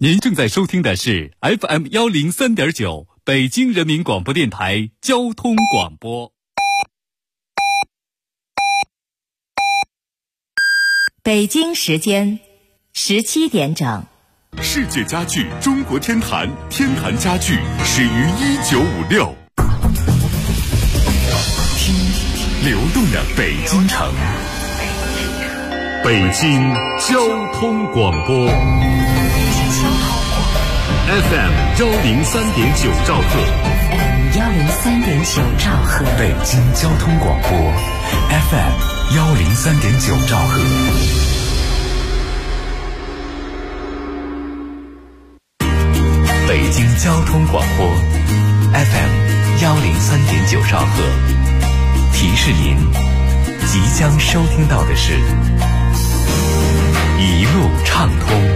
您正在收听的是 FM103.9 北京人民广播电台交通广播。 北京时间17点整。 世界家具中国天坛，天坛家具始于1956。听流动的北京城，北京交通广播 FM103.9 兆赫 103.9 兆赫， 北京交通广播 FM103.9 兆赫。北京交通广播 FM103.9 兆赫，提示您即将收听到的是一路畅通。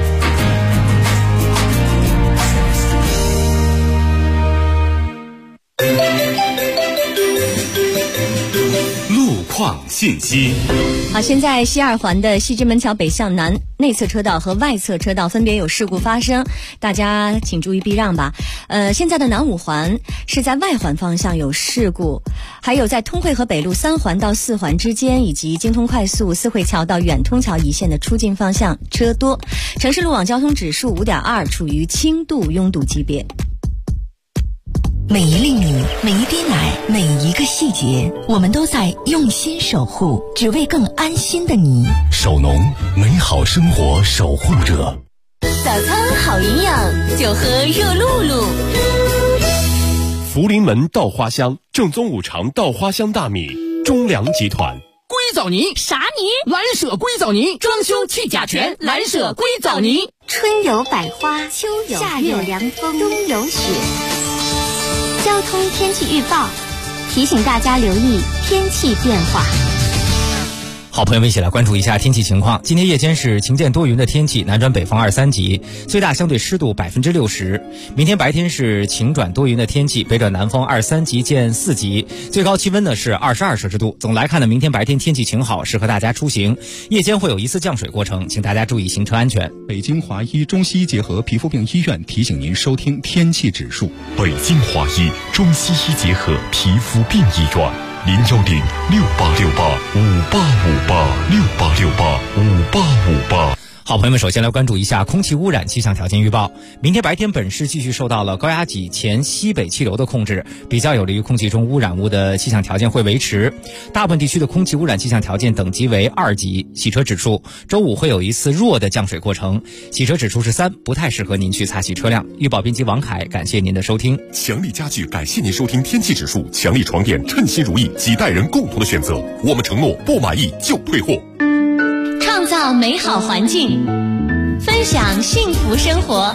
路况信息。 好，现在西二环的西直门桥北向南内侧车道和外侧车道分别有事故发生，大家请注意避让吧。现在的南五环是在外环方向有事故，还有在通惠河北路3环到4环之间，以及京通快速四惠桥到远通桥一线的出境方向车多。城市路网交通指数5.2，处于轻度拥堵级别。 每一粒米，每一滴奶，每一个细节，我们都在用心守护，只为更安心的你。 首农，美好生活守护者。 早餐好营养，就喝热露露。 福临门稻花香，正宗五常稻花香大米，中粮集团。 硅藻泥啥泥？ 蓝舍硅藻泥，装修去甲醛，蓝舍硅藻泥。 春有百花，秋有夏有凉风，冬有雪。交通天气预报提醒大家留意天气变化。 好，朋友们一起来关注一下天气情况。今天夜间是晴间多云的天气，南转北风2、3级，最大相对湿度60%。明天白天是晴转多云的天气，北转南风2、3级见4级，最高气温呢是22摄氏度。总来看呢，明天白天天气晴好，适合大家出行。夜间会有一次降水过程，请大家注意行车安全。 北京华医中西医结合皮肤病医院提醒您收听天气指数。 北京华医中西医结合皮肤病医院。010-6868-5858，6868-5858。 好，朋友们，首先来关注一下空气污染气象条件预报。明天白天本市继续受到了高压脊前西北气流的控制，比较有利于空气中污染物的气象条件会维持。大部分地区的空气污染气象条件等级为2级，洗车指数。周五会有一次弱的降水过程，洗车指数是3，不太适合您去擦洗车辆。预报编辑王凯，感谢您的收听。 强力家具感谢您收听天气指数。强力床垫，称心如意，几代人共同的选择。我们承诺不满意就退货。 创造美好环境，分享幸福生活。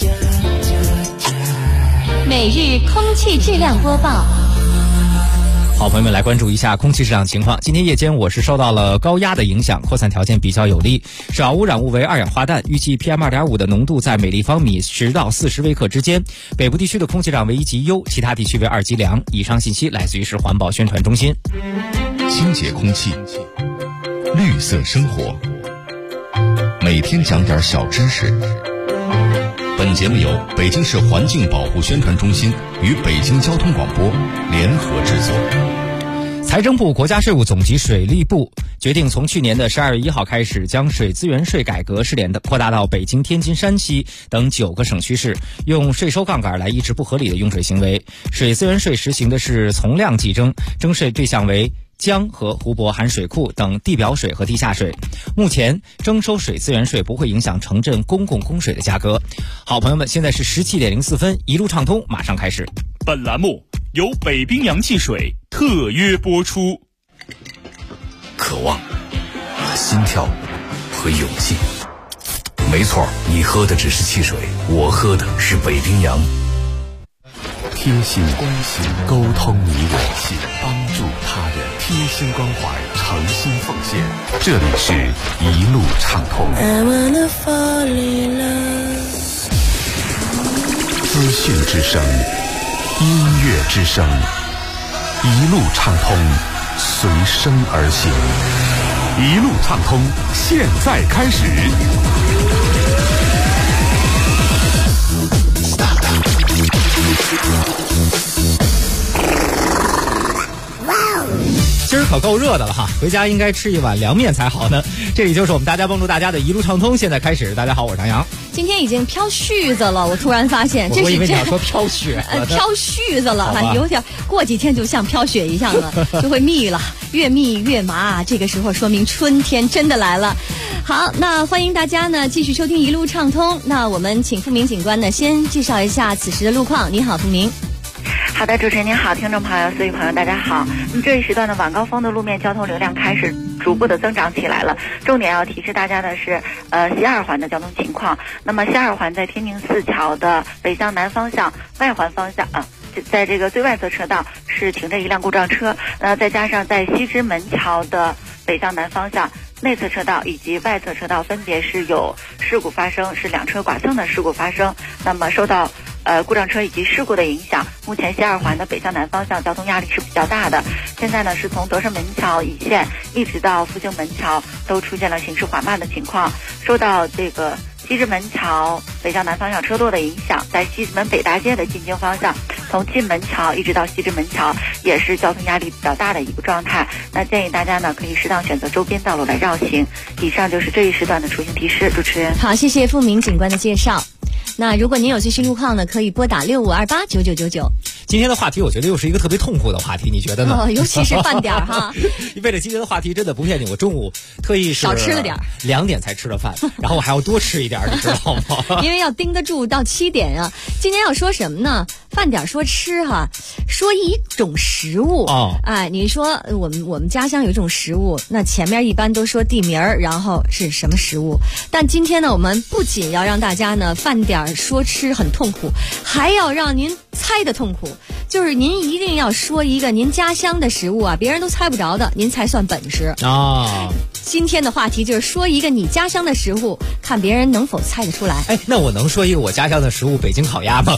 每日空气质量播报。 好，朋友们来关注一下空气质量情况。今天夜间我是受到了高压的影响，扩散条件比较有利，首要污染物为二氧化氮，预计 PM2.5 的浓度在每立方米10到40微克之间。北部地区的空气质量为1级优，其他地区为2级良。以上信息来自于市环保宣传中心。 清洁空气，绿色生活，每天讲点小知识。本节目由北京市环境保护宣传中心与北京交通广播联合制作。 财政部、国家税务总局、水利部决定从去年的12月1号开始，将水资源税改革试点的扩大到北京、天津、山西等9个省区市，用税收杠杆来抑制不合理的用水行为。水资源税实行的是从量计征，征税对象为江和湖泊含水库等地表水和地下水。目前征收水资源税不会影响城镇公共供水的价格。好，朋友们，现在是17点04分，一路畅通马上开始。 本栏目由北冰洋汽水特约播出。 渴望、心跳和勇气。没错，你喝的只是汽水，我喝的是北冰洋。贴心关心，沟通你我，帮助他人，贴心关怀，诚心奉献。这里是一路畅通。资讯之声，音乐之声，一路畅通，随声而行。一路畅通，现在开始。 可够热的了哈，回家应该吃一碗凉面才好呢。这里就是我们大家帮助大家的一路畅通，现在开始。大家好，我是杨洋。 今天已经飘絮子了，我突然发现， 我以为你要说飘雪， 飘絮子了，有点过几天就像飘雪一样了，就会密了，越密越麻。这个时候说明春天真的来了。好，那欢迎大家呢继续收听一路畅通。那我们请付明警官呢先介绍一下此时的路况。你好，付明。 好的，主持人您好，听众朋友、司机朋友大家好。这一时段的晚高峰的路面交通流量开始逐步的增长起来了。重点要提示大家的是，西二环的交通情况。那么西二环在天宁寺桥的北向南方向外环方向在这个最外侧车道是停着一辆故障车，再加上在西直门桥的北向南方向内侧车道以及外侧车道分别是有事故发生，是两车剐蹭的事故发生。那么受到故障车以及事故的影响，目前西二环的北向南方向交通压力是比较大的。现在呢是从德胜门桥一线一直到复兴门桥都出现了行驶缓慢的情况。受到这个西直门桥北向南方向车多的影响，在西直门北大街的进京方向，从进门桥一直到西直门桥也是交通压力比较大的一个状态。那建议大家呢可以适当选择周边道路来绕行。以上就是这一时段的出行提示。主持人好，谢谢付明警官的介绍。那如果您有最新路况呢，可以拨打65289999。 今天的话题我觉得又是一个特别痛苦的话题，你觉得呢？ 尤其是饭点哈。 为了今天的话题真的不骗你，我中午特意是少吃了点 ，2点才吃的饭，然后我还要多吃一点，你知道吗？ 因为要盯得住到7点啊。今天要说什么呢？饭点说吃哈，说一种食物你说我们家乡有一种食物，那前面一般都说地名儿，然后是什么食物。但今天呢，我们不仅要让大家呢饭点说吃很痛苦，还要让您猜的痛苦，就是您一定要说一个您家乡的食物啊，别人都猜不着的，您才算本事啊。今天的话题就是说一个你家乡的食物，看别人能否猜得出来。 那我能说一个我家乡的食物北京烤鸭吗？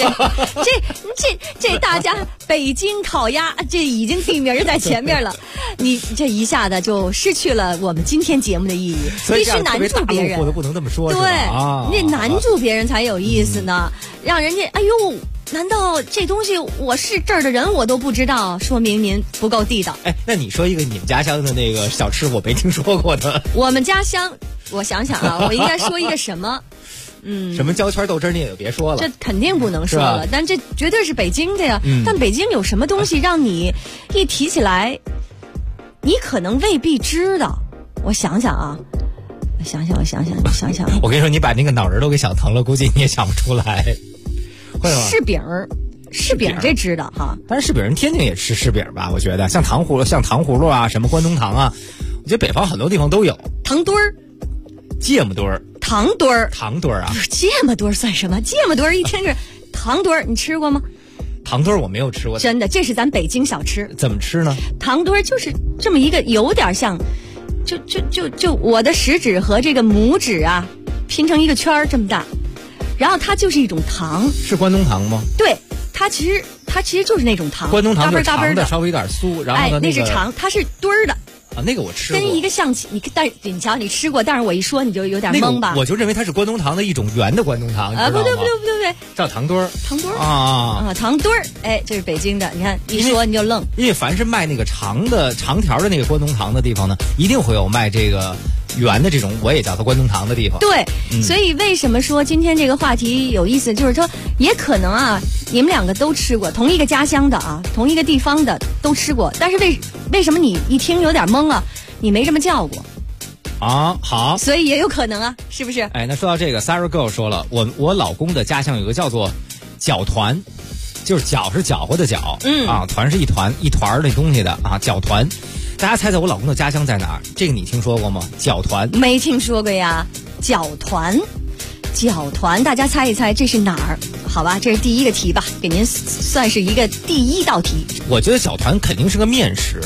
这大家北京烤鸭，这已经地名在前面了，你这一下子就失去了我们今天节目的意义。必须难住别人， 我都不能这么说。 对，你难住别人才有意思呢，让人家哎呦。难道这东西我是这儿的人我都不知道，说明您不够地道。 那你说一个你们家乡的那个小吃我没听说过的。 我们家乡，我想想啊，我应该说一个什么？ 什么焦圈豆汁你也别说了， 这肯定不能说了，但这绝对是北京的呀。但北京有什么东西让你一提起来，你可能未必知道？我想想啊。我想想， 我跟你说，你把那个脑仁都给想疼了，估计你也想不出来。 柿饼这知道哈， 但是柿饼人天津也吃柿饼吧？我觉得像糖葫芦啊，什么关东糖啊，我觉得北方很多地方都有。 糖墩儿、 芥末墩儿、 糖墩儿啊， 芥末墩儿算什么？芥末墩儿一听是糖墩儿，你吃过吗？ 糖墩儿我没有吃过， 真的，这是咱北京小吃。 怎么吃呢？ 糖墩儿就是这么一个，有点像，就我的食指和这个拇指啊拼成一个圈儿这么大。然后它就是一种糖， 是关东糖吗？ 对，它其实就是那种糖。 关东糖是长的，稍微有点酥，然后呢， 那是长，它是墩儿的啊。那个我吃过， 跟一个象棋，你瞧，你吃过，但是我一说你就有点懵吧？ 我就认为它是关东糖的一种圆的关东糖， 不对， 叫糖墩儿， 糖墩儿，这是北京的，你看一说你就愣。 因为凡是卖那个长条的那个关东糖的地方呢，一定会有卖这个圆的这种，我也叫它关东糖的地方。 对，所以为什么说今天这个话题有意思，就是说也可能啊，你们两个都吃过，同一个家乡的啊，同一个地方的都吃过，但是为什么你一听有点懵啊？你没这么叫过啊？好， 所以也有可能啊，是不是？ 那说到这个 ，Sarah Girl 说了，我老公的家乡有个叫做饺团，就是饺是搅和的饺，团是一团那东西的啊，饺团。大家猜猜我老公的家乡在哪儿？这个你听说过吗？饺团没听说过呀。饺团，大家猜一猜这是哪儿？好吧，这是第一个题吧，给您算是一个第一道题。 我觉得饺团肯定是个面食。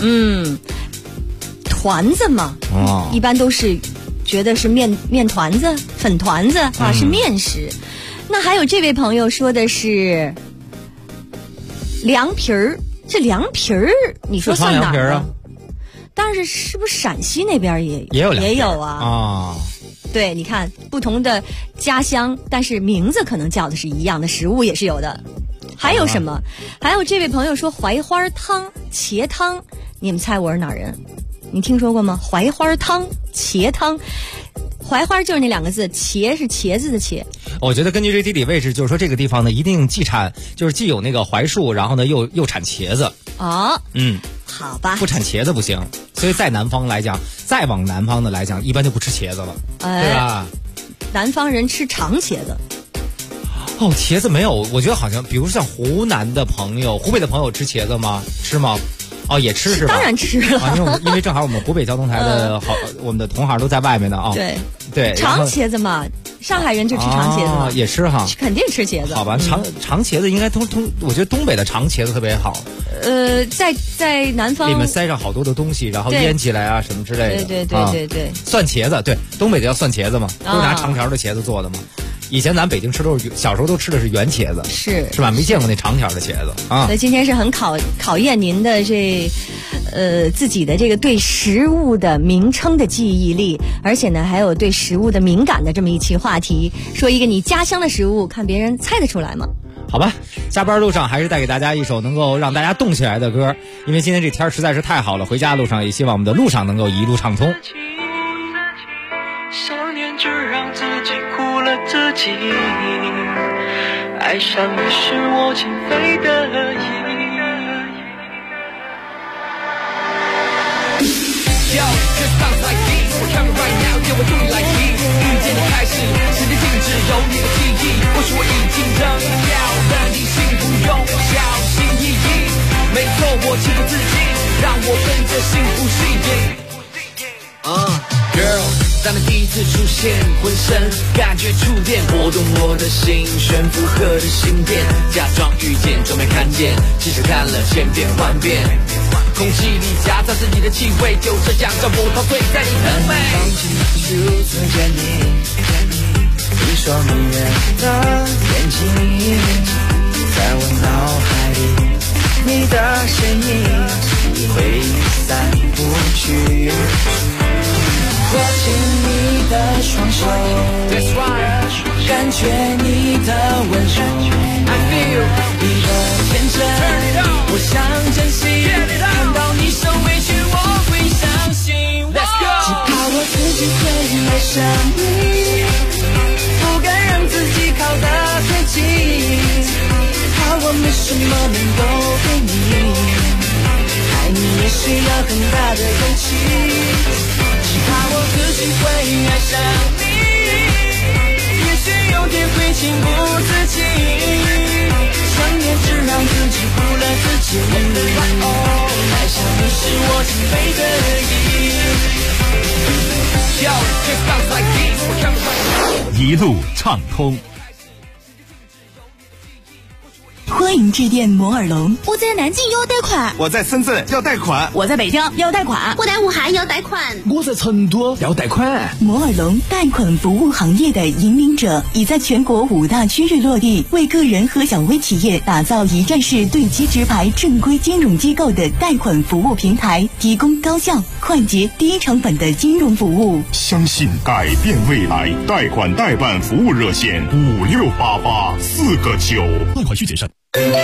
团子嘛，一般都是觉得是面团子、粉团子啊，是面食。那还有这位朋友说的是凉皮儿，这凉皮儿你说算哪儿啊？但是不是陕西那边也有啊？对，你看不同的家乡，但是名字可能叫的是一样的，食物也是有的。 还有什么？还有这位朋友说槐花汤、茄汤，你们猜我是哪儿人？你听说过吗？槐花汤、茄汤。槐花就是那2个字，茄是茄子的茄。 我觉得根据这地理位置，就是说这个地方呢，一定既有那个槐树，然后呢又产茄子。 哦，好吧， 不产茄子不行。所以在南方来讲，再往南方的来讲，一般就不吃茄子了，对吧？ 南方人吃长茄子。 哦，茄子没有，我觉得好像，比如像湖南的朋友、湖北的朋友吃茄子吗？吃吗？哦，也吃是吧？ 当然吃了， 因为正好我们湖北交通台的我们的同行都在外面呢啊。对， 长茄子嘛，上海人就吃长茄子嘛， 也吃哈， 肯定吃茄子。 好吧，长茄子应该我觉得东北的长茄子特别好。 在南方里面塞上好多的东西，然后腌起来啊什么之类的。 对， 蒜茄子，对，东北的叫蒜茄子嘛，都是拿长条的茄子做的嘛。以前咱北京小时候都吃的是圆茄子，是吧？没见过那长条的茄子啊。 所以今天是很考验您的自己的这个对食物的名称的记忆力，而且呢还有对食物的敏感的这么一期话题。说一个你家乡的食物，看别人猜得出来吗？ 好吧，下班路上还是带给大家一首能够让大家动起来的歌，因为今天这天实在是太好了，回家路上也希望我们的路上能够一路畅通。 想念只让自己苦了自己，爱上你是我情非得已。Yo, just bounce like this, we're coming right now, yeah, we're doing like this. 遇见你开始，时间静止，有你的记忆，或许我已经扔掉了你，幸福用小心翼翼。没错，我欺负自己，让我跟着幸福吸引。Girl， 当你第一次出现，浑身感觉触电，拨动我的心弦，附和的心电，假装遇见，装没看见，其实看了千遍万遍。空气里夹杂着你的气味，就这样让我陶醉在你的美。放弃初次见你，你说迷人的眼睛，在我脑海里，你的身影挥散不去。握紧你的双手，感觉你的温柔，你的天真，我想珍惜。看到你受委屈，我会相信。Let's go， 只怕我自己会爱上你，不敢让自己靠得太近，怕我没什么能够给你，爱你也需要很大的勇气。只怕我自己会爱上你，也许有天会情不自禁，想念只让自己苦了自己，爱上你是我情非得已。Yo, just bounce like this, we're coming right now. 一路畅通。 欢迎致电摩尔龙。 我在南京要贷款， 我在深圳要贷款， 我在北京要贷款， 我在武汉要贷款， 我在成都要贷款。 摩尔龙贷款服务行业的引领者，已在全国5大区域落地，为个人和小微企业打造一站式对接直排正规金融机构的贷款服务平台，提供高效、快捷、低成本的金融服务。 相信改变未来，贷款代办服务热线5688-4个9， 贷款需谨慎。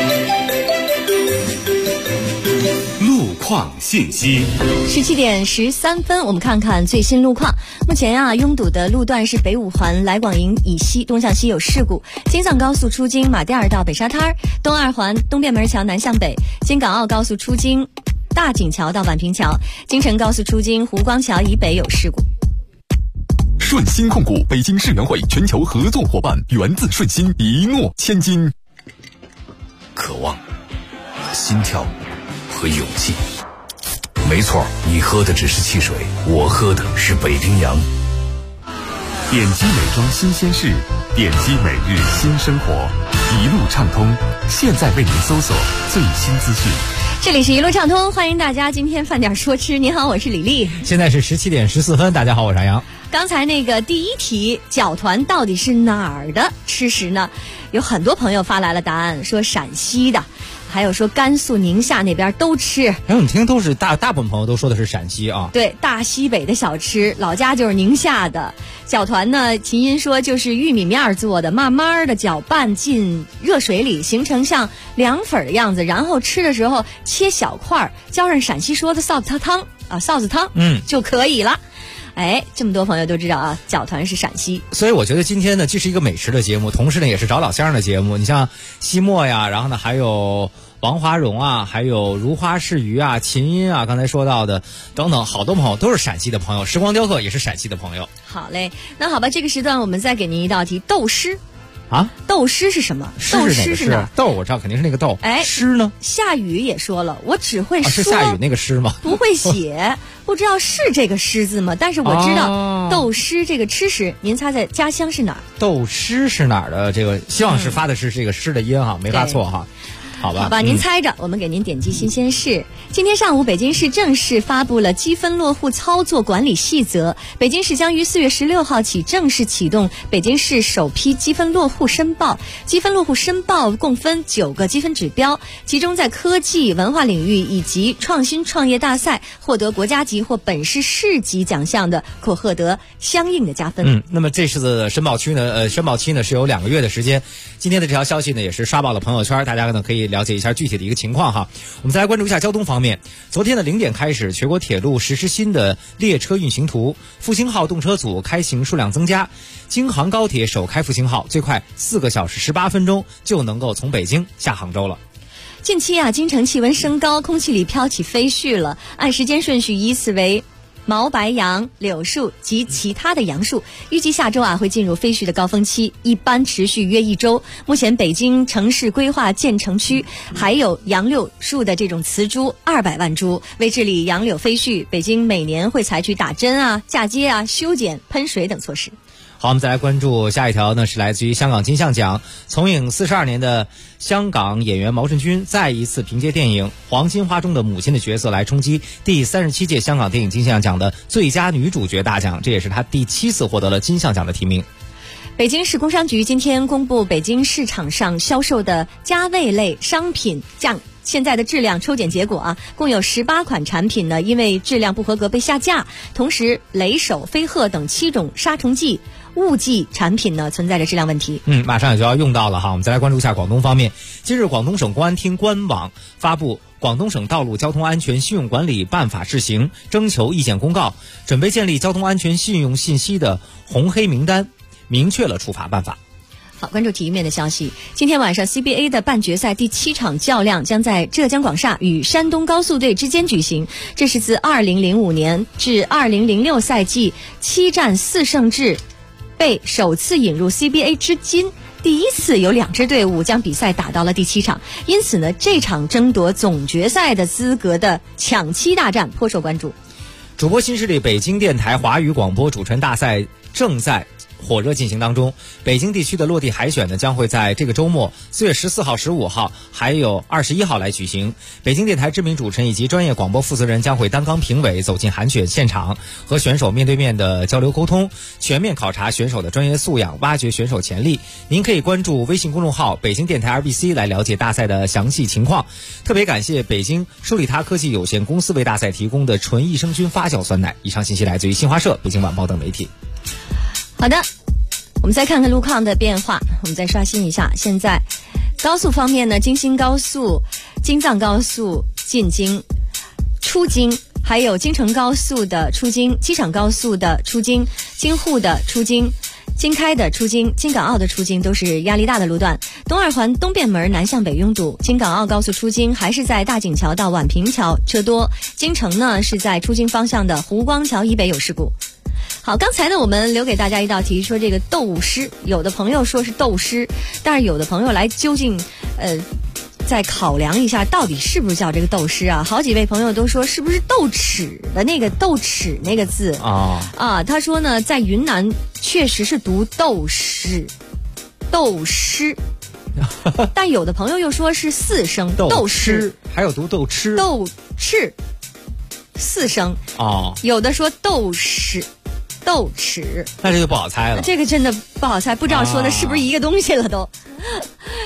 路况信息 ，17点13分，我们看看最新路况。目前拥堵的路段是北五环来广营以西东向西有事故，京藏高速出京马甸二道北沙滩，东二环东便门桥南向北，京港澳高速出京大井桥到宛平桥，京承高速出京湖光桥以北有事故。 顺心控股北京世园会全球合作伙伴，源自顺心，一诺千金。 渴望和心跳和勇气，没错，你喝的只是汽水，我喝的是北冰洋。 点击美妆新鲜事，点击每日新生活，一路畅通，现在为您搜索最新资讯。 这里是一路畅通，欢迎大家今天饭点说吃。您好，我是李丽。 现在是17点14分，大家好，我是杨洋。 刚才那个第一题，饺团到底是哪儿的吃食呢？有很多朋友发来了答案，说陕西的， 还有说甘肃、宁夏那边都吃。 哎，我们听都是大部分朋友都说的是陕西啊。 对，大西北的小吃，老家就是宁夏的。饺团呢，秦音说就是玉米面做的，慢慢的搅拌进热水里，形成像凉粉的样子，然后吃的时候切小块，浇上陕西说的臊子汤，就可以了。哎，这么多朋友都知道啊，饺团是陕西。 所以我觉得今天呢，既是一个美食的节目，同时呢也是找老乡的节目。你像西莫呀，然后呢还有王华荣啊，还有如花似玉啊，秦音啊，刚才说到的等等，好多朋友都是陕西的朋友，时光雕刻也是陕西的朋友。 好嘞，那好吧，这个时段我们再给您一道题，豆诗。 啊， 豆诗是什么？ 豆诗是哪？豆我知道肯定是那个豆。 哎， 诗呢？ 夏雨也说了，我只会说， 是夏雨那个诗吗？ 不会写，不知道是这个诗字吗？但是我知道豆诗这个吃食，您猜猜家乡是哪儿？ 豆诗是哪儿的？这个希望是发的是这个诗的音哈，没发错哈。好吧， 您猜着，我们给您点击新鲜事。今天上午，北京市正式发布了积分落户操作管理细则。北京市将于4月16号起正式启动北京市首批积分落户申报。积分落户申报共分9个积分指标，其中在科技、文化领域以及创新创业大赛获得国家级或本市市级奖项的，可获得相应的加分。 那么这次的申报期呢是有2个月的时间。今天的这条消息呢，也是刷爆了朋友圈，大家呢可以了解一下具体的一个情况哈。我们再来关注一下交通方面。昨天的0点开始，全国铁路实施新的列车运行图，复兴号动车组开行数量增加。京杭高铁首开复兴号，最快4个小时18分钟就能够从北京下杭州了。 近期啊，京城气温升高，空气里飘起飞絮了，按时间顺序依次为毛白杨、柳树及其他的杨树，预计下周啊会进入飞絮的高峰期，一般持续约1周。目前北京城市规划建成区还有杨柳树的这种雌株200万株。为治理杨柳飞絮，北京每年会采取打针啊、嫁接啊、修剪、喷水等措施。 好，我们再来关注下一条呢，是来自于香港金像奖从影42年的香港演员毛舜筠再一次凭借电影《黄金花》中的母亲的角色来冲击第37届香港电影金像奖的最佳女主角大奖，这也是她第7次获得了金像奖的提名。 北京市工商局今天公布北京市场上销售的家味类商品现在的质量抽检结果啊，共有18款产品呢因为质量不合格被下架，同时雷手、飞鹤等7种杀虫剂、雾剂产品呢存在着质量问题。 马上也就要用到了哈。我们再来关注一下广东方面。今日广东省公安厅官网发布广东省道路交通安全信用管理办法试行征求意见公告，准备建立交通安全信用信息的红黑名单，明确了处罚办法。 好，关注体育面的消息。今天晚上 CBA 的半决赛第7场较量将在浙江广厦与山东高速队之间举行。这是自2005年至2006赛季7战4胜制被首次引入 CBA 至今，第一次有2支队伍将比赛打到了第7场。因此呢，这场争夺总决赛的资格的抢七大战颇受关注。 主播新势力北京电台华语广播主持人大赛正在火热进行当中，北京地区的落地海选呢将会在这个周末4月14号、15号还有21号来举行。北京电台知名主持人以及专业广播负责人将会担纲评委，走进海选现场，和选手面对面的交流沟通，全面考察选手的专业素养，挖掘选手潜力。您可以关注微信公众号北京电台 RBC 来了解大赛的详细情况。特别感谢北京舒利他科技有限公司为大赛提供的纯益生菌发酵酸奶。以上信息来自于新华社、北京晚报等媒体。 好的，我们再看看路况的变化，我们再刷新一下。现在高速方面呢，京新高速、京藏高速进京、出京，还有京承高速的出京、机场高速的出京、京沪的出京、京开的出京、京港澳的出京都是压力大的路段。东二环东便门南向北拥堵，京港澳高速出京还是在大井桥到宛平桥车多，京城呢是在出京方向的湖光桥以北有事故。好，刚才呢我们留给大家一道题，说这个豆诗，有的朋友说是豆诗，但是有的朋友来究竟再考量一下到底是不是叫这个豆诗啊。好几位朋友都说是不是豆豉的那个豆豉那个字啊，他说呢在云南确实是读豆诗，但有的朋友又说是4声豆诗， 还有读豆吃 4声有的说豆豉， 那这就不好猜了， 这个真的不好猜，不知道说的是不是一个东西了都。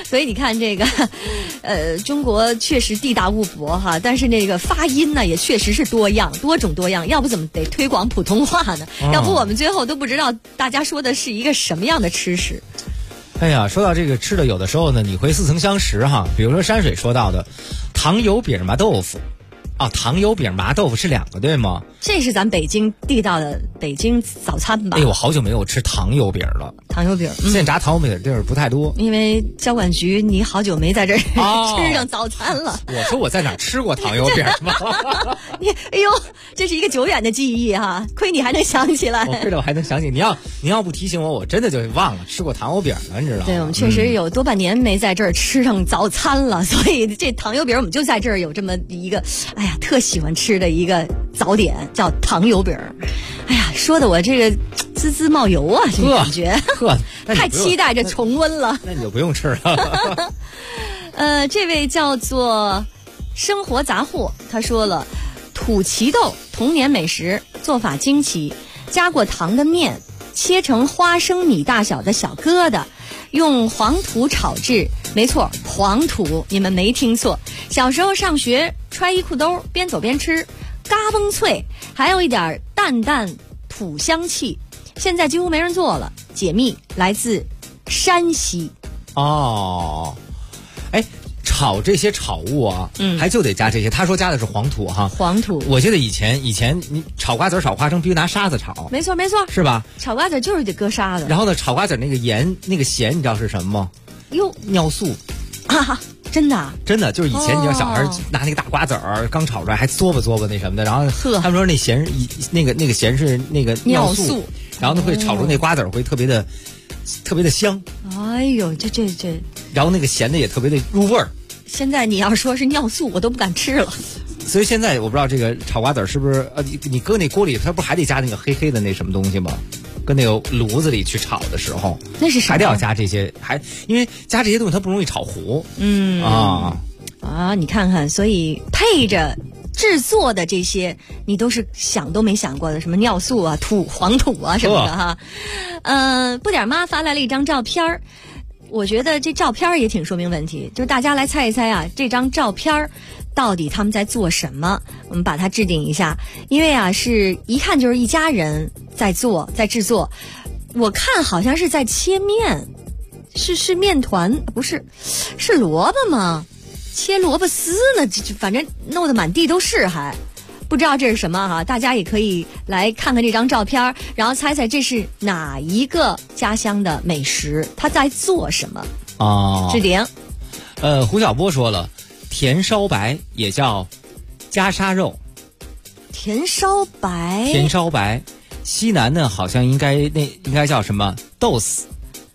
所以你看这个，中国确实地大物博哈，但是那个发音呢也确实是多种多样，要不怎么得推广普通话呢？要不我们最后都不知道大家说的是一个什么样的吃食。 哎呀，说到这个吃的，有的时候呢，你会似曾相识哈。比如说山水说到的糖油饼麻豆腐，啊，糖油饼麻豆腐是两个对吗？ 这是咱北京地道的北京早餐吧？ 哎，我好久没有吃糖油饼了。 糖油饼， 现在炸糖油饼的地儿不太多， 因为交管局你好久没在这儿、吃上早餐了。 我说我在哪儿吃过糖油饼吗？ 哎呦，这是一个久远的记忆哈，亏你还能想起来。 亏了我还能想起，你要不提醒我真的就忘了吃过糖油饼了，你知道吗？ 对，我们确实有多半年没在这儿吃上早餐了，所以这糖油饼我们就在这儿有这么一个，哎呀，特喜欢吃的一个早点叫糖油饼。哎呀，说的我这个滋滋冒油啊，这个感觉，太期待着重温了。 那你就不用吃了。 这位叫做生活杂货，他说了，土奇豆童年美食，做法惊奇，加过糖的面切成花生米大小的小疙瘩，用黄土炒制。没错，黄土，你们没听错。小时候上学揣一裤兜，边走边吃，嘎嘣脆，还有一点淡淡土香气。现在几乎没人做了，解密来自山西。 哦，哎，炒这些炒物啊，还就得加这些。他说加的是黄土哈， 黄土。 我记得以前你炒瓜子炒花生必须拿沙子炒， 没错， 是吧？ 炒瓜子就是得搁沙子。 然后呢，炒瓜子那个盐那个咸，你知道是什么吗？ 哟， 尿素啊！真的啊？ 真的，就是以前你要小孩拿那个大瓜子儿刚炒出来还嘬吧那什么的，然后他们说那咸那个咸是那个尿素，然后呢会炒出那瓜子儿会特别的香。 哎呦，这， 然后那个咸的也特别的入味儿。 现在你要说是尿素，我都不敢吃了。 所以现在我不知道这个炒瓜子儿是不是你搁那锅里，它不还得加那个黑黑的那什么东西吗？跟那个炉子里去炒的时候， 那是还得要加这些，因为加这些东西它不容易炒糊。 你看看，所以配着制作的这些，你都是想都没想过的，什么尿素啊、黄土啊什么的哈。不点妈发来了一张照片儿，我觉得这照片也挺说明问题，就是大家来猜一猜啊，这张照片到底他们在做什么？我们把它置顶一下，因为是一看就是一家人在制作。我看好像是在切面，是面团，不是，是萝卜吗？切萝卜丝呢，反正弄得满地都是，还不知道这是什么哈。大家也可以来看看这张照片，然后猜猜这是哪一个家乡的美食，他在做什么置顶。 胡小波说了，甜烧白也叫夹沙肉。 甜烧白，西南呢好像应该叫什么豆丝，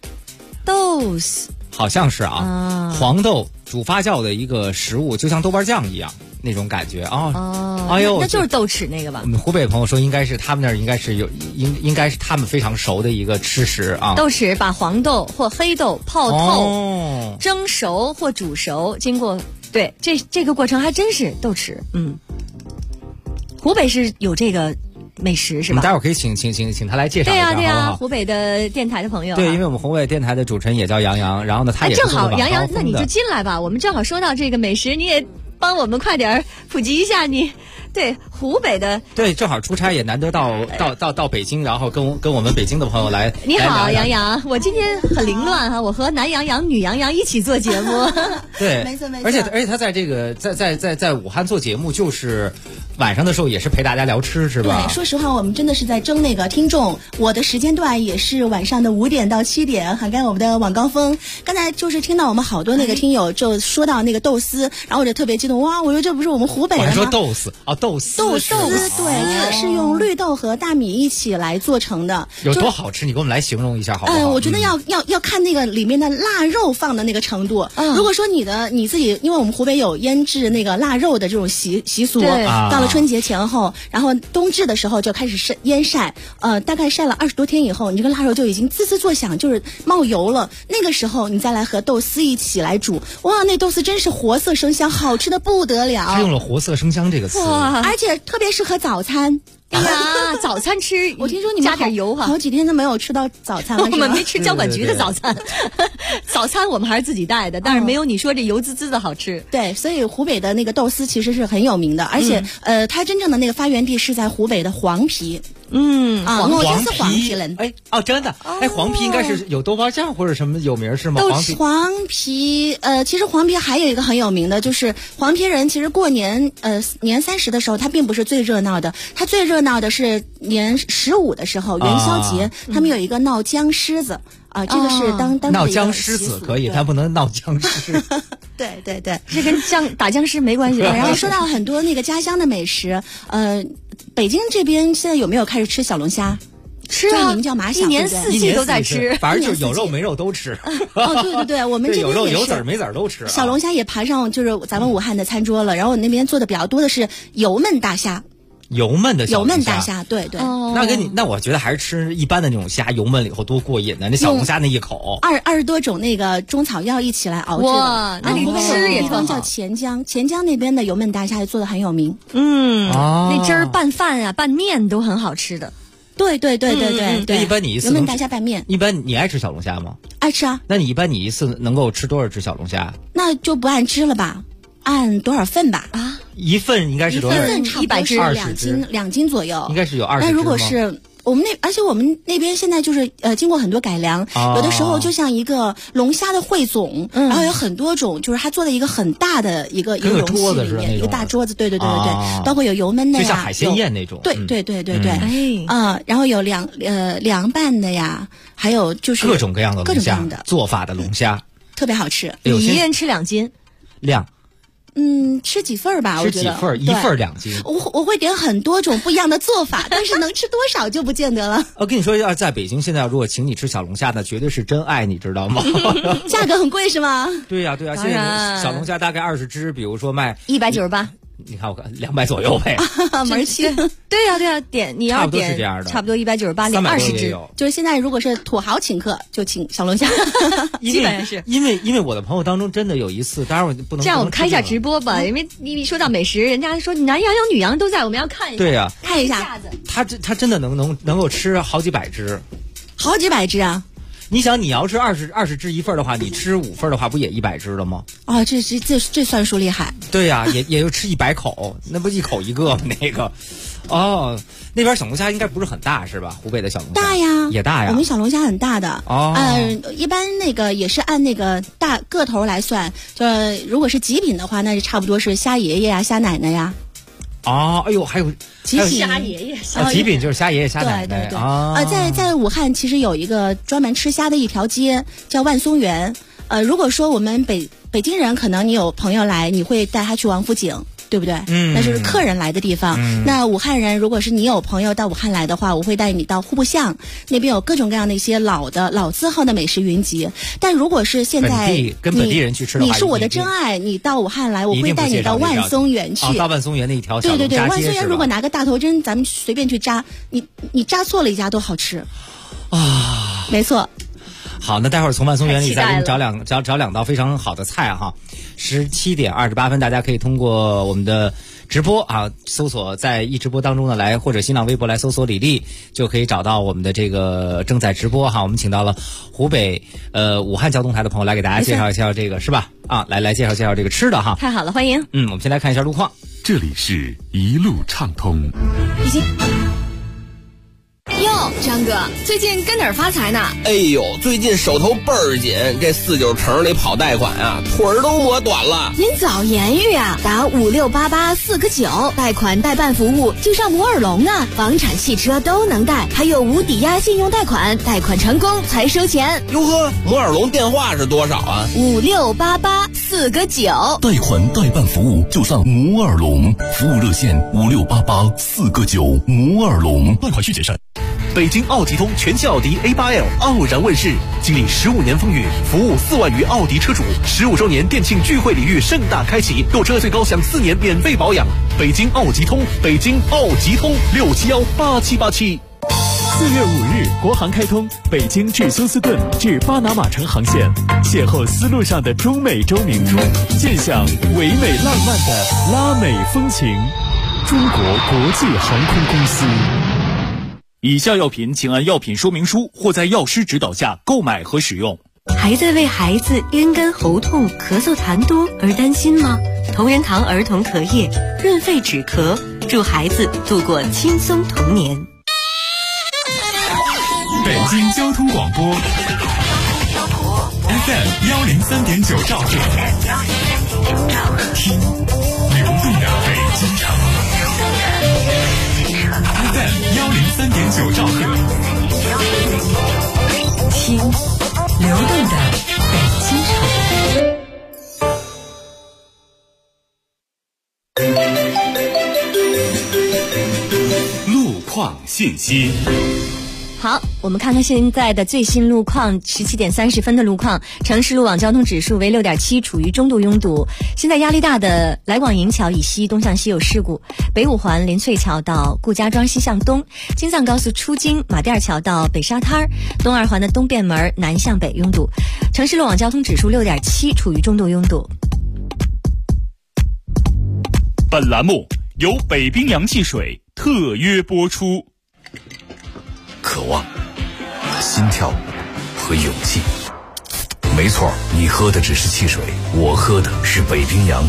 好像是黄豆煮发酵的一个食物，就像豆瓣酱一样那种感觉哎呦，那就是豆豉那个吧？ 我们湖北朋友说应该是他们那儿应该是他们非常熟的一个吃食啊。 豆豉把黄豆或黑豆泡透，蒸熟或煮熟，经过这个过程还真是豆豉。湖北是有这个美食是吧？ 我们待会儿可以请他来介绍一下， 对啊，湖北的电台的朋友。 对，因为我们湖北电台的主持人也叫杨洋，然后呢，他也正好杨洋，那你就进来吧。我们正好说到这个美食，你也帮我们快点普及一下你。对湖北的， 对，正好出差也难得到北京，然后跟我们北京的朋友来。 你好，杨洋，我今天很凌乱哈，我和男杨洋、女杨洋一起做节目。 对， 没错。 而且他在这个在武汉做节目，就是晚上的时候也是陪大家聊吃，是吧？ 对，说实话，我们真的是在争那个听众。我的时间段也是晚上的5点到7点，涵盖我们的晚高峰。刚才就是听到我们好多那个听友就说到那个豆丝，然后我就特别激动，哇！我说这不是我们湖北的吗？ 我还说豆丝豆丝对，这个是用绿豆和大米一起来做成的。 有多好吃？你给我们来形容一下好不好？ 我觉得要看那个里面的腊肉放的那个程度。如果说你自己，因为我们湖北有腌制那个腊肉的这种习俗，到了春节前后，然后冬至的时候就开始腌晒，大概晒了20多天以后，你这个腊肉就已经滋滋作响，就是冒油了。那个时候你再来和豆丝一起来煮，哇，那豆丝真是活色生香，好吃的不得了。 他用了活色生香这个词。 哇， 哇， 而且特别适合早餐。 对呀，早餐吃， 我听说你们加点油哈， 好几天都没有吃到早餐了。 我们没吃交管局的早餐，早餐我们还是自己带的，但是没有你说这油滋滋的好吃。 对，所以湖北的那个豆丝其实是很有名的，而且它真正的那个发源地是在湖北的黄陂。黄陂人。 哎哦，真的哎，黄陂应该是有豆瓣酱或者什么有名是吗？ 黄陂其实黄陂还有一个很有名的，就是黄陂人其实过年年30的时候，他并不是最热闹的，他最热闹的是年15的时候元宵节，他们有一个闹僵尸子。这个是当地闹僵尸子可以，但不能闹僵尸。 对对对， 这跟打僵尸没关系。 然后说到很多那个家乡的美食，北京这边现在有没有开始吃小龙虾？ 吃啊， 你们叫马小， 一年4季都在吃， 反正就是有肉没肉都吃。 哦，对对对，我们这边有肉有籽没籽都吃。 小龙虾也爬上就是咱们武汉的餐桌了，然后我那边做的比较多的是油焖大虾。 油焖的小龙虾， 油焖大虾，对对。 那我觉得还是吃一般的那种虾，油焖了以后多过瘾呢。那小龙虾那一口 ，20多种那个中草药一起来熬制的。 哇，那你吃也地方叫钱江，钱江那边的油焖大虾做的很有名。 那汁儿拌饭啊、拌面都很好吃的。 对对对对对对。 一般你一次油焖大虾拌面， 一般你爱吃小龙虾吗？ 爱吃啊。 那你一般你一次能够吃多少只小龙虾？ 那就不按只了吧，按多少份吧。 一份应该是多少？ 一份差不多是2斤左右， 应该是有20只。 但如果是而且我们那边现在就是经过很多改良，有的时候就像一个龙虾的汇总，然后有很多种，就是它做的一个很大的一个容器里面，一个大桌子，对对对对对，包括有油焖的呀， 就像海鲜宴那种， 对对对对对，然后有凉拌的呀，还有就是各种各样的龙虾做法的龙虾， 特别好吃。 你一人吃2斤量。 吃几份吧，我觉得。 吃几份？1份2斤。 我会点很多种不一样的做法，但是能吃多少就不见得了。 我跟你说，要在北京现在如果请你吃小龙虾，那绝对是真爱，你知道吗？ 价格很贵是吗？ 对呀对呀，现在小龙虾大概20只，比如说卖 198。 你看我看200左右呗， 门清。 对呀对呀，你要点差不多198，点20只。 就是现在如果是土豪请客，就请小龙虾， 基本上是。 因为我的朋友当中真的有一次，当然我不能这样，我们开一下直播吧，因为你说到美食，人家说男羊有女羊都在，我们要看一下。 对呀， 看一下。 他真的能够吃好几百只， 好几百只啊！ 你想，你要吃20只一份的话，你吃5份的话，不也100只了吗？ 哦，这算术厉害。 对呀，也就吃100口，那不一口一个那个。哦，那边小龙虾应该不是很大是吧？湖北的小龙虾大呀， 也大呀。 我们小龙虾很大的。一般那个也是按那个大个头来算，就如果是极品的话，那就差不多是虾爷爷呀、虾奶奶呀。 哎呦，还有极品虾爷爷， 极品就是虾爷爷、虾奶奶。 对，在武汉其实有一个专门吃虾的一条街，叫万松园。如果说我们北京人，可能你有朋友来，你会带他去王府井。对不对？那就是客人来的地方。那武汉人，如果是你有朋友到武汉来的话，我会带你到户部巷那边，有各种各样的一些老字号的美食云集。但如果是现在跟本地人去吃的话， 你是我的真爱，你到武汉来，我会带你到万松园去。 到万松园那一条小龙虾街。 对对对，万松园如果拿个大头针，咱们随便去扎，你扎错了一家都好吃啊，没错。 好，那待会儿从万松园里再给你找两道非常好的菜哈。17点28分，大家可以通过我们的直播啊，搜索在一直播当中呢来，或者新浪微博来搜索李丽，就可以找到我们的这个正在直播哈。我们请到了湖北武汉交通台的朋友来给大家介绍一下这个是吧？来介绍这个吃的哈。 太好了，欢迎。 我们先来看一下路况。 这里是一路畅通。 已经。 哟，张哥，最近跟哪儿发财呢？ 哎呦，最近手头倍儿紧，这49城里跑贷款啊，腿儿都磨短了。 您早言语啊，打5688-4个9，贷款代办服务就上摩尔龙啊，房产、汽车都能贷，还有无抵押信用贷款，贷款成功才收钱。 哟呵，摩尔龙电话是多少啊 ？5688-4个9， 贷款代办服务就上摩尔龙，服务热线5688-4个9，摩尔龙，贷款需谨慎。 北京奥迪通全系奥迪 A8L 傲然问世，经历15年风雨，服务4万余奥迪车主，15周年店庆聚会礼遇盛大开启，购车最高享4年免费保养。北京奥迪通，北京奥迪通6718787。 4月5日，国航开通北京至休斯顿至巴拿马城航线，邂逅丝路上的中美洲明珠，见享唯美浪漫的拉美风情。 中国国际航空公司。 以下药品请按药品说明书或在药师指导下购买和使用。 还在为孩子咽干喉痛、咳嗽痰多而担心吗？同仁堂儿童咳液润肺止咳，助孩子度过轻松童年。 北京交通广播 FM 103.9兆赫，听流动的北京城。FM 103.9兆赫， 听流动的北京城。 路况信息。 好，我们看看现在的最新路况，17点30分的路况，城市路网交通指数为6.7，处于中度拥堵。现在压力大的来广营桥以西东向西有事故，北五环林翠桥到顾家庄西向东，京藏高速出京马甸桥到北沙滩，东二环的东便门南向北拥堵。城市路网交通指数6.7，处于中度拥堵。 本栏目由北冰洋汽水特约播出。 渴望、心跳和勇气。没错，你喝的只是汽水，我喝的是北冰洋。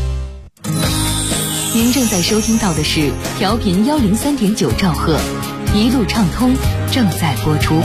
您正在收听到的是调频103.9兆赫，一路畅通正在播出。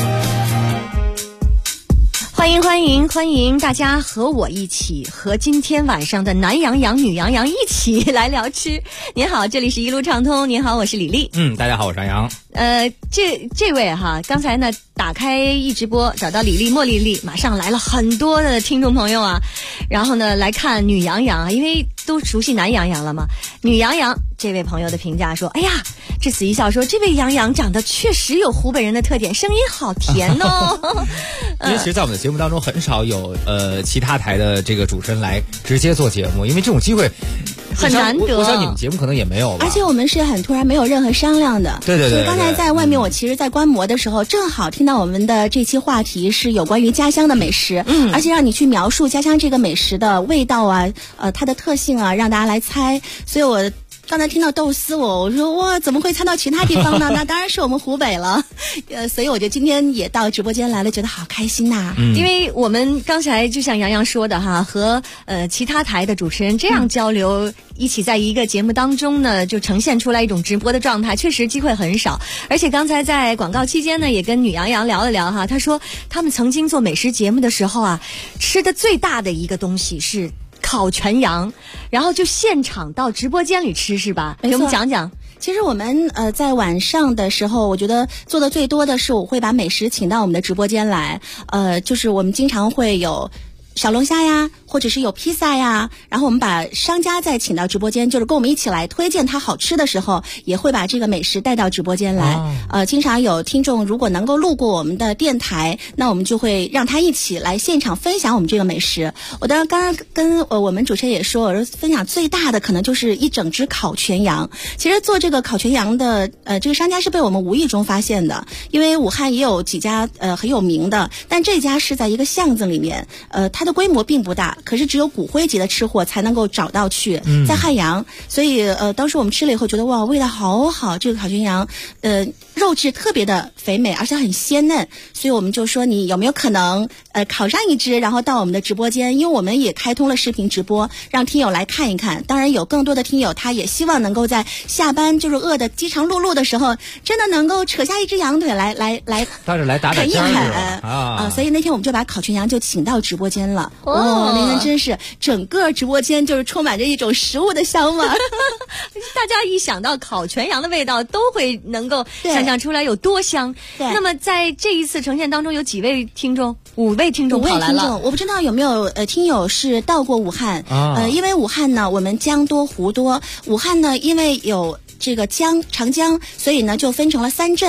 欢迎大家和我一起，和今天晚上的男羊羊、女羊羊一起来聊吃。您好，这里是一路畅通。您好，我是李丽。 大家好，我是杨洋。 这位哈，刚才呢打开一直播，找到李丽、莫丽丽，马上来了很多的听众朋友啊。然后呢来看女羊羊啊，因为都熟悉男羊羊了嘛。女羊羊这位朋友的评价说：“哎呀，这子一笑说，这位羊羊长得确实有湖北人的特点，声音好甜哦。” 因为其实，在我们的节目当中，很少有其他台的这个主持人来直接做节目，因为这种机会很难得。 我想你们节目可能也没有吧。 而且我们是很突然，没有任何商量的。 对。 所以刚才在外面，我其实，在观摩的时候，正好听到我们的这期话题是有关于家乡的美食，而且让你去描述家乡这个美食的味道啊，它的特性啊，让大家来猜。所以我刚才听到豆丝，我说哇，怎么会猜到其他地方呢？那当然是我们湖北了。所以我就今天也到直播间来了，觉得好开心呐。 因为我们刚才就像杨洋说的哈，和其他台的主持人这样交流，一起在一个节目当中呢，就呈现出来一种直播的状态，确实机会很少。而且刚才在广告期间呢，也跟女杨洋聊了聊哈，她说他们曾经做美食节目的时候啊，吃的最大的一个东西是烤全羊，然后就现场到直播间里吃，是吧？给我们讲讲。 其实我们在晚上的时候，我觉得做的最多的是我会把美食请到我们的直播间来，就是我们经常会有小龙虾呀，或者是有披萨呀，然后我们把商家再请到直播间，就是跟我们一起来推荐它好吃的时候，也会把这个美食带到直播间来。经常有听众如果能够路过我们的电台，那我们就会让他一起来现场分享我们这个美食。我当然刚刚跟我们主持人也说，我说分享最大的可能就是一整只烤全羊。其实做这个烤全羊的这个商家是被我们无意中发现的，因为武汉也有几家很有名的，但这家是在一个巷子里面，它的规模并不大，可是只有骨灰级的吃货才能够找到去，在汉阳。所以当时我们吃了以后觉得哇，味道好好，这个烤全羊肉质特别的肥美，而且很鲜嫩，所以我们就说你有没有可能烤上一只，然后到我们的直播间，因为我们也开通了视频直播，让听友来看一看。当然有更多的听友他也希望能够在下班就是饿得饥肠辘辘的时候，真的能够扯下一只羊腿来倒是来打打尖儿所以那天我们就把烤全羊就请到直播间了。那天真是整个直播间就是充满着一种食物的香味。 大家一想到烤全羊的味道，都会能够想象出来有多香。那么在这一次呈现当中，有几位听众？5位听众跑来了。 我不知道有没有听友是到过武汉。因为武汉呢，我们江多湖多。武汉呢，因为有这个长江，所以呢就分成了3镇。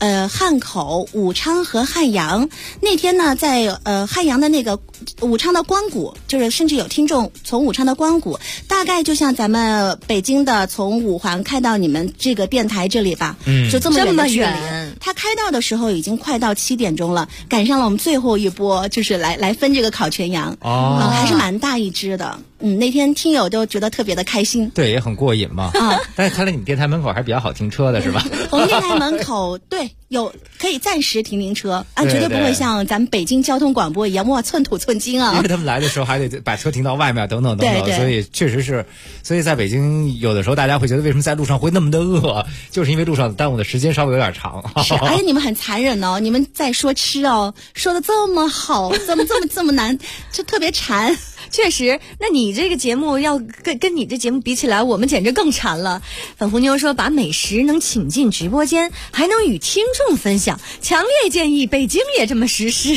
汉口、武昌和汉阳。那天呢，在汉阳的那个武昌的光谷，就是甚至有听众从武昌的光谷，大概就像咱们北京的从五环开到你们这个电台这里吧，就这么远的距离。他开到的时候已经快到7点钟了，赶上了我们最后一波，就是来分这个烤全羊，还是蛮大一只的。那天听友都觉得特别的开心， 对，也很过瘾嘛。但是看来你们电台门口还是比较好停车的，是吧？ 我们电台门口对有可以暂时停车啊，绝对不会像咱们北京交通广播一样哇寸土寸金啊。 因为他们来的时候还得把车停到外面等等等等， 对， 所以确实是，所以在北京有的时候大家会觉得为什么在路上会那么的饿，就是因为路上耽误的时间稍微有点长。 是，而且你们很残忍哦，你们在说吃哦，说的这么好，怎么这么难，就特别馋。 确实，那你这个节目要跟你这节目比起来，我们简直更馋了。粉红妞说，把美食能请进直播间，还能与听众分享，强烈建议北京也这么实施。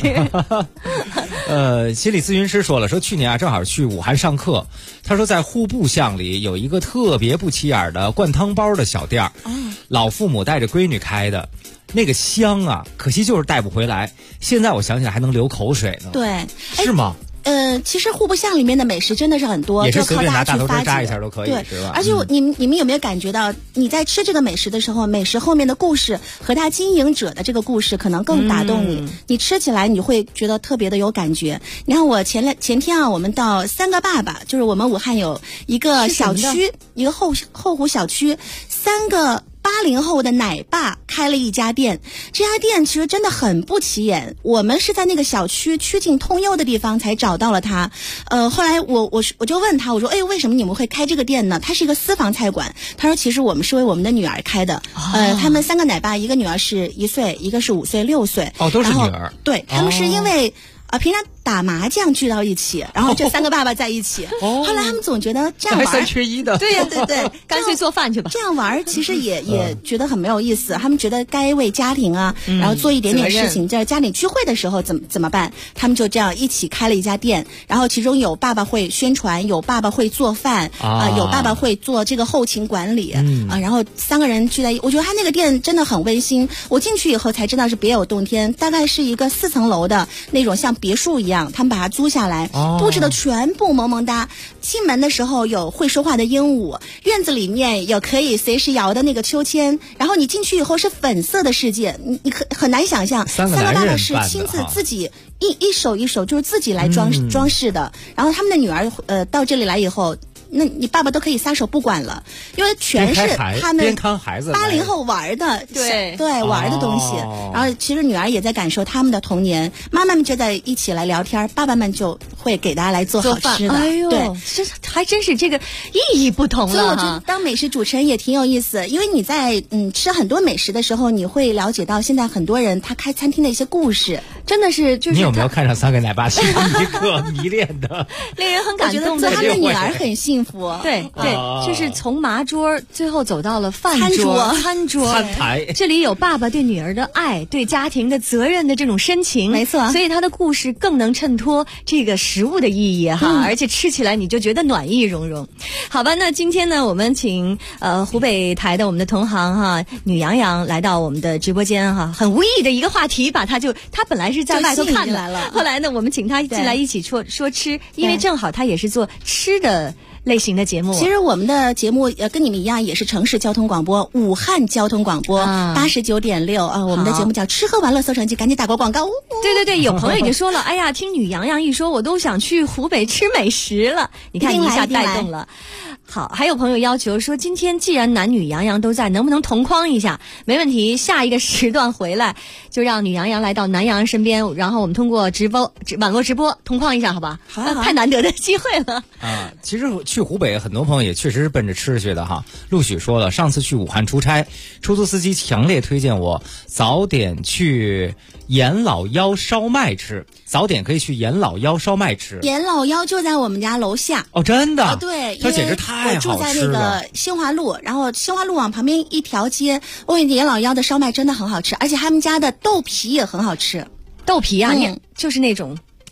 心理咨询师说了，说去年正好去武汉上课，他说在户部巷里有一个特别不起眼的灌汤包的小店，老父母带着闺女开的。那个香啊，可惜就是带不回来。现在我想起来还能流口水呢。 对， 是吗？ 其实户部巷里面的美食真的是很多， 也是随便拿大头针扎一下都可以，是吧？ 而且你们有没有感觉到，你在吃这个美食的时候，美食后面的故事和它经营者的这个故事可能更打动你，你吃起来你会觉得特别的有感觉。你看我前天啊，我们到三个爸爸，就是我们武汉有一个小区，一个后湖小区，3个80后的奶爸开了一家店，这家店其实真的很不起眼，我们是在那个小区曲径通幽的地方才找到了他。后来我就问他，我说为什么你们会开这个店呢？他是一个私房菜馆。他说其实我们是为我们的女儿开的。他们3个奶爸，一个女儿是1岁，一个是5岁、6岁。 都是女儿。 对，他们是因为平常打麻将聚到一起，然后这3个爸爸在一起。后来他们总觉得这样玩还3缺1的。 对呀，对， 干脆做饭去吧。 这样玩其实也觉得很没有意思。他们觉得该为家庭啊，然后做一点点事情，在家里聚会的时候怎么办？他们就这样一起开了一家店，然后其中有爸爸会宣传，有爸爸会做饭有爸爸会做这个后勤管理然后3个人聚在一起。我觉得他那个店真的很温馨。我进去以后才知道是别有洞天，大概是一个4层楼的那种像别墅一样。他们把它租下来，布置的全部萌萌哒。进门的时候有会说话的鹦鹉，院子里面有可以随时摇的那个秋千，然后你进去以后是粉色的世界，你很难想象3个爸爸是亲自自己一手一手就是自己来装饰的。然后他们的女儿到这里来以后，那你爸爸都可以撒手不管了，因为全是他们80后玩的，对玩的东西。然后其实女儿也在感受他们的童年，妈妈们就在一起来聊天，爸爸们就会给大家来做好吃的。 哎呦，对，这还真是这个意义不同了。 所以我觉得当美食主持人也挺有意思，因为你在吃很多美食的时候，你会了解到现在很多人他开餐厅的一些故事，真的是就是你有没有看上3个奶爸是一个迷恋的， 令人很感动的。他们的女儿很幸福。 对，就是从麻桌最后走到了餐桌餐台。 这里有爸爸对女儿的爱，对家庭的责任的这种深情， 没错。 所以他的故事更能衬托这个食物的意义哈，而且吃起来你就觉得暖意融融。好吧，那今天呢，我们请湖北台的我们的同行哈，女杨洋来到我们的直播间哈，很无意的一个话题，他本来是在外头看的，后来呢，我们请他进来一起说吃，因为正好他也是做吃的类型的节目。 其实我们的节目跟你们一样，也是城市交通广播，武汉交通广播89.6我们的节目叫吃喝玩乐搜成记，赶紧打个广告。 对，有朋友已经说了，哎呀，听女杨洋一说，我都想去湖北吃美食了。你看一下带动了。好，还有朋友要求说，今天既然男女杨洋都在，能不能同框一下？没问题，下一个时段回来就让女杨洋来到男杨洋身边，然后我们通过网络直播同框一下，好吧？ 好， 太难得的机会了其实去湖北很多朋友也确实是奔着吃去的哈。陆许说了，上次去武汉出差，出租司机强烈推荐我早点去严老幺烧麦吃，早点可以去严老幺烧麦吃。 严老幺就在我们家楼下。 真的？ 对， 它简直太好吃了。 我住在那个新华路，然后新华路往旁边一条街，我跟你严老幺的烧麦真的很好吃，而且他们家的豆皮也很好吃。 豆皮啊，就是那种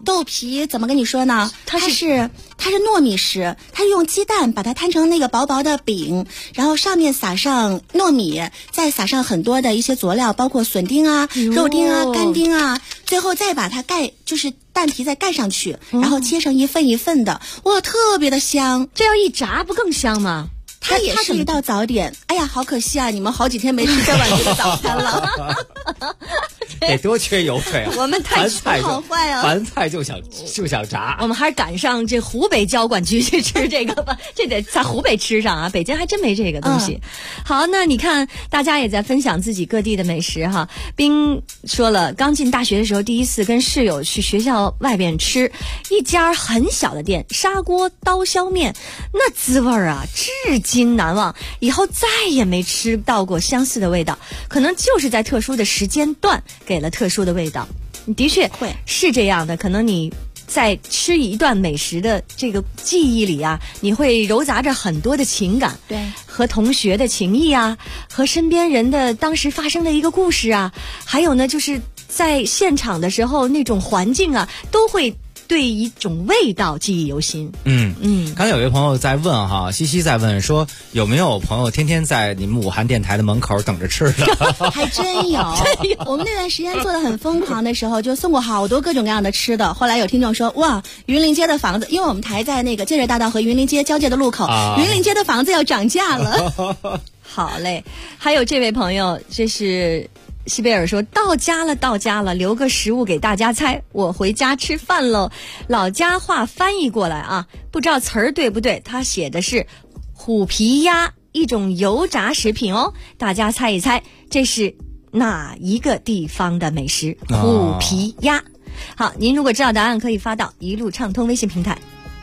豆皮怎么跟你说呢？它是糯米食，它用鸡蛋把它摊成那个薄薄的饼，然后上面撒上糯米，再撒上很多的一些佐料，包括笋丁啊、肉丁啊、干丁啊，最后再把它就是蛋皮再盖上去，然后切成一份一份的，哇，特别的香。 这要一炸不更香吗？ 它也是一道早点。哎呀，好可惜啊，你们好几天没吃这碗这个早餐了。 得多缺油水啊！ 我们太好坏啊！ 凡菜就想炸。 我们还是赶上这湖北交管局去吃这个吧，这得在湖北吃上啊，北京还真没这个东西。好，那你看大家也在分享自己各地的美食哈。冰说了，刚进大学的时候第一次跟室友去学校外边吃一家很小的店，砂锅刀削面，那滋味啊至今难忘，以后再也没吃到过相似的味道，可能就是在特殊的时间段给了特殊的味道。的确会是这样的，可能你在吃一段美食的这个记忆里啊，你会糅杂着很多的情感， 对， 和同学的情谊啊，和身边人的当时发生的一个故事啊，还有呢就是在现场的时候那种环境啊，都会对一种味道记忆犹新。 刚才有一位朋友在问哈，西西在问说有没有朋友天天在你们武汉电台的门口等着吃的？ 还真有，我们那段时间做的很疯狂的时候，就送过好多各种各样的吃的。后来有听众说，哇，云林街的房子，因为我们台在那个建设大道和云林街交界的路口，云林街的房子要涨价了。 好嘞，还有这位朋友，这是西贝尔说，到家了，留个食物给大家猜，我回家吃饭喽。老家话翻译过来啊，不知道词儿对不对，他写的是虎皮鸭，一种油炸食品哦，大家猜一猜这是哪一个地方的美食？虎皮鸭。好，您如果知道答案可以发到一路畅通微信平台。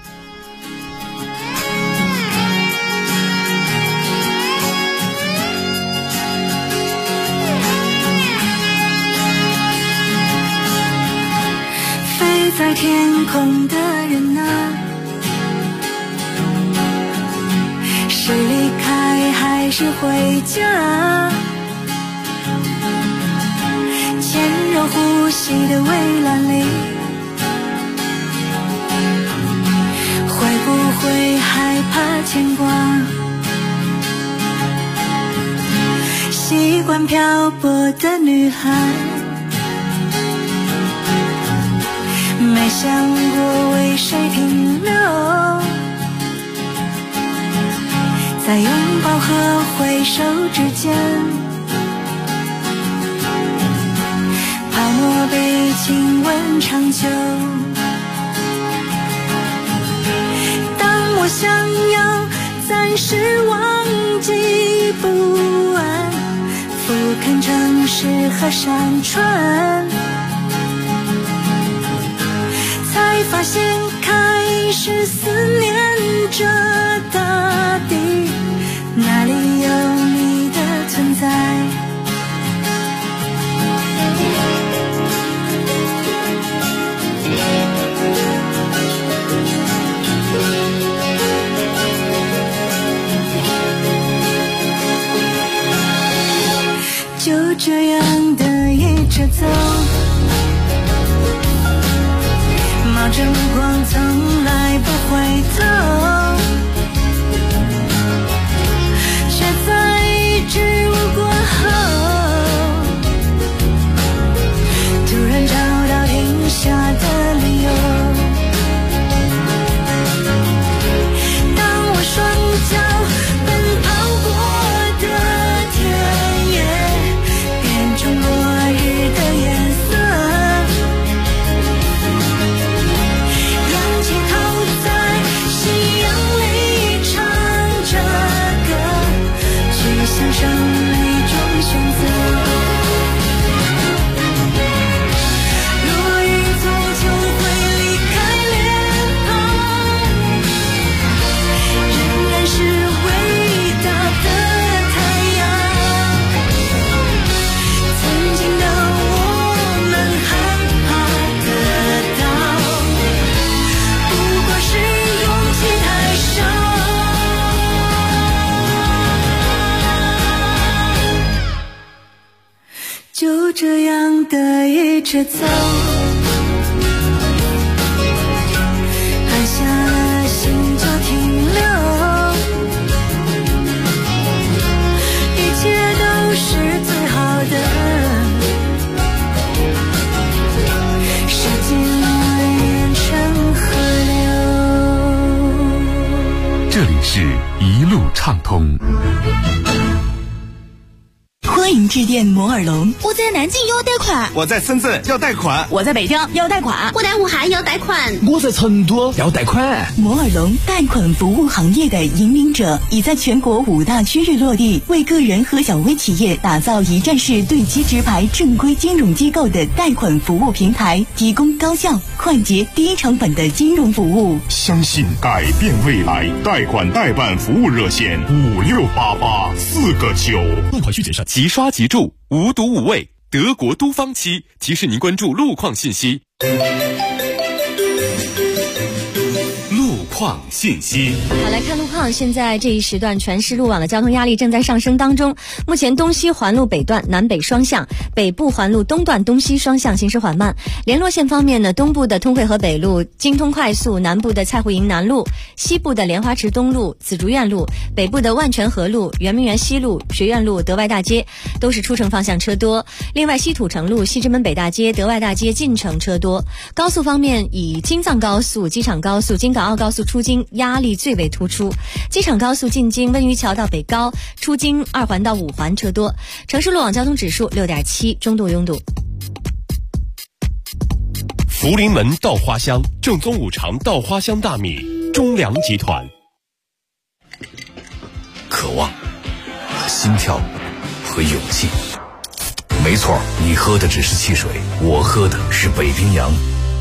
在天空的人啊，是离开还是回家？潜入呼吸的围栏里，会不会害怕牵挂？习惯漂泊的女孩，没想过为谁停留，在拥抱和挥手之间，泡沫被亲吻长久。当我想要暂时忘记不安，俯瞰城市和山川，才发现开始思念着大地，哪里有你的存在？就这样的一直走，冒着目光从来不回头，却在一无过后，突然找到停下的理由。当我双脚奔跑过的田野变成落日的颜色，仰起头在夕阳里唱着歌，去享受每种选择。落日终究会离开脸庞，仍然是伟大的太阳。曾经的我们害怕得到，不过是勇气太少，就这样的一直走。 事一路畅通。 欢迎致电摩尔龙。 我在南京要贷款， 我在深圳要贷款， 我在北京要贷款， 我在武汉要贷款， 我在成都要贷款。 摩尔龙贷款服务行业的引领者，已在全国5大区域落地，为个人和小微企业打造一站式对接直排正规金融机构的贷款服务平台，提供高效、快捷、低成本的金融服务。 相信改变未来，贷款代办服务热线5688 4个9。 贷款需谨慎，即刷即注，无毒无畏。德国都方期提示您关注路况信息。路况信息。 好，来看路况。现在这一时段全市路网的交通压力正在上升当中。目前东西环路北段南北双向，北部环路东段东西双向行驶缓慢。联络线方面呢，东部的通惠河北路、京通快速，南部的蔡湖营南路，西部的莲花池东路、紫竹院路，北部的万泉河路、圆明园西路、学院路、德外大街都是出城方向车多。另外，西土城路、西直门北大街、德外大街进城车多。高速方面，以京藏高速、机场高速、京港澳高速出京压力最为突出。机场高速进京温榆桥到北高，出京2环到5环车多。城市路网交通指数6.7，中度拥堵。 福临门稻花香，正宗五常稻花香大米，中粮集团。 渴望、心跳和勇气。没错，你喝的只是汽水，我喝的是北冰洋。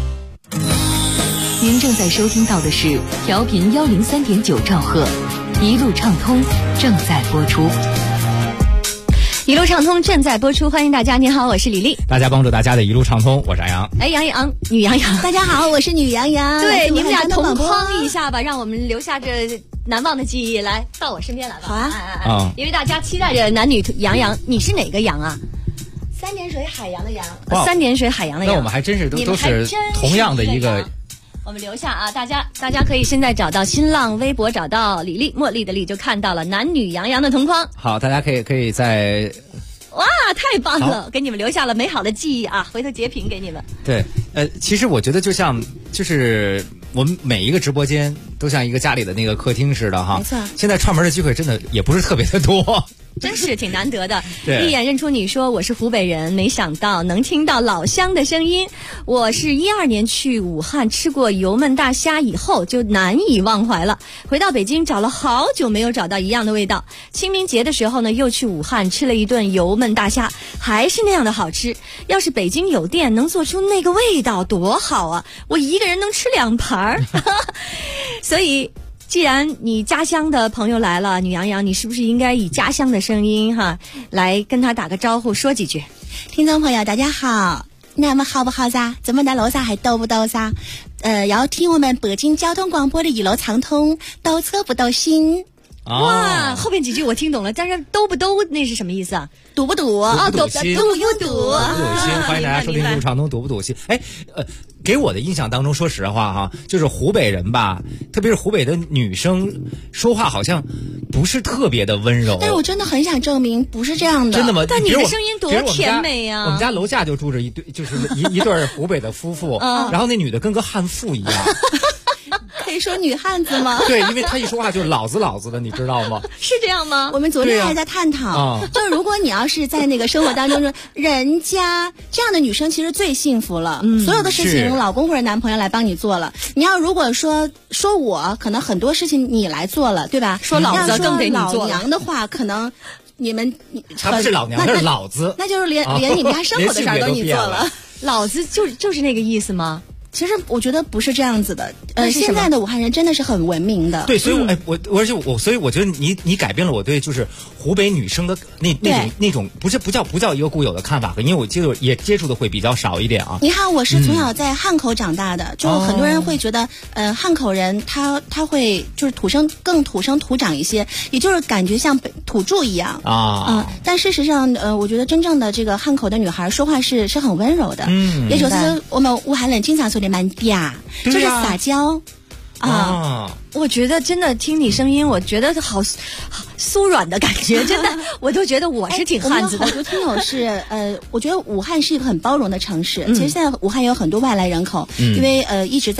您正在收听到的是调频103.9兆赫，一路畅通正在播出。 一路畅通正在播出，欢迎大家。你好，我是李丽。 大家帮助大家的一路畅通，我是杨洋。 哎，杨洋，女杨洋。 大家好，我是女杨洋。 对，你们俩同框一下吧，让我们留下这难忘的记忆。来，到我身边来吧。 好啊。 因为大家期待着男女杨洋，你是哪个杨啊？3点水海洋的洋，3点水海洋的洋。 那我们还真是都是同样的一个。 我们留下啊，大家可以现在找到新浪微博，找到李丽，茉莉的丽，就看到了男女杨洋的同框。 好，大家可以在。 哇，太棒了，给你们留下了美好的记忆啊！回头截屏给你们。 对，其实我觉得就是我们每一个直播间都像一个家里的那个客厅似的哈。 没错。 现在串门的机会真的也不是特别的多。 真是挺难得的。 对， 一眼认出你说我是湖北人，没想到能听到老乡的声音。我是12年去武汉吃过油焖大虾以后就难以忘怀了，回到北京找了好久没有找到一样的味道。清明节的时候呢，又去武汉吃了一顿油焖大虾，还是那样的好吃。要是北京有店能做出那个味道多好啊，我一个人能吃2盘。所以既然你家乡的朋友来了，女杨洋，你是不是应该以家乡的声音来跟他打个招呼，说几句？ 听众朋友大家好，那么好不好噻？咱们的路上还堵不堵噻？要听我们北京交通广播的一路畅通，堵车不堵心。 哇，后边几句我听懂了，但是兜不兜那是什么意思啊？ 堵不堵啊？堵心， 堵有堵， 堵心。欢迎大家收听一路畅通，堵不堵心？哎，给我的印象当中，说实话哈，就是湖北人吧，特别是湖北的女生说话好像不是特别的温柔。 但是我真的很想证明不是这样的。 真的吗？ 但你的声音多甜美呀！ 我们家楼下就住着一对，就是一对湖北的夫妇，然后那女的跟个悍妇一样。 可以说女汉子吗？ 对，因为她一说话就老子的，你知道吗？ 是这样吗？ 我们昨天还在探讨，就如果你要是在那个生活当中，人家这样的女生其实最幸福了，所有的事情老公或者男朋友来帮你做了。你要如果说我可能很多事情你来做了，对吧？ 说老子更得你做了。 老娘的话，可能你们他不是老娘，那是老子， 那就是连你们家生活的事儿都你做了。 老子就是那个意思吗？ 其实我觉得不是这样子的，现在的武汉人真的是很文明的。 对，所以所以我觉得你改变了我对就是湖北女生的那种不叫一个固有的看法，因为我也接触的会比较少一点啊。 你看，我是从小在汉口长大的，就很多人会觉得，汉口人他会就是更土生土长一些，也就是感觉像土著一样但事实上，我觉得真正的这个汉口的女孩说话是很温柔的，也就是我们武汉人经常说的蛮嗲，就是撒娇我觉得真的听你声音，我觉得好酥软的感觉，真的，我都觉得我是挺汉子的。 好多听友是我觉得武汉是一个很包容的城市。其实现在武汉有很多外来人口，因为一直在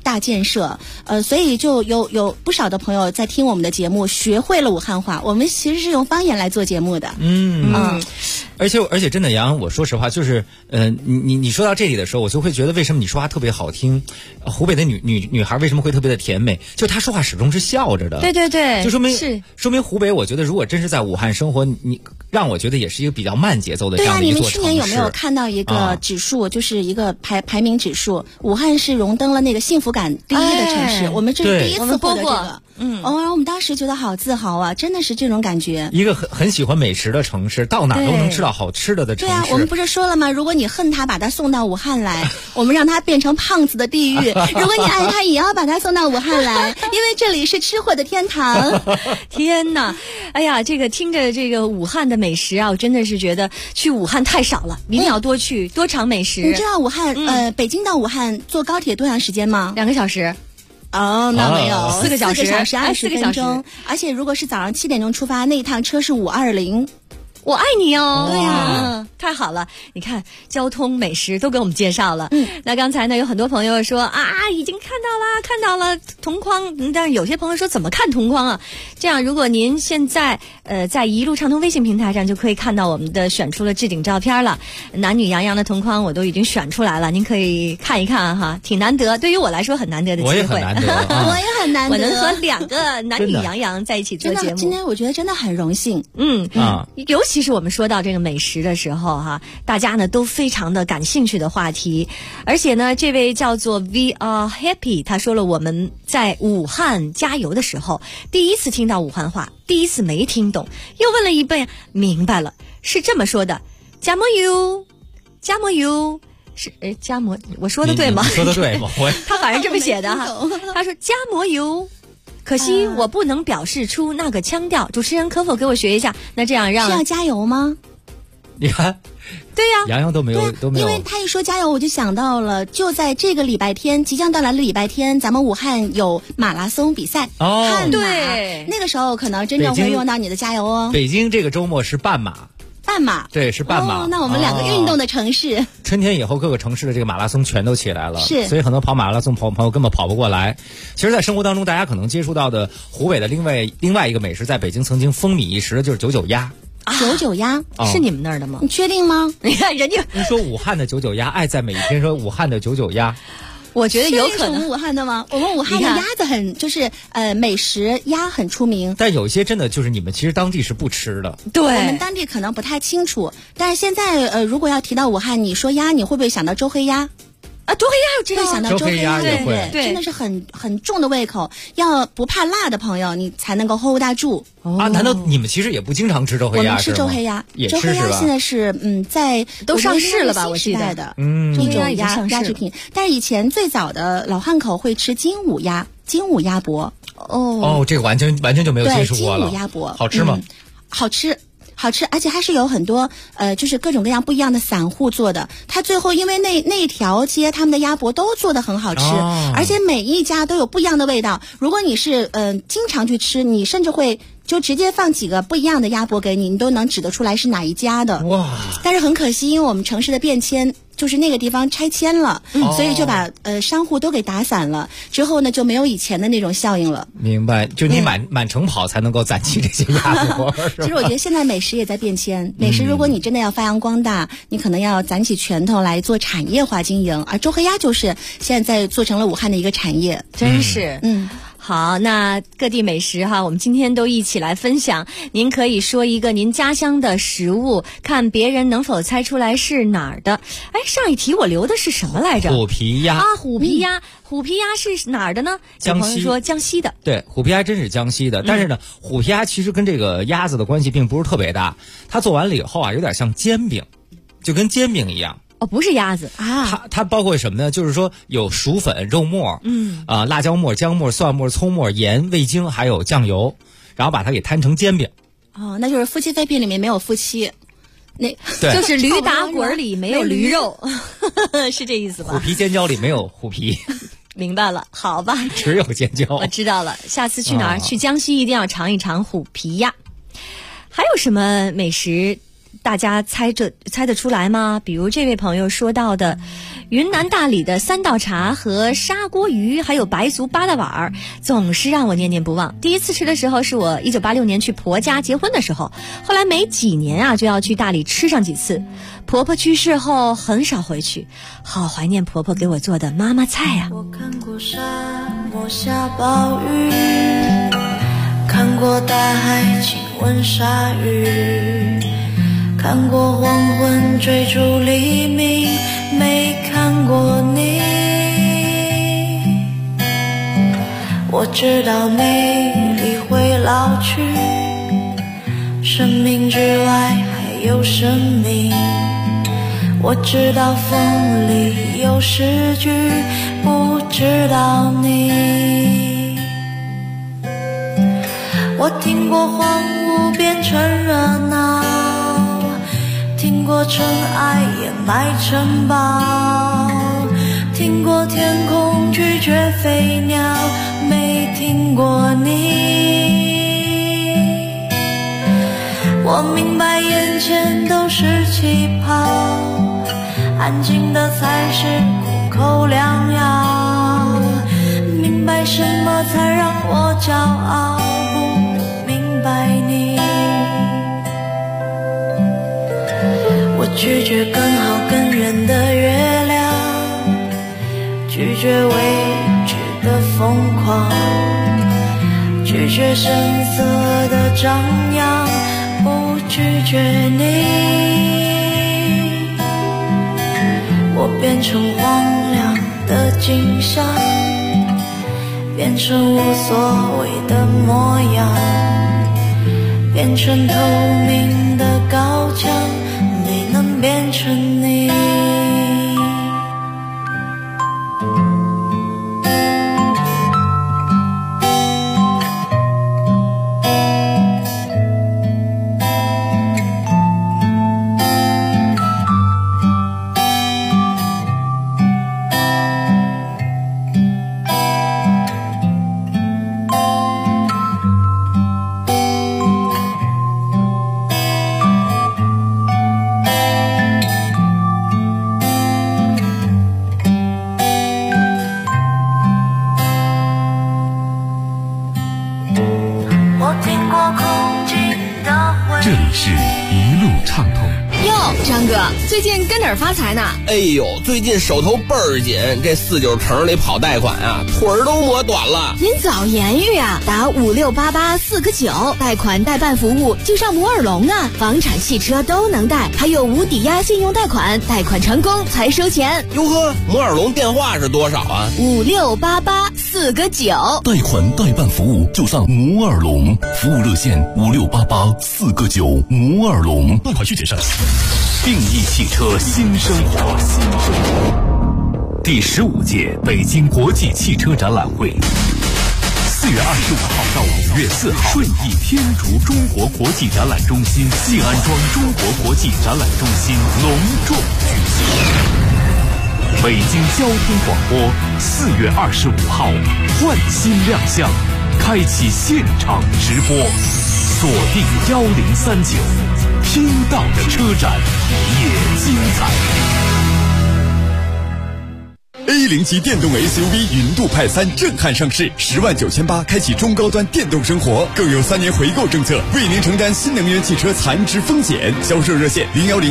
大建设，所以就有不少的朋友在听我们的节目，学会了武汉话。我们其实是用方言来做节目的。 而且真的杨，我说实话，就是你说到这里的时候，我就会觉得为什么你说话特别好听，湖北的女孩为什么会特别的甜美？就她说话始终是笑着的。 对对对， 就说明湖北，我觉得如果真是在武汉生活，你让我觉得也是一个比较慢节奏的这样的一座城市。 对啊，你们去年有没有看到一个指数，就是一个排名指数？武汉是荣登了那个幸福感第一的城市，我们这是第一次获得这个。我们当时觉得好自豪啊，真的是这种感觉。 一个很喜欢美食的城市，到哪都能吃到好吃的城市。 对啊，我们不是说了吗？如果你恨他，把他送到武汉来，我们让他变成胖子的地狱；如果你爱他，也要把他送到武汉来，因为这里是吃货的天堂。 天哪，哎呀，这个听着这个武汉的美食啊，我真的是觉得去武汉太少了，一定要多去多尝美食。 你知道武汉北京到武汉坐高铁多长时间吗 ？2个小时。 那没有 4个小时 20分钟，而且如果是早上7点钟出发，那一趟车是520。 我爱你哦！ 对呀， 太好了！你看，交通、美食都给我们介绍了。那刚才呢，有很多朋友说已经看到了同框，但是有些朋友说怎么看同框啊？这样，如果您现在在一路畅通微信平台上，就可以看到我们的选出了置顶照片了。男女杨洋的同框我都已经选出来了，您可以看一看哈，挺难得，对于我来说很难得的机会。 我也很难得， 我也很难得， 我能和2个男女杨洋在一起做节目， 今天我觉得真的很荣幸。 尤其是我们说到这个美食的时候哈，大家呢都非常的感兴趣的话题，而且呢，这位叫做 We Are Happy， 他说了我们在武汉加油的时候，第一次听到武汉话，第一次没听懂，又问了一遍，明白了，是这么说的：加摩油，加摩油。是加摩，我说的对吗？ 说的对吗？ 他反正这么写的哈，他说加摩油。可惜我不能表示出那个腔调，主持人可否给我学一下？那这样让是要加油吗？ 你看， 对呀， 洋洋都没有， 因为他一说加油，我就想到了，就在这个礼拜天，即将到来的礼拜天，咱们武汉有马拉松比赛，汉马， 对， 那个时候可能真正会用到你的加油哦。 北京这个周末是半马。 半马， 对，是半马。 那我们2个运动的城市， 春天以后各个城市的这个马拉松全都起来了， 是， 所以很多跑马拉松朋友根本跑不过来。其实，在生活当中，大家可能接触到的湖北的另外一个美食，在北京曾经风靡一时的就是99鸭。 99鸭是你们那儿的吗？ 你确定吗？ 你看人家， 你说武汉的99鸭，爱在每一天说武汉的99鸭。 我觉得有可能。 是武汉的吗？我们武汉的鸭子很就是美食鸭很出名， 但有些真的就是你们其实当地是不吃的。 对， 我们当地可能不太清楚。但是现在如果要提到武汉，你说鸭，你会不会想到周黑鸭？ 周黑鸭我知道， 会想到周黑鸭， 对， 真的是很重的胃口，要不怕辣的朋友，你才能够 hold 得住。 难道你们其实也不经常吃周黑鸭？ 我们吃周黑鸭，周黑鸭现在是在都上市了吧？我记得的，这种鸭制品。但是以前最早的老汉口会吃精武鸭脖。 这个完全就没有接触过了。 精武鸭脖好吃吗？ 好吃，而且它是有很多就是各种各样不一样的散户做的。它最后因为那条街他们的鸭脖都做得很好吃，而且每一家都有不一样的味道。如果你是经常去吃，你甚至会就直接放几个不一样的鸭脖给你，你都能指得出来是哪一家的。 哇！ 但是很可惜，因为我们城市的变迁，就是那个地方拆迁了，所以就把商户都给打散了。之后呢，就没有以前的那种效应了。 明白，就你满城跑才能够攒齐这些鸭脖。 其实我觉得现在美食也在变迁，美食如果你真的要发扬光大，你可能要攒起拳头来做产业化经营。而周黑鸭就是现在做成了武汉的一个产业， 真是。好，那各地美食哈，我们今天都一起来分享。您可以说一个您家乡的食物，看别人能否猜出来是哪儿的。上一题我留的是什么来着？ 虎皮鸭虎皮鸭，虎皮鸭是哪儿的呢？ 江西。 有朋友说江西的。 对，虎皮鸭真是江西的，但是呢，虎皮鸭其实跟这个鸭子的关系并不是特别大。它做完了以后啊，有点像煎饼，就跟煎饼一样。 不是鸭子啊， 它包括什么呢？就是说有薯粉、肉末，辣椒末、姜末、蒜末、葱末、盐、味精，还有酱油，然后把它给摊成煎饼。 那就是夫妻肺片里面没有夫妻， 对， 就是驴打滚里没有驴肉，是这意思吧？ 虎皮尖椒里没有虎皮。 明白了，好吧， 只有尖椒。 我知道了，下次去哪儿？去江西一定要尝一尝虎皮鸭。还有什么美食大家猜得出来吗？比如这位朋友说到的云南大理的3道茶和砂锅鱼，还有白族八大碗，总是让我念念不忘。第一次吃的时候是我1986年去婆家结婚的时候，后来没几年啊就要去大理吃上几次。婆婆去世后很少回去，好怀念婆婆给我做的妈妈菜啊。 我看过沙漠下暴雨，看过大海亲吻鲨鱼，看过黄昏追逐黎明，没看过你。我知道美丽会老去，生命之外还有生命。我知道风里有诗句，不知道你。我听过荒芜变成热闹，听过尘埃掩埋城堡，听过天空拒绝飞鸟，没听过你。我明白眼前都是气泡，安静的才是苦口良药，明白什么才让我骄傲，不明白你。我拒绝更好更圆的月亮，拒绝未知的疯狂，拒绝声色的张扬，不拒绝你。我变成荒凉的景象，变成无所谓的模样，变成透明的高墙，没能变成你。 最近跟哪儿发财呢？ 哎呦，最近手头倍儿紧，这49城里跑贷款啊，腿儿都磨短了。 您早言语啊，打5688 4个9，贷款代办服务就上摩尔龙啊，房产汽车都能贷，还有无抵押信用贷款，贷款成功才收钱。 哟呵，摩尔龙电话是多少啊 ？5688 4个9， 贷款代办服务就上摩尔龙，服务热线5688 4个9，摩尔龙。 贷款需谨慎。 定义汽车新生活，第15届北京国际汽车展览会，4月25号到5月4号，顺义天竺中国国际展览中心西安庄中国国际展览中心隆重举行。北京交通广播4月25号换新亮相，开启现场直播，锁定1039。听到的车展也精彩。 A0级电动 SUV 云度派3震撼上市，10.98万开启中高端电动生活，更有3年回购政策，为您承担新能源汽车残值风险。销售热线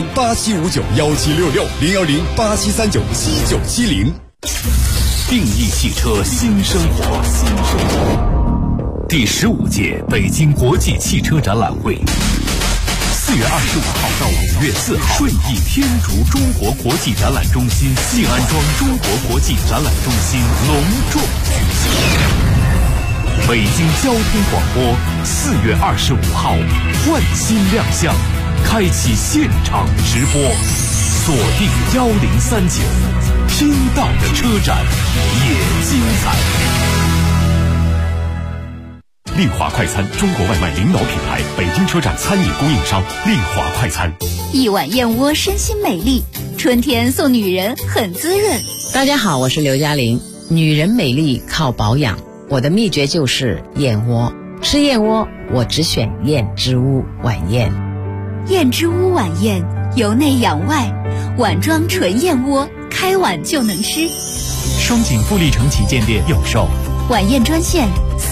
01087591766，01087397970。 定义汽车新生活，第15届北京国际汽车展览会。4月25号到5月4号，顺义天竺中国国际展览中心西安庄中国国际展览中心隆重举行。北京交通广播4月25号换新亮相，开启现场直播，锁定1039，听到的车展也精彩。 丽华快餐，中国外卖领导品牌，北京车站餐饮供应商。丽华快餐， 一碗燕窝身心美丽，春天送女人很滋润。 大家好，我是刘嘉玲。女人美丽靠保养，我的秘诀就是燕窝。吃燕窝，我只选燕之屋晚宴。 燕之屋晚宴由内养外，碗装纯燕窝， 开碗就能吃。 双井富力城旗舰店有售。 晚宴专线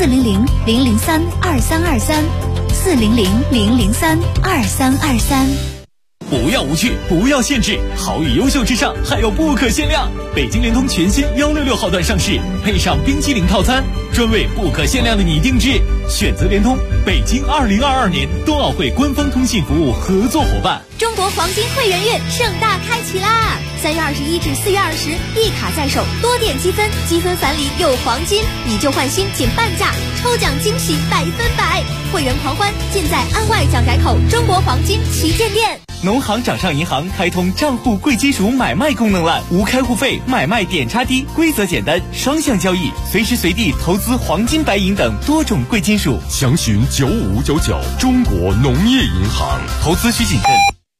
400-003-2323，400-003-2323。 不要无趣，不要限制，好与优秀之上还有不可限量。北京联通全新166号段上市，配上冰淇淋套餐，专为不可限量的你定制。选择联通，北京2022年冬奥会官方通信服务合作伙伴。 中国黄金会员月盛大开启啦！3月21至4月20，一卡在手，多点积分，积分返礼有黄金，以旧换新仅半价，抽奖惊喜100%，会员狂欢尽在安外蒋宅口中国黄金旗舰店。 农行掌上银行开通账户贵金属买卖功能了，无开户费，买卖点差低，规则简单，双向交易，随时随地投资黄金、白银等多种贵金属。 详询9599中国农业银行。 投资需谨慎。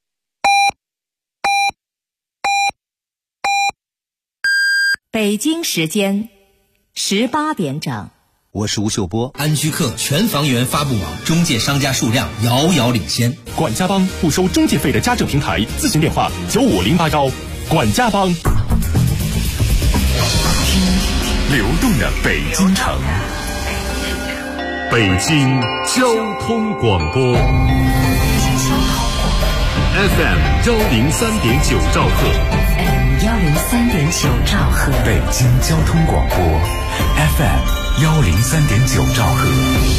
北京时间18点整。 我是吴秀波。 安居客全房源发布网中介商家数量遥遥领先。 管家帮不收中介费的家政平台，咨询电话95081。管家帮。流动的北京城，北京交通广播 FM 103.9兆赫 ，103.9兆赫， 北京交通广播 FM 103.9兆赫。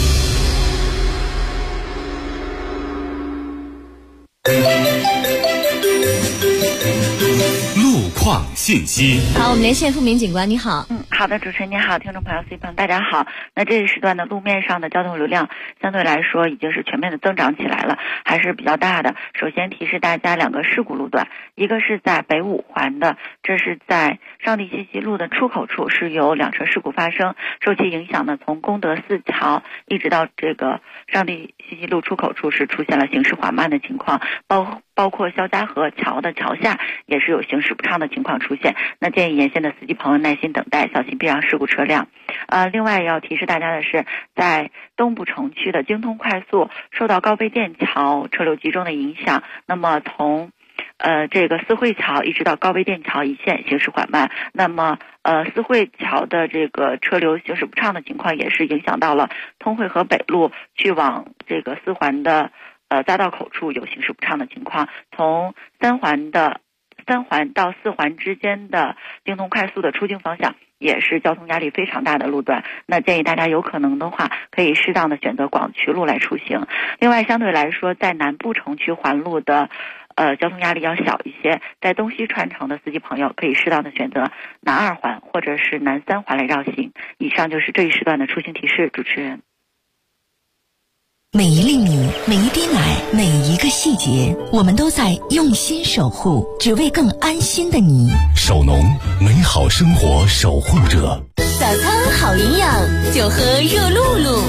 路况信息。 好，我们连线付明警官，你好。 好的，主持人你好，听众朋友 C 朋友大家好。那这一时段的路面上的交通流量相对来说已经是全面的增长起来了，还是比较大的。首先提示大家2个事故路段，一个是在北五环的，这是在上地西溪路的出口处是有2车事故发生，受其影响呢，从功德寺桥一直到这个上地西溪路出口处是出现了行驶缓慢的情况，包括肖家河桥的桥下也是有行驶不畅的情况出现，那建议沿线的司机朋友耐心等待，小心避让事故车辆。另外要提示大家的是，在东部城区的京通快速受到高碑店桥车流集中的影响，那么从这个四惠桥一直到高碑店桥一线行驶缓慢，那么四惠桥的这个车流行驶不畅的情况也是影响到了通惠河北路去往这个4环的匝道口处有行驶不畅的情况，从3环到4环之间的京通快速的出京方向也是交通压力非常大的路段，那建议大家有可能的话可以适当的选择广渠路来出行。另外相对来说，在南部城区环路的交通压力要小一些，在东西穿城的司机朋友可以适当的选择南2环或者是南3环来绕行。以上就是这一时段的出行提示，主持人。 每一粒米，每一滴奶，每一个细节，我们都在用心守护，只为更安心的你。 守农，美好生活守护者。 早餐好营养，就喝热露露。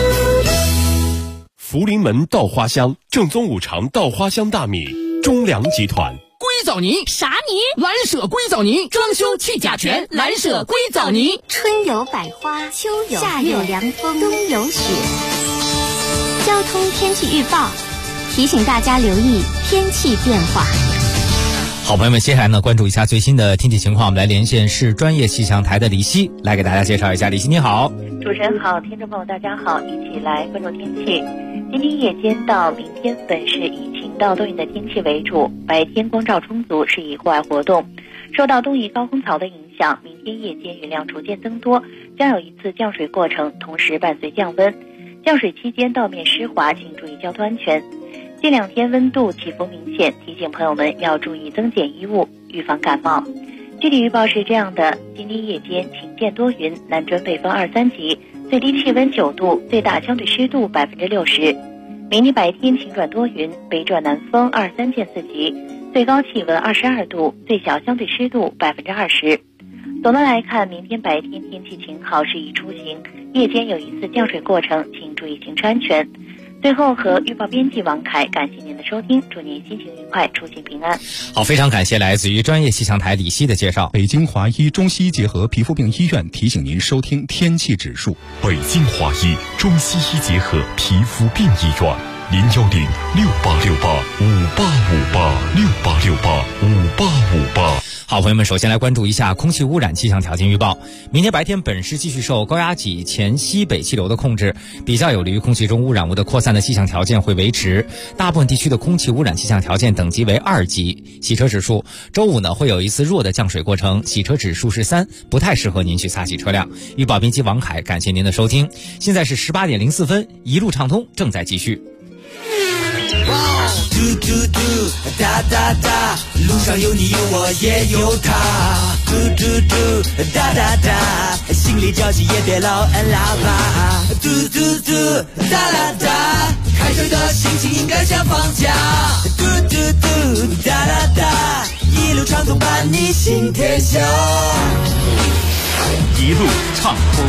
福临门稻花香，正宗5常稻花香大米，中粮集团。 硅藻泥啥泥？蓝舍硅藻泥，装修去甲醛，蓝舍硅藻泥。 春有百花，秋有夏有凉风，冬有雪。交通天气预报提醒大家留意天气变化。 好朋友们，接下来呢，关注一下最新的天气情况。我们来连线市专业气象台的李希，来给大家介绍一下。李希你好。 主持人好，听众朋友大家好，一起来关注天气。今天夜间到明天本市以晴到多云的天气为主，白天光照充足，适宜户外活动。受到东移高空槽的影响，明天夜间云量逐渐增多，将有一次降水过程，同时伴随降温。降水期间道面湿滑，请注意交通安全。近2天温度起伏明显，提醒朋友们要注意增减衣物，预防感冒。具体预报是这样的：今天夜间晴见多云，南转北风2、3级，最低气温9度，最大相对湿度60%。明天白天晴转多云，北转南风2、3见4级，最高气温22度，最小相对湿度20%。总的来看，明天白天天气晴好，适宜出行，夜间有一次降水过程，请注意行车安全。最后和预报编辑王凯感谢您的收听，祝您心情愉快，出行平安。 好，非常感谢来自于专业气象台李希的介绍。 北京华医中西医结合皮肤病医院提醒您收听天气指数。 北京华医中西医结合皮肤病医院，01068685858，68685858。 好，朋友们，首先来关注一下空气污染气象条件预报。明天白天本市继续受高压脊前西北气流的控制，比较有利于空气中污染物的扩散的气象条件会维持。大部分地区的空气污染气象条件等级为2级。洗车指数，周五呢会有一次弱的降水过程，洗车指数是3，不太适合您去擦洗车辆。预报编辑王凯，感谢您的收听。现在是18点04分，一路畅通正在继续。 嘟嘟嘟，哒哒哒，路上有你有我也有他。嘟嘟嘟，哒哒哒，心里着急也别老摁喇叭。嘟嘟嘟，哒哒哒，开车的心情应该像放假。嘟嘟嘟，哒哒哒，一路畅通伴你行天下。 一路畅通。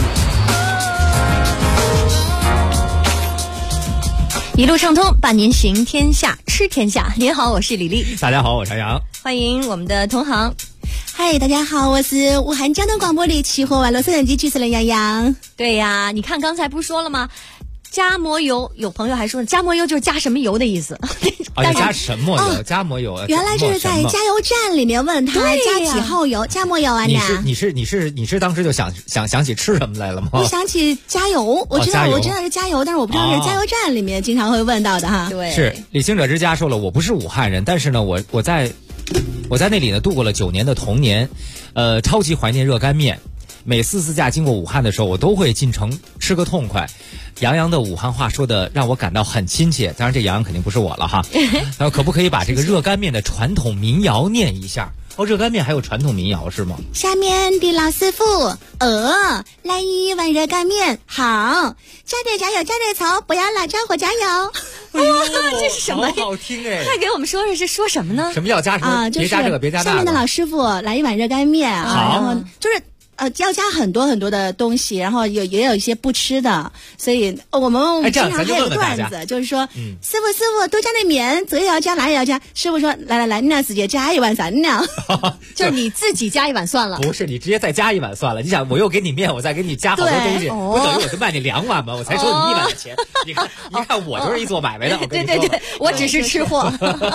一路畅通，伴您行天下，吃天下。您好，我是李丽。 大家好，我是杨。 欢迎我们的同行。 嗨，大家好，我是武汉交通广播里起火网络摄像机主持人杨洋。 对呀，你看刚才不是说了吗？加摩油，有朋友还说加摩油就是加什么油的意思。 要加什么油？加摩油。 原来就是在加油站里面问他加几号油，加摩油啊？ 你是当时就想起吃什么来了吗？ 我想起加油，我知道是加油，但是我不知道是加油站里面经常会问到的哈。 对， 是李行者之家说了，我不是武汉人，但是呢，我在那里呢度过了9年的童年，超级怀念热干面。每次自驾经过武汉的时候，我都会进城吃个痛快。杨洋的武汉话说的让我感到很亲切，当然这杨洋肯定不是我了哈。可不可以把这个热干面的传统民谣念一下？哦，热干面还有传统民谣是吗？ 下面的老师傅，来一碗热干面，好，加点酱油，加点醋，不要辣椒或加油。 哇，这是什么？ 好听哎！ 快给我们说说是说什么呢？ 什么叫加什么？别加这个，别加那个。 下面的老师傅来一碗热干面啊，然后就是要加很多很多的东西，然后也有一些不吃的，所以我们经常还有个段子，就是说，师傅多加点面，这也要加，那也要加。师傅说，来，你俩直接加一碗算了。 就是你自己加一碗算了。 不是，你直接再加一碗算了。你想，我又给你面，我再给你加好多东西，不等于我就卖你2碗吗？我才收你1碗的钱。你看我就是一做买卖的。 对，我只是吃货。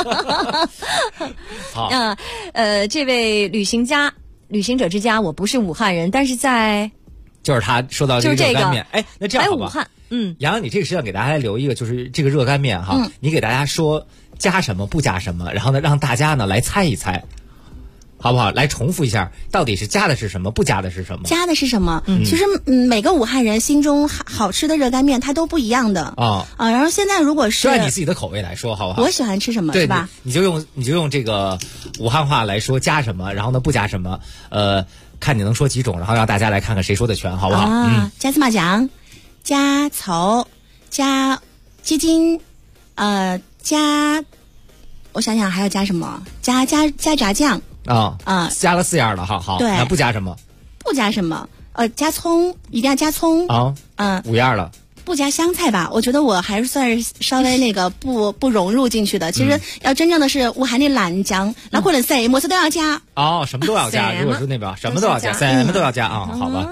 好， 这位旅行者之家，我不是武汉人，但是就是他说到这个热干面，哎，那这样好吧？ 武汉， 杨，你这个实际上给大家来留一个，就是这个热干面哈，你给大家说加什么不加什么，然后呢让大家呢来猜一猜，好不好？来重复一下，到底是加的是什么，不加的是什么？ 加的是什么？其实每个武汉人心中好吃的热干面，它都不一样的然后现在如果是按你自己的口味来说，好不好？ 我喜欢吃什么，是吧？ 你就用这个武汉话来说加什么，然后呢不加什么，看你能说几种，然后让大家来看看谁说的全，好不好？ 加芝麻酱，加醋，加鸡精，加，我想想还要加什么？加炸酱。 加了4样了哈，好，那不加什么？ 不加什么？加葱，一定要加葱 5样了。 不加香菜吧，我觉得我还是算是稍微那个不融入进去的。其实要真正的是武汉的烂酱，那可能什么都要加。 什么都要加。如果是那边什么都要加，什么都要加啊，好吧。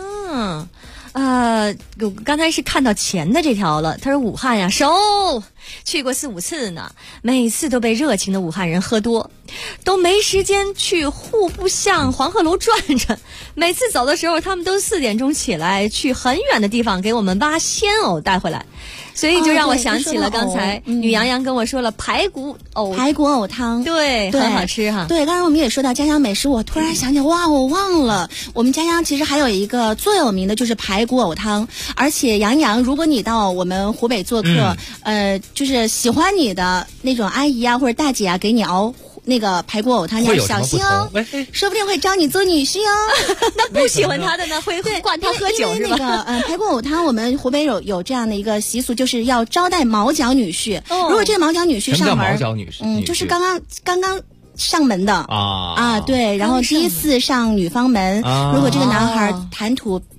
我刚才是看到钱的这条了。他说武汉呀，去过4、5次呢，每次都被热情的武汉人喝多，都没时间去户部巷、黄鹤楼转转。每次走的时候，他们都4点钟起来，去很远的地方给我们挖鲜藕带回来。所以就让我想起了刚才女杨洋跟我说了排骨藕汤，对，很好吃哈。 对，刚才我们也说到家乡美食，我突然想起，哇，我忘了，我们家乡其实还有一个最有名的就是排骨藕汤。而且杨洋，如果你到我们湖北做客，就是喜欢你的那种阿姨啊或者大姐啊，给你熬那个排骨藕汤，你要小心哦，说不定会招你做女婿哦。 那不喜欢他的呢，会灌他喝酒是吧？ 那个排骨藕汤，我们湖北有这样的一个习俗，就是要招待毛脚女婿。如果这个毛脚女婿上门，什么叫毛脚女婿？ 就是刚刚上门的对，然后第一次上女方门，如果这个男孩谈吐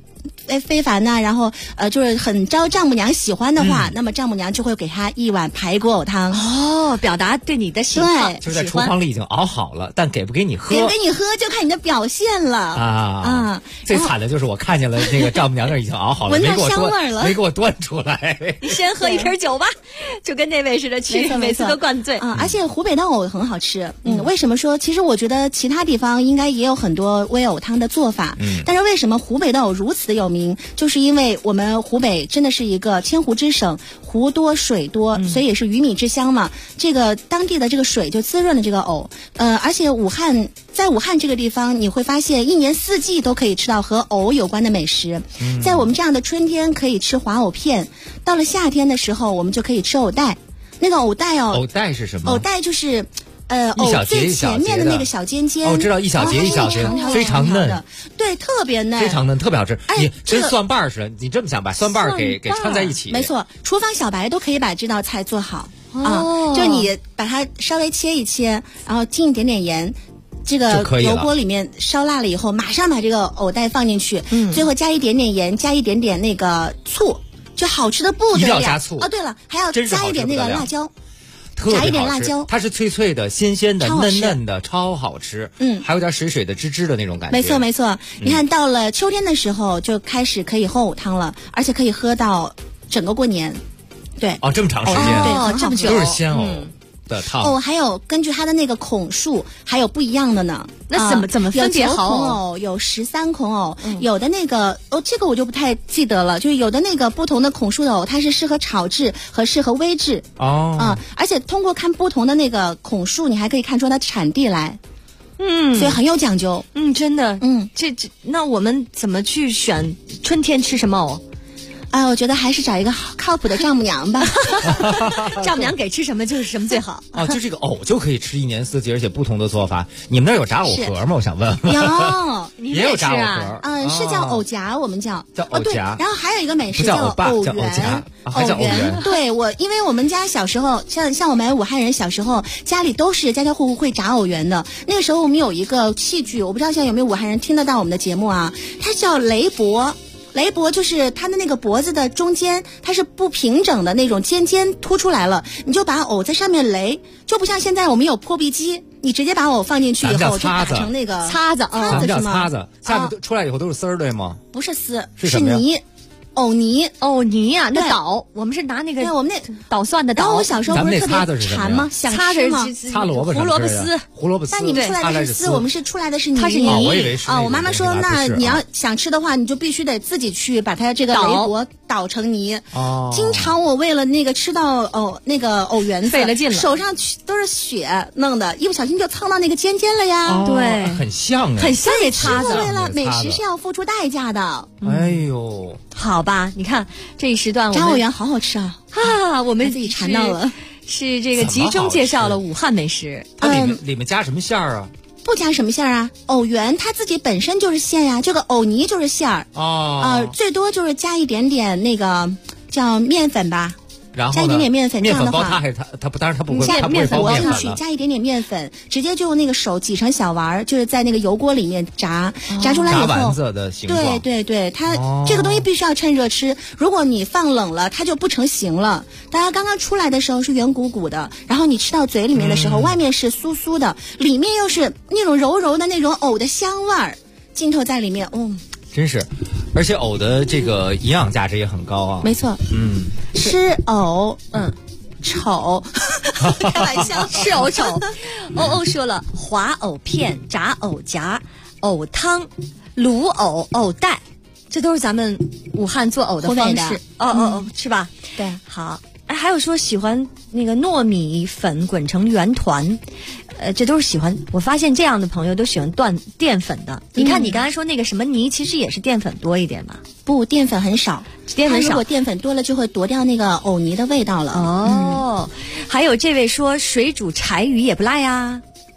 非凡呐，然后就是很招丈母娘喜欢的话，那么丈母娘就会给他一碗排骨藕汤。 哦，表达对你的喜欢。 就是在厨房里已经熬好了，但给不给你喝？ 给不给你喝就看你的表现了啊！ 最惨的就是我看见了那个丈母娘那已经熬好了， 闻到香味了， 没给我端出来。 你先喝一瓶酒吧，就跟那位似的，每次都灌醉啊！而且湖北的藕很好吃。为什么说？其实我觉得其他地方应该也有很多煨藕汤的做法。但是为什么湖北的藕如此的有名？就是因为我们湖北真的是一个千湖之省，湖多水多，所以也是鱼米之乡嘛。这个当地的这个水就滋润了这个藕。而且在武汉这个地方，你会发现一年四季都可以吃到和藕有关的美食。在我们这样的春天可以吃滑藕片，到了夏天的时候我们就可以吃藕带。那个藕带藕带是什么？ 藕带就是藕最前面的那个小尖尖。 我知道一小节一小节，非常嫩， 对，特别嫩， 非常嫩，特别好吃。你跟蒜瓣似的，你这么想把蒜瓣给串在一起。 没错，厨房小白都可以把这道菜做好就你把它稍微切一切，然后浸一点点盐。这个油锅里面烧辣了以后，马上把这个藕带放进去，最后加一点点盐，加一点点那个醋，就好吃的不得了。 一定要加醋对了，还要加一点那个辣椒， 加一点辣椒， 它是脆脆的、鲜鲜的、嫩嫩的，超好吃。还有点水水的、汁汁的那种感觉。 没错，你看到了秋天的时候就开始可以喝藕汤了，而且可以喝到整个过年。对， 这么长时间， 对，这么久都是鲜藕。 还有根据它的那个孔数还有不一样的呢。 那怎么分别好？ 有9孔藕，有13孔藕，有的那个这个我就不太记得了。就是有的那个不同的孔数的藕，它是适合炒制和适合煨制而且通过看不同的那个孔数，你还可以看出它的产地来。所以很有讲究。 真的。这那我们怎么去选春天吃什么藕？ 我觉得还是找一个靠谱的丈母娘吧。 丈母娘给吃什么就是什么最好。 就这个藕就可以吃一年四季，而且不同的做法。你们那儿有炸藕盒吗？我想问。 有， 也有炸藕盒。 是叫藕夹，我们叫藕夹。 然后还有一个美食叫藕圆， 还叫藕圆。 对，因为我们家小时候，像我们武汉人小时候，家里都是家家户户会炸藕圆的。那个时候我们有一个器具，我不知道现在有没有武汉人听得到我们的节目啊？它叫雷帛。雷帛就是它的那个脖子的中间，它是不平整的那种尖尖凸出来了，你就把藕在上面擂，就不像现在我们有破壁机，你直接把藕放进去以后就打成那个擦子是吗？擦子，下面出来以后都是丝儿，对吗？ 不是丝， 是泥。藕泥呀，那捣，我们是拿那个， 对，我们那捣蒜的捣。 然后我小时候不是特别馋吗？想吃吗？ 擦萝卜， 胡萝卜丝， 但你们出来的是丝，我们是出来的是泥。 它是泥我以为是我妈妈说，那你要想吃的话，你就必须得自己去把它这个雷帛捣成泥。经常我为了那个吃到那个藕圆子， 费了劲了， 手上都是血弄的，一不小心就蹭到那个尖尖了呀。 对， 很像给擦子。为了美食是要付出代价的。 哎呦， 好吧，你看这一时段炸藕圆好好吃啊！ 我们自己馋到了。 是这个集中介绍了武汉美食。 它里面加什么馅儿啊？ 不加什么馅儿啊？藕圆它自己本身就是馅呀，这个藕泥就是馅儿。最多就是加一点点那个叫面粉吧。 然后加一点点面粉，这样的话， 当然它不会， 加面粉包进去，加一点点面粉，直接就用那个手挤成小丸儿，就是在那个油锅里面炸出来以后， 炸丸子的形状。 对，它这个东西必须要趁热吃，如果你放冷了，它就不成形了。大家刚刚出来的时候是圆鼓鼓的，然后你吃到嘴里面的时候，外面是酥酥的，里面又是那种柔柔的那种藕的香味儿，浸透在里面， 真是，而且藕的这个营养价值也很高啊。 没错，吃藕，丑，开玩笑， 吃藕丑。说了，滑藕片、炸藕夹、藕汤、卤藕、藕带，这都是咱们武汉做藕的方式。是吧？ 对， 好。还有说喜欢那个糯米粉滚成圆团，这都是喜欢。我发现这样的朋友都喜欢淀粉的。你看你刚才说那个什么泥，其实也是淀粉多一点吧？ 不，淀粉很少，如果淀粉多了，就会夺掉那个藕泥的味道了。 还有这位说水煮柴鱼也不赖呀，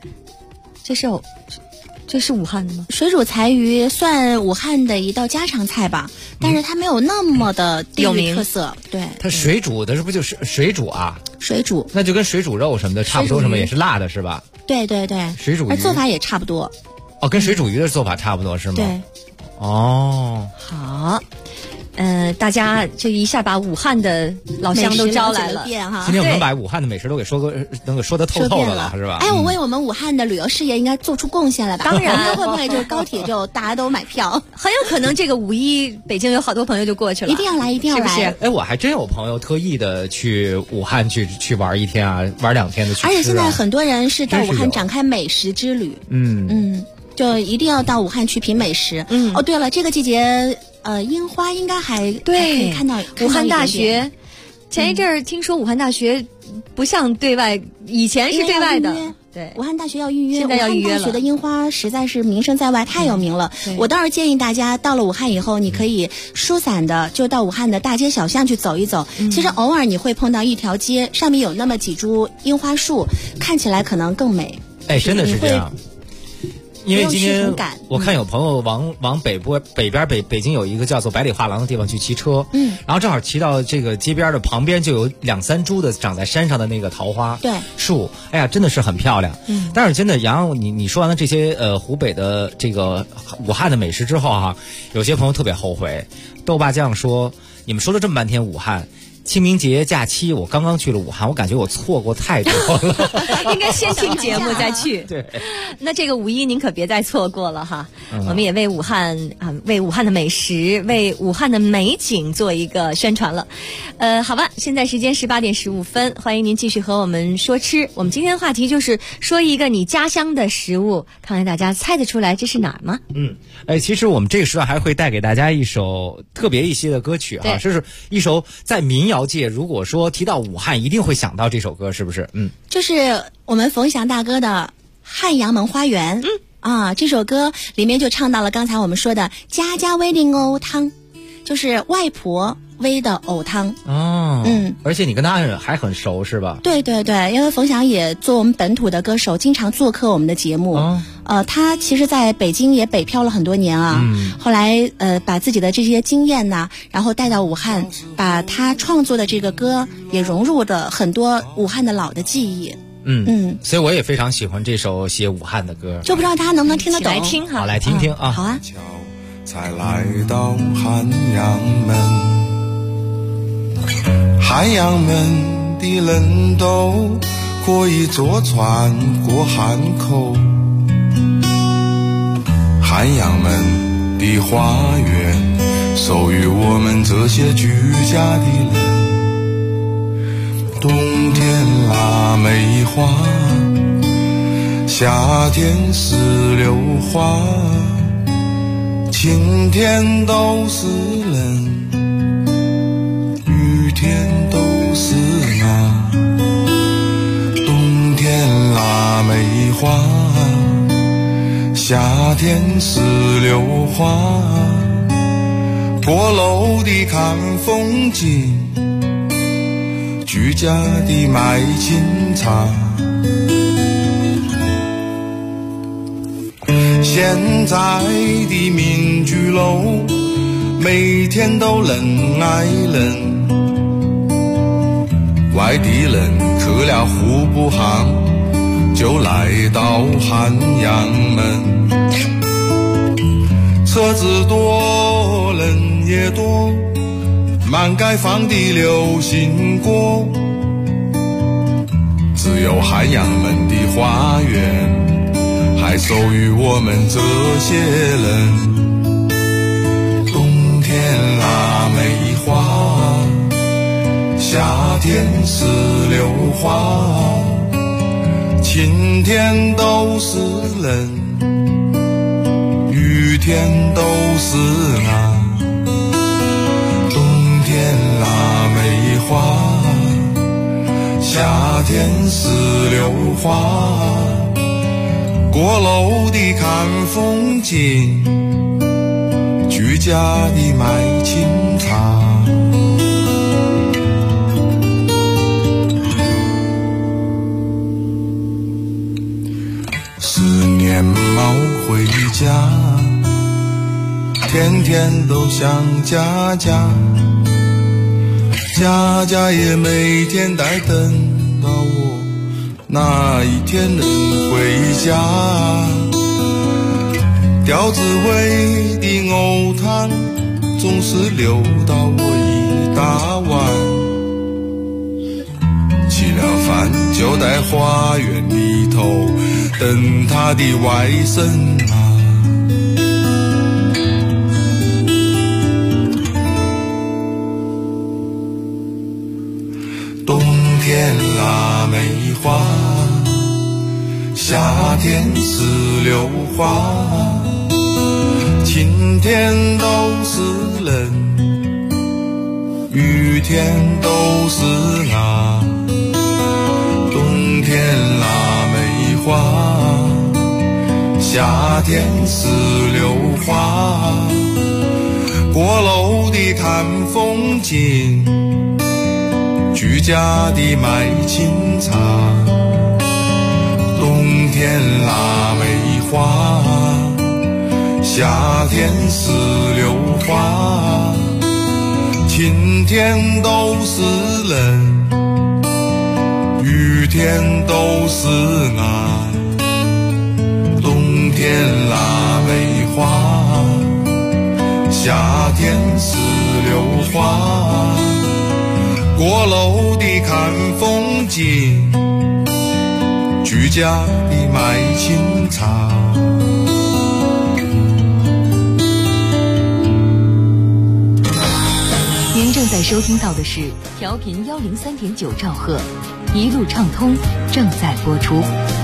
这是武汉的吗？ 水煮柴鱼算武汉的一道家常菜吧，但是它没有那么的地域特色。对， 它水煮的，这不就是水煮啊？ 水煮， 那就跟水煮肉什么的差不多，什么也是辣的，是吧？ 对， 水煮鱼做法也差不多。 跟水煮鱼的做法差不多是吗？ 对。 哦， 好。大家这一下把武汉的老乡都招来了。 今天我们把武汉的美食都给能够说得透透的了，是吧？ 哎，我为我们武汉的旅游事业应该做出贡献了吧？ 当然， 会不会就是高铁就大家都买票？ 很有可能这个5·1北京有好多朋友就过去了。 一定要来，一定要来！ 是不是？ 哎，我还真有朋友特意的去武汉去玩1天啊，玩2天的去吃啊。 而且现在很多人是到武汉展开美食之旅。就一定要到武汉去品美食。哦，对了，这个季节。樱花应该还可以看到。 武汉大学前一阵儿听说武汉大学不像对外，以前是对外的。对， 武汉大学要预约， 现在要预约了。 武汉大学的樱花实在是名声在外，太有名了。我倒是建议大家到了武汉以后，你可以疏散的就到武汉的大街小巷去走一走。其实偶尔你会碰到一条街上面有那么几株樱花树，看起来可能更美。 哎，真的是这样。因为今天我看有朋友往北边北京有一个叫做百里画廊的地方去骑车，然后正好骑到这个街边的旁边就有2-3株的长在山上的那个桃花树，哎呀，真的是很漂亮。但是真的杨你说完了这些湖北的这个武汉的美食之后哈，有些朋友特别后悔。豆瓣酱说，你们说了这么半天武汉。清明节假期，我刚刚去了武汉，我感觉我错过太多了。 应该先听节目再去。 对， 那这个5·1您可别再错过了哈。我们也为武汉为武汉的美食，为武汉的美景做一个宣传了。好吧，现在时间18点15分，欢迎您继续和我们说吃。我们今天的话题就是说一个你家乡的食物，看看大家猜得出来这是哪儿吗？ 其实我们这个时段还会带给大家一首特别一些的歌曲哈，这是一首在民谣界，如果说提到武汉，一定会想到这首歌，是不是？ 就是我们冯翔大哥的《汉阳门花园》。这首歌里面就唱到了刚才我们说的家家煨的藕汤，就是外婆煨的藕汤。 而且你跟他还很熟是吧？ 对对对，因为冯翔也做我们本土的歌手，经常做客我们的节目。他其实在北京也北漂了很多年啊。后来把自己的这些经验呢，然后带到武汉，把他创作的这个歌也融入了很多武汉的老的记忆。 所以我也非常喜欢这首写武汉的歌， 就不知道他能不能听得懂。 来听哈， 好，来听听啊。 好啊。 才来到汉阳门，汉阳门的人都可以坐船过汉口，汉阳门的花园属于我们这些居家的人。冬天腊梅花，夏天石榴花，晴天都是人，雨天都是啊。冬天腊梅花，夏天石榴花，过楼的看风景，居家的买清茶。现在的民居楼每天都人挨人，外地人去了户部行就来到汉阳门，车子多人也多，满街放的流行歌，只有汉阳门的花园还属于我们这些人。冬天腊梅花，夏天石榴花，晴天都是人，雨天都是啊。冬天腊梅花，夏天石榴花，过楼的看风景，居家的买清茶。10年没回家，天天都想家家，家家也每天在等到我哪一天能回家。 吊子味的藕汤总是流到我一大碗，吃了饭就在花园里头等他的外甥啊。冬天腊梅花，夏天石榴花，晴天都是人，雨天都是啊。冬天腊梅花，夏天石榴花，过楼的看风景，居家的买清茶。冬天腊梅花，夏天石榴花，晴天都是人，雨天都是啊。冬天腊梅花，夏天石榴花，过楼的看风景，居家的买清茶。 您正在收听到的是调频103.9兆赫，一路畅通正在播出。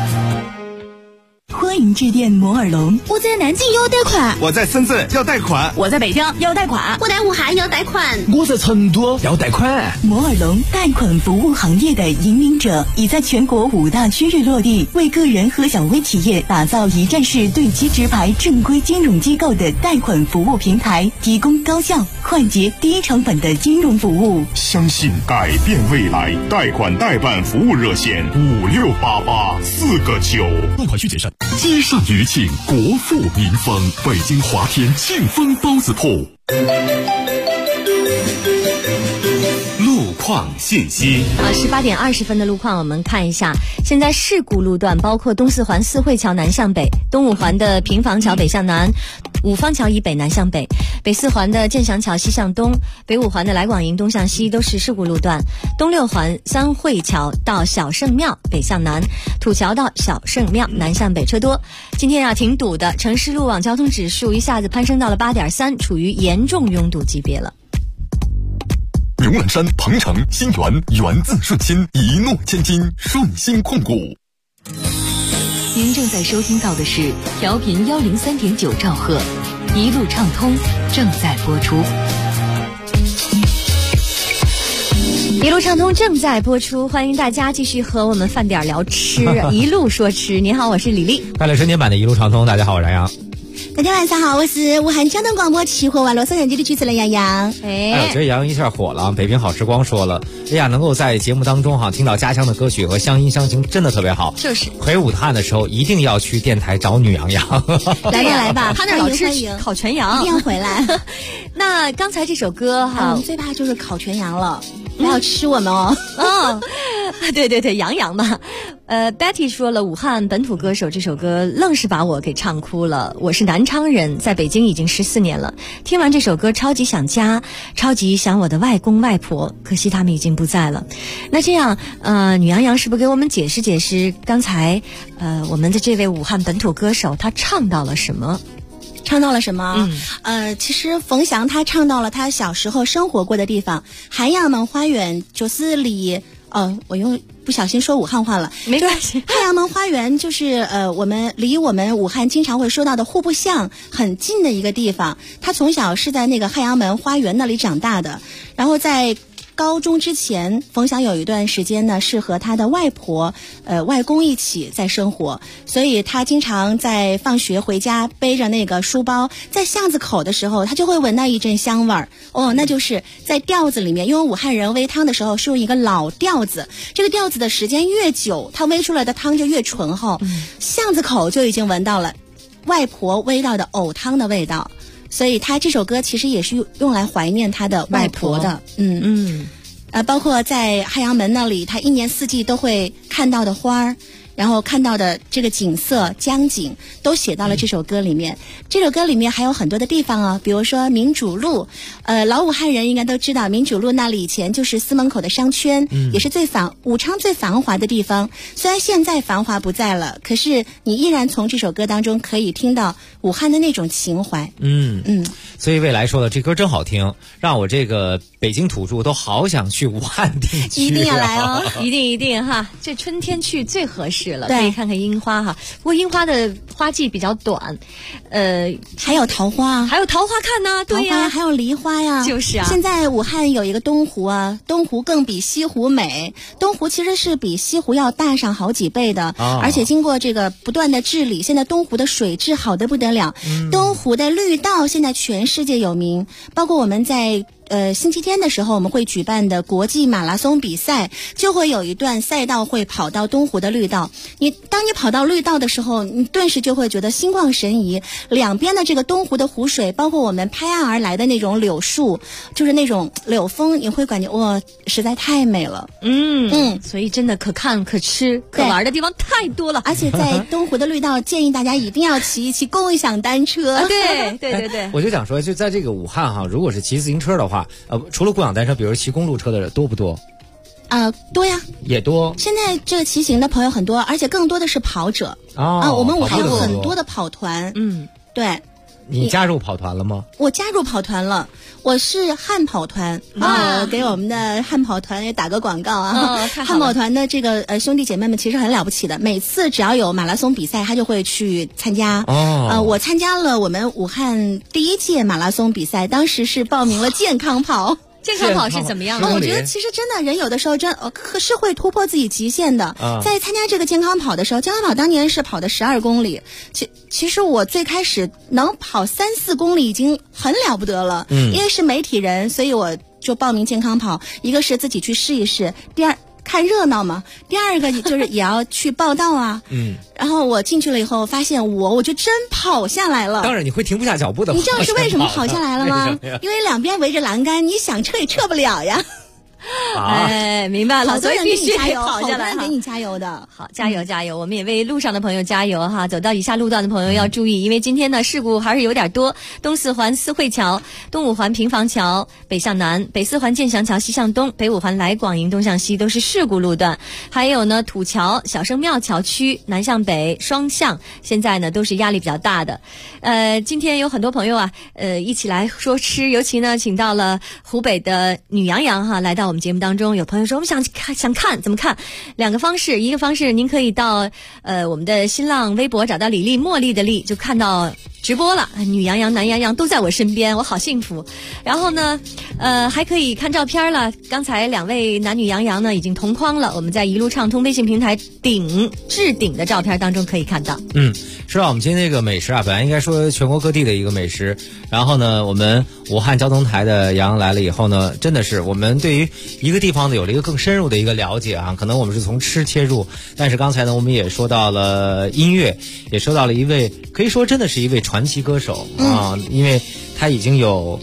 欢迎致电摩尔龙。 我在南京要贷款， 我在深圳要贷款， 我在北京要贷款， 我在武汉要贷款， 我在成都要贷款。 摩尔龙贷款服务行业的引领者，已在全国5大区域落地，为个人和小微企业打造一站式对接直排正规金融机构的贷款服务平台，提供高效、快捷、低成本的金融服务。 相信改变未来，贷款代办服务热线5688 4个9， 贷款需谨慎。积善余庆，国富民丰。北京华天庆丰包子铺。路况信息 18点20分的路况，我们看一下。现在事故路段包括东四环四惠桥南向北、东五环的平房桥北向南、五方桥以北南向北、北四环的建祥桥西向东、北五环的来广营东向西都是事故路段。东六环三惠桥到小圣庙北向南、土桥到小圣庙南向北车多。今天啊挺堵的，城市路网交通指数一下子攀升到了8.3，处于严重拥堵级别了。 牛栏山、鹏城、新源，源自顺心，一诺千金，顺心控股。 您正在收听到的是调频103.9兆赫，一路畅通正在播出。 一路畅通正在播出，欢迎大家继续和我们饭点聊吃，一路说吃。您好，我是李丽。 快乐春节版的一路畅通，大家好，我是杨洋。 大家晚上好，我是武汉交通广播奇活网络摄像机的主持人杨洋。 我觉得杨洋一下火了。北平好时光说了，哎呀，能够在节目当中听到家乡的歌曲和乡音乡情，真的特别好。 就是回武汉的时候，一定要去电台找女杨洋。 来吧来吧， 他那老吃烤全羊， 一定要回来。 那刚才这首歌哈， 我们最怕就是烤全羊了，不要吃我们哦。 对对对，杨洋嘛。Betty 说了，武汉本土歌手这首歌愣是把我给唱哭了。我是南昌人，在北京已经14年了。听完这首歌，超级想家，超级想我的外公外婆，可惜他们已经不在了。那这样，女杨洋是不是给我们解释解释刚才我们的这位武汉本土歌手他唱到了什么？ 唱到了什么？其实冯翔他唱到了他小时候生活过的地方，韩阳门花园就是离我又不小心说武汉话了， 没关系。 汉阳门花园就是我们离我们武汉经常会说到的户部巷很近的一个地方。他从小是在那个汉阳门花园那里长大的，然后在高中之前，冯翔有一段时间呢是和他的外婆、外公一起在生活，所以他经常在放学回家背着那个书包，在巷子口的时候，他就会闻到一阵香味儿。那就是在吊子里面，因为武汉人煨汤的时候是用一个老吊子，这个吊子的时间越久，它煨出来的汤就越醇厚。巷子口就已经闻到了外婆煨到的藕汤的味道。所以他这首歌其实也是用来怀念他的外婆的。包括在汉阳门那里，他一年四季都会看到的花儿， 然后看到的这个景色江景都写到了这首歌里面。这首歌里面还有很多的地方啊，比如说民主路，老武汉人应该都知道，民主路那里以前就是司门口的商圈，也是武昌最繁华的地方。虽然现在繁华不在了，可是你依然从这首歌当中可以听到武汉的那种情怀。 所以未来说了，这歌真好听，让我这个北京土著都好想去武汉地区， 一定要来哦， 一定哈，这春天去最合适了，可以看看樱花哈。不过樱花的花季比较短， 还有桃花， 还有桃花看呢，对呀， 还有梨花呀， 就是啊。 现在武汉有一个东湖啊，东湖更比西湖美，东湖其实是比西湖要大上好几倍的，而且经过这个不断的治理，现在东湖的水质好得不得了，东湖的绿道现在全世界有名，包括我们在星期天的时候我们会举办的国际马拉松比赛，就会有一段赛道会跑到东湖的绿道。当你跑到绿道的时候，你顿时就会觉得心旷神怡，两边的这个东湖的湖水，包括我们拍岸而来的那种柳树，就是那种柳风，你会感觉哇，实在太美了。 所以真的可看可吃可玩的地方太多了， 而且在东湖的绿道建议大家一定要骑一骑共享单车。 对， 我就想说，就在这个武汉哈，如果是骑自行车的话，除了共享单车，比如骑公路车的人多不多？ 多呀， 也多。 现在这个骑行的朋友很多，而且更多的是跑者我们武汉有很多的跑团。对。 你加入跑团了吗？ 我加入跑团了，我是汉跑团给我们的汉跑团也打个广告啊。汉跑团的这个兄弟姐妹们其实很了不起的，每次只要有马拉松比赛，他就会去参加。我参加了我们武汉第1届马拉松比赛，当时是报名了健康跑。 健康跑是怎么样的？ 我觉得其实真的人有的时候是会突破自己极限的。在参加这个健康跑的时候，健康跑当年是跑的12公里，其实我最开始能跑3-4公里已经很了不得了。因为是媒体人，所以我就报名健康跑，一个是自己去试一试，看热闹嘛，第二个就是也要去报道啊。然后我进去了以后，发现我就真跑下来了。 当然你会停不下脚步的。 你知道是为什么跑下来了吗？因为两边围着栏杆，你想撤也撤不了呀。 明白了，所以必须跑下来， 给你加油的。 好，加油！我们也为路上的朋友加油哈！走到以下路段的朋友要注意，因为今天呢事故还是有点多。东四环思汇桥、东五环平房桥北向南、北四环建祥桥西向东、北五环来广营东向西都是事故路段。还有呢土桥、小圣庙桥区南向北双向，现在呢都是压力比较大的。今天有很多朋友啊，一起来说吃，尤其呢请到了湖北的女杨洋哈来到我们节目当中。有朋友说我们想看怎么看？2个方式，一个方式您可以到我们的新浪微博找到李丽茉莉的丽，就看到直播了，女杨洋男杨洋都在我身边，我好幸福。然后呢还可以看照片了，刚才2位男女杨洋呢已经同框了，我们在一路畅通微信平台置顶的照片当中可以看到。 说到我们今天这个美食啊，本来应该说全国各地的一个美食，然后呢我们武汉交通台的杨来了以后呢，真的是我们对于一个地方呢有了一个更深入的一个了解啊。可能我们是从吃切入，但是刚才呢我们也说到了音乐，也说到了一位可以说真的是一位传奇歌手因为他已经有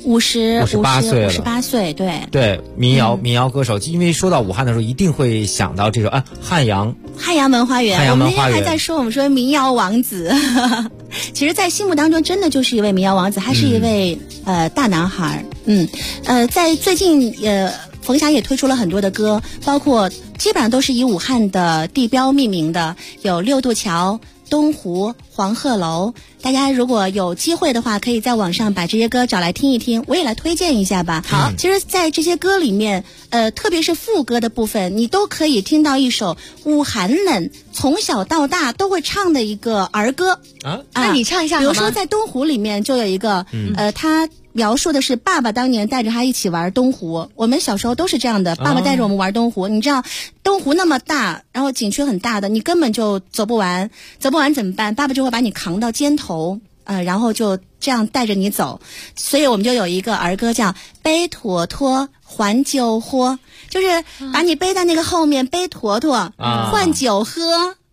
58 岁， 对，民谣歌手。因为说到武汉的时候，一定会想到这首汉阳文化园。我们那天还在说，我们说民谣王子，其实，在心目当中真的就是一位民谣王子，还是一位大男孩。在最近冯霞也推出了很多的歌，包括基本上都是以武汉的地标命名的，有六渡桥、东湖、黄鹤楼。大家如果有机会的话，可以在网上把这些歌找来听一听，我也来推荐一下吧。好，其实在这些歌里面特别是副歌的部分，你都可以听到一首武汉人从小到大都会唱的一个儿歌那你唱一下好吗？ 比如说在东湖里面就有一个他描述的是爸爸当年带着他一起玩东湖，我们小时候都是这样的，爸爸带着我们玩东湖。你知道东湖那么大，然后景区很大的，你根本就走不完怎么办？爸爸就会把你扛到肩头然后就这样带着你走。所以我们就有一个儿歌叫背坨坨还酒喝，就是把你背在那个后面，背坨坨换酒喝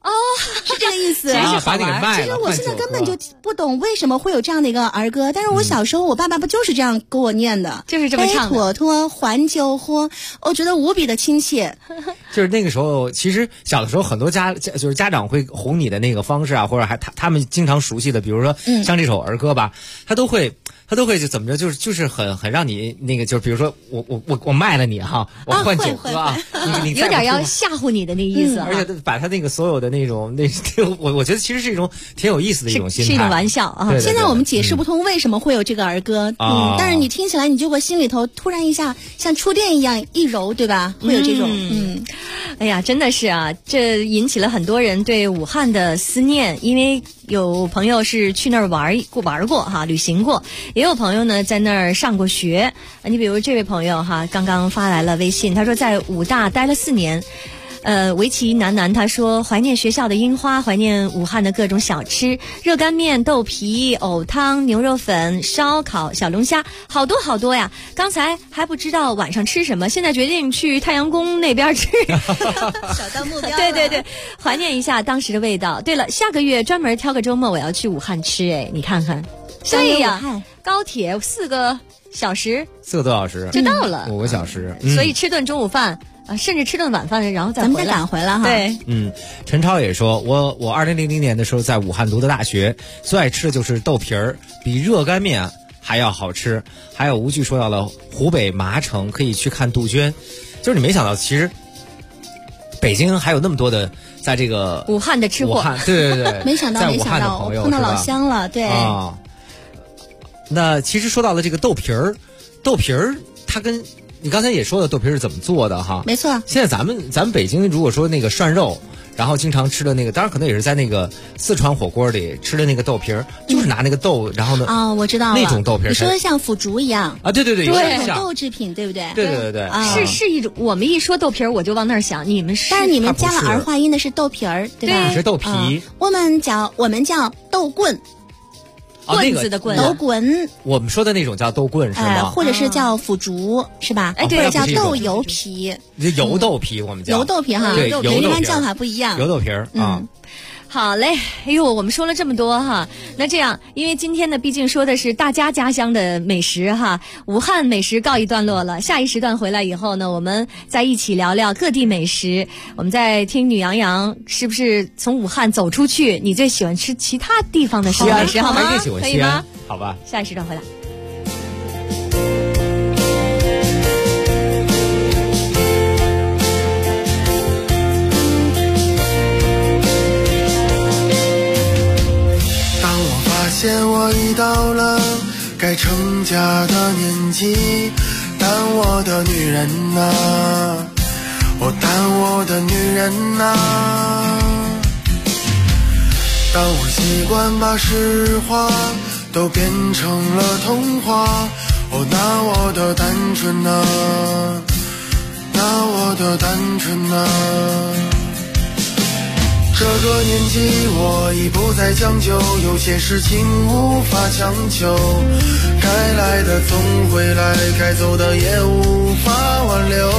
哦，是这个意思。 把你给卖了。 其实我现在根本就不懂为什么会有这样的一个儿歌，但是我小时候我爸爸不就是这样给我念的， 就是这么唱的。 背妥妥还酒喝，我觉得无比的亲切。 就是那个时候，其实小的时候很多就是家长会哄你的那个方式啊，或者还他们经常熟悉的，比如说像这首儿歌吧，他都会就怎么着，就是很让你那个，就是比如说我卖了你哈，我换酒喝啊，你有点要吓唬你的那意思， 而且把他那个所有的那种我觉得其实是一种挺有意思的一种心态， 是一种玩笑啊。 对对对， 现在我们解释不通为什么会有这个儿歌，但是你听起来你就会心里头突然一下像触电一样一揉，对吧？会有这种哎呀，真的是啊，这引起了很多人对武汉的思念，因为有朋友是去那儿玩过哈，旅行过，也有朋友呢在那儿上过学。你比如这位朋友哈，刚刚发来了微信，他说在武大待了4年。围棋男他说怀念学校的樱花，怀念武汉的各种小吃，热干面、豆皮、藕汤、牛肉粉、烧烤、小龙虾，好多好多呀！刚才还不知道晚上吃什么，现在决定去太阳宫那边吃。 找到目标了。 对对对，怀念一下当时的味道。对了，下个月专门挑个周末我要去武汉吃，哎，你看看。对呀，高铁4个小时 ，4个多小时就到了， 5个小时， 所以吃顿中午饭。甚至吃顿晚饭，然后咱们再赶回来哈。 对， 陈超也说，我2000年的时候在武汉读的大学，最爱吃的就是豆皮儿，比热干面还要好吃。还有吴剧说到了湖北麻城，可以去看杜鹃，就是你没想到，其实北京还有那么多的在这个武汉的吃货， 对对对， 没想到我碰到老乡了，对啊。那其实说到了这个豆皮儿，它跟你刚才也说了豆皮是怎么做的哈？ 没错。 现在咱们北京如果说那个涮肉，然后经常吃的那个，当然可能也是在那个四川火锅里吃的那个豆皮儿，就是拿那个豆，然后呢我知道了， 那种豆皮儿， 你说的像腐竹一样啊？对对对，有点像豆制品，对不对？ 对对对对， 是一种。我们一说豆皮儿，我就往那儿想，你们是， 但是你们加了儿化音的是豆皮儿，对吧？ 是豆皮， 我们叫豆棍。 棍子的棍， 豆棍， 我们说的那种叫豆棍是吗？ 或者是叫腐竹是吧？ 对， 或者叫豆油皮， 油豆皮我们叫油豆皮哈， 对， 一般叫法不一样。 油豆皮啊。 好嘞，哎呦，我们说了这么多哈，那这样，因为今天呢，毕竟说的是大家家乡的美食哈，武汉美食告一段落了。下一时段回来以后呢，我们再一起聊聊各地美食。我们再听女杨洋是不是从武汉走出去，你最喜欢吃其他地方的美食好吗？可以吗？ 好吧， 下一时段回来。 发现我已到了该成家的年纪，但我的女人啊，但我的女人啊，当我习惯把实话都变成了童话，那我的单纯啊，那我的单纯啊。这个年纪我已不再将就，有些事情无法强求，该来的总会来，该走的也无法挽留。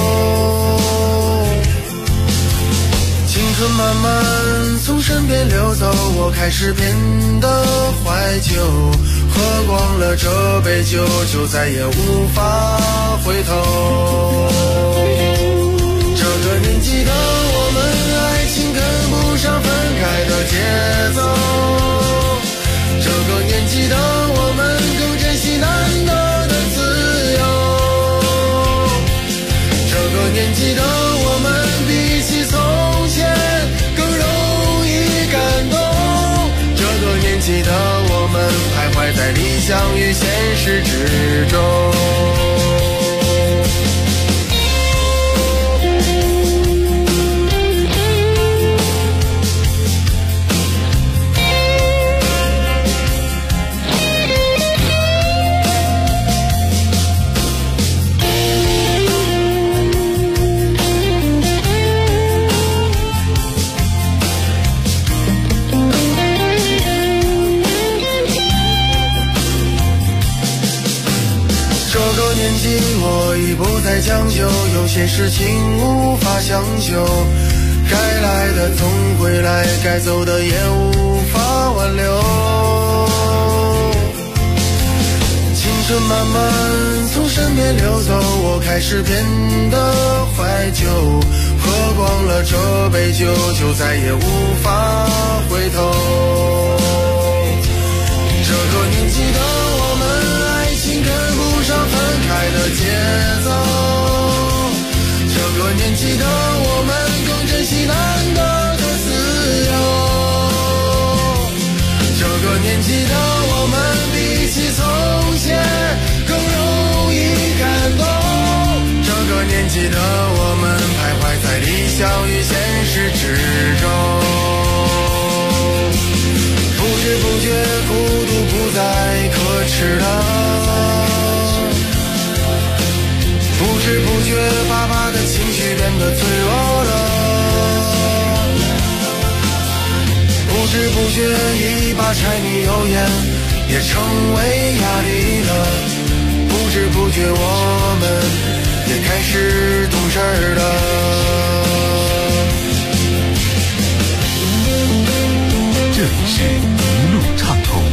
青春慢慢从身边流走，我开始变得怀旧，喝光了这杯酒，就再也无法回头。这个年纪的我们，爱情跟不上分开的节奏，这个年纪的我们更珍惜难得的自由，这个年纪的我们比起从前更容易感动，这个年纪的我们徘徊在理想与现实之中。我已不再将就，有些事情无法强求， 该来的总会来，该走的也无法挽留。青春慢慢从身边流走，我开始变得怀旧，喝光了这杯酒，就再也无法回头。这个年纪的我们，爱情跟不上分开的节奏。这个年纪的我们，更珍惜难得的自由。这个年纪的我们，比起从前更容易感动。这个年纪的我们，徘徊在理想与现实之中。不知不觉孤独不再可耻了，不知不觉爸爸的情绪变得脆弱了，不知不觉一把柴米油盐也成为压力了，不知不觉我们也开始懂事儿了。 这里是一路畅通。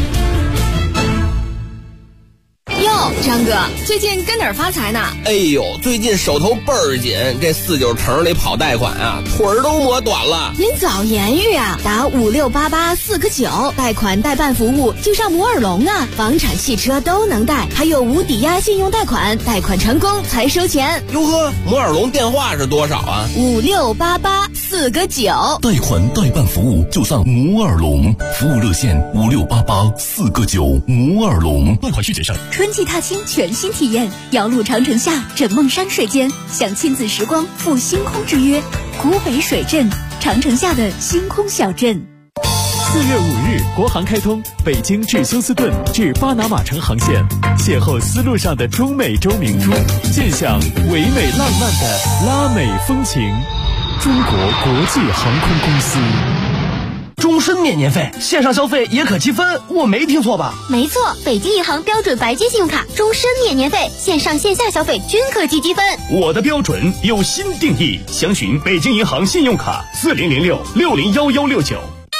哟，张哥，最近跟哪儿发财呢？ 哎呦，最近手头倍儿紧，这49城里跑贷款啊，腿儿都磨短了。 您早言语啊，打5688 49，贷款代办服务就上摩尔龙啊，房产汽车都能贷，还有无抵押信用贷款，贷款成功才收钱。 哟呵，摩尔龙电话是多少啊 ？5688 49， 贷款代办服务就上摩尔龙，服务热线5688 49，摩尔龙，贷款需谨慎。 春季踏青全新体验，瑶路长城下枕梦山水间，享亲子时光赴星空之约。古北水镇，长城下的星空小镇。 4月5日，国航开通北京至休斯顿至巴拿马城航线，邂逅丝路上的中美洲明珠，见享唯美浪漫的拉美风情。中国国际航空公司。 终身免年费，线上消费也可积分，我没听错吧？ 没错，北京银行标准白金信用卡终身免年费，线上线下消费均可积积分。 我的标准有新定义，详询北京银行信用卡4006 601169。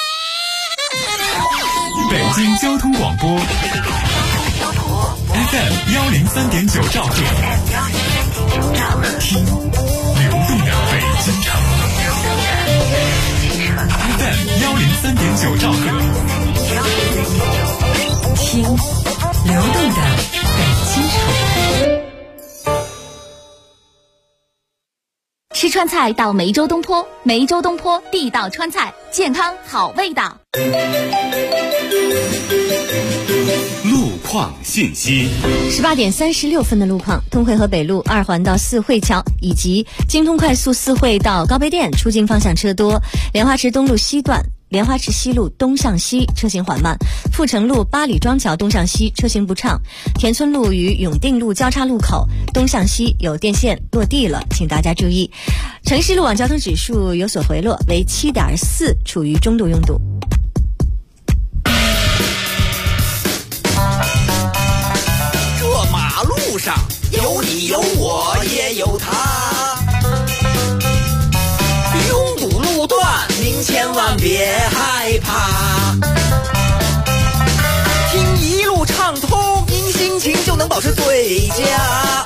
北京交通广播 FM 103.9兆赫，听流动的北京城。FM 103.9兆赫， 听流动的北京城。 吃川菜到梅州东坡，梅州东坡地道川菜，健康好味道。 路况信息 ：18点36分的路况，通惠河北路2环到四惠桥以及京通快速四惠到高碑店出京方向车多，莲花池东路西段、莲花池西路东向西车行缓慢，阜成路八里庄桥东向西车行不畅，田村路与永定路交叉路口东向西有电线落地了，请大家注意。城西路网交通指数有所回落，为7.4，处于中度拥堵。 这马路上有你有我也有他，拥堵路段您千万别害怕，听一路畅通，您心情就能保持最佳。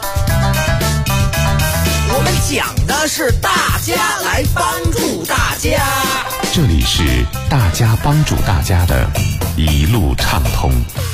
我们讲的是大家来帮助大家， 这里是大家帮助大家的一路畅通。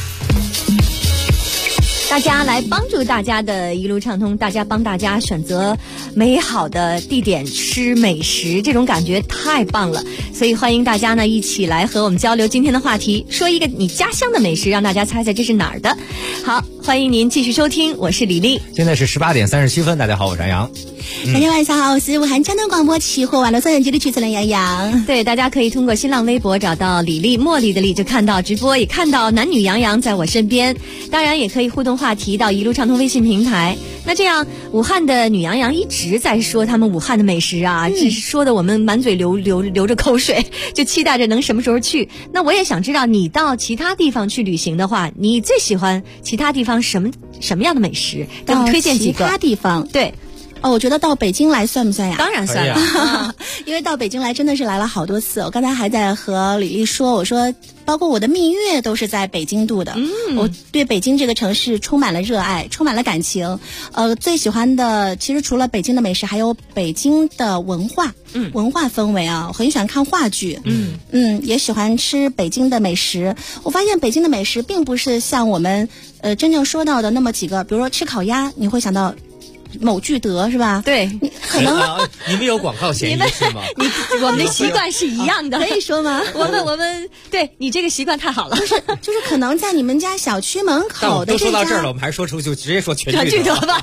大家来帮助大家的一路畅通，大家帮大家选择美好的地点吃美食，这种感觉太棒了。所以欢迎大家呢一起来和我们交流今天的话题，说一个你家乡的美食，让大家猜猜这是哪儿的。好，欢迎您继续收听，我是李丽。 现在是18点37分，大家好，我是杨洋。 大家晚上好，我是武汉交通广播起火网络摄像机的主持人杨洋。 对，大家可以通过新浪微博找到李丽，茉莉的丽，就看到直播，也看到男女杨洋在我身边。当然也可以互动话题到一路畅通微信平台。那这样武汉的女杨洋一直在说他们武汉的美食啊，只是说的我们满嘴流着口水，就期待着能什么时候去。那我也想知道，你到其他地方去旅行的话，你最喜欢其他地方什么样的美食？给我们推荐几个。 其他地方， 对。 我觉得到北京来算不算呀？ 当然算了， 因为到北京来真的是来了好多次。我刚才还在和李丽说，我说包括我的蜜月都是在北京度的。我对北京这个城市充满了热爱，充满了感情。最喜欢的其实除了北京的美食，还有北京的文化，文化氛围啊，我很喜欢看话剧，也喜欢吃北京的美食。我发现北京的美食并不是像我们真正说到的那么几个，比如说吃烤鸭，你会想到某聚德是吧？ 对， 可能你们有广告嫌疑是吗？ 我们的习惯是一样的， 可以说吗？ 我们对你这个习惯太好了， 就是可能在你们家小区门口的都说到这儿了，我们还说出就直接说全聚德吧。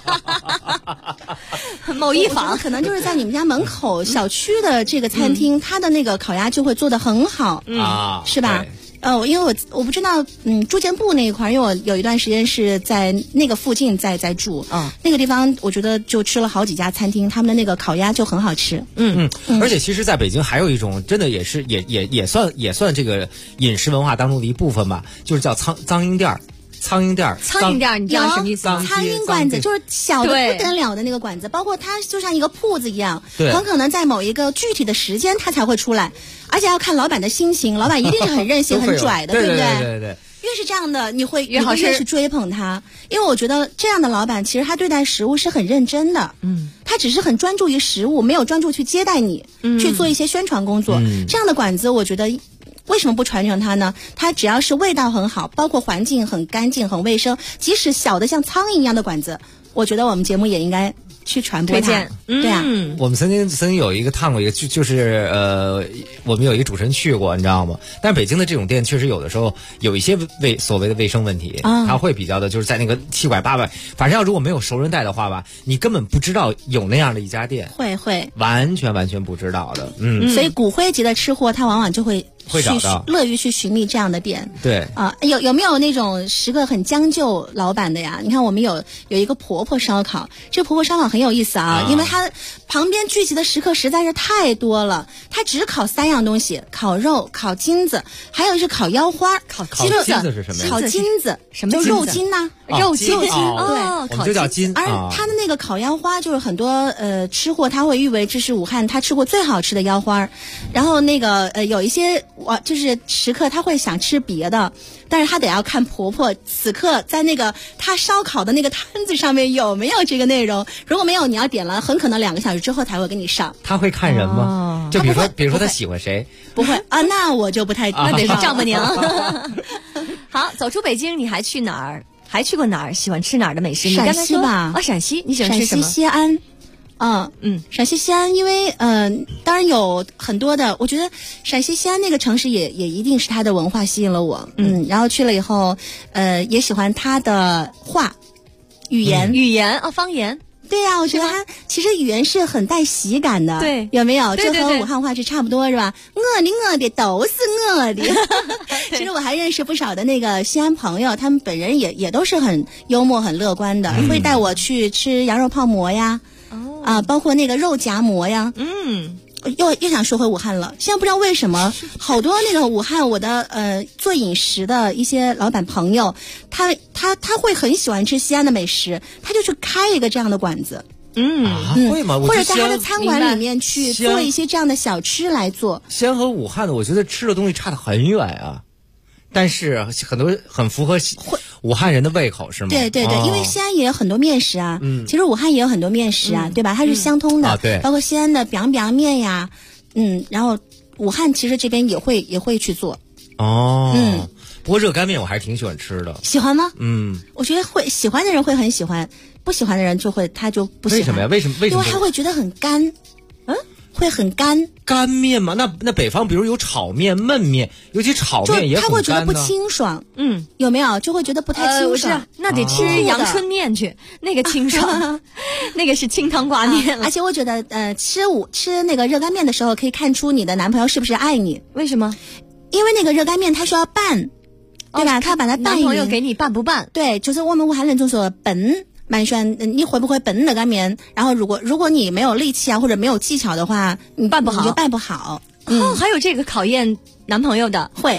某一坊可能就是在你们家门口小区的这个餐厅，它的那个烤鸭就会做得很好，是吧？因为我不知道，住建部那一块，因为我有一段时间是在那个附近在住，那个地方我觉得就吃了好几家餐厅，他们的那个烤鸭就很好吃。 而且其实在北京还有一种真的也是也算这个饮食文化当中的一部分吧，就是叫苍蝇店儿。苍蝇店， 你知道什么意思吗？ 苍蝇馆子就是小的不得了的那个馆子，包括它就像一个铺子一样，很可能在某一个具体的时间它才会出来，而且要看老板的心情，老板一定是很任性很拽的，对不对？ 对。 越是这样的，你会越是追捧他，因为我觉得这样的老板其实他对待食物是很认真的，他只是很专注于食物，没有专注去接待你，去做一些宣传工作。这样的馆子，我觉得。为什么不传承它呢？它只要是味道很好，包括环境很干净、很卫生，即使小的像苍蝇一样的馆子，我觉得我们节目也应该去传播它。对啊， 我们曾经有一个探过一个，就是我们有一个主持人去过，你知道吗？但是北京的这种店确实有的时候有一些所谓的卫生问题，它会比较的，就是在那个七拐八拐，反正要如果没有熟人带的话吧，你根本不知道有那样的一家店， 会完全不知道的。 所以骨灰级的吃货，他往往就会找到乐于去寻觅这样的店。 对有没有那种时刻很将就老板的呀？你看我们有一个婆婆烧烤，这婆婆烧烤很有意思因为它旁边聚集的食客实在是太多了，它只烤3样东西：烤肉、烤金子，还有是烤腰花。 烤金子是什么呀？ 烤金子什么？ 就肉筋呐， 肉筋对， 我们就叫金。 而它的那个烤腰花，就是很多吃货他会誉为这是武汉他吃过最好吃的腰花。然后那个有一些就是食客他会想吃别的，但是他得要看婆婆此刻在那个他烧烤的那个摊子上面有没有这个内容。如果没有，你要点了，很可能2个小时之后才会给你上。 他会看人吗？就比如说他喜欢谁？ 不会那我就不太， 那得是丈母娘。好，走出北京，你还去哪儿？还去过哪儿？喜欢吃哪儿的美食？ 陕西吧。 陕西，你喜欢吃什么？ 陕西西安。陕西西安，因为当然有很多的，我觉得陕西西安那个城市也一定是它的文化吸引了我。然后去了以后，也喜欢它的话、语言方言。 对呀，我觉得它其实语言是很带喜感的。 对， 有没有？这和武汉话是差不多是吧？我的都是我的。其实我还认识不少的那个西安朋友，他们本人也都是很幽默、很乐观的，会带我去吃羊肉泡馍呀。包括那个肉夹馍呀，又想说回武汉了。现在不知道为什么，好多那个武汉我的做饮食的一些老板朋友，他会很喜欢吃西安的美食，他就去开一个这样的馆子。 会吗？ 或者在他的餐馆里面去做一些这样的小吃来做。 西安和武汉的，我觉得吃的东西差得很远啊。但是很符合武汉人的胃口是吗？ 对，因为西安也有很多面食啊，其实武汉也有很多面食啊，对吧？它是相通的， 对， 包括西安的 biang 面呀，然后武汉其实这边也会去做。 不过热干面我还是挺喜欢吃的。 喜欢吗？我觉得喜欢的人会很喜欢，不喜欢的人他就不喜欢。 为什么呀？为什么？ 因为他会觉得很干。会很干面吗？那北方比如有炒面、焖面，尤其炒面也很干的。 他会觉得不清爽，有没有？就会觉得不太清爽。 那得吃阳春面去，那个清爽，那个是清汤挂面了。 而且我觉得，吃那个热干面的时候，可以看出你的男朋友是不是爱你。 为什么？ 因为那个热干面它需要拌，对吧？他把它拌。 男朋友给你拌不拌？ 对，就是我们武汉人就说拌。蛮酸，你会不会拌热干面？然后如果你没有力气啊，或者没有技巧的话，你拌不好， 你就拌不好。 还有这个考验男朋友的， 会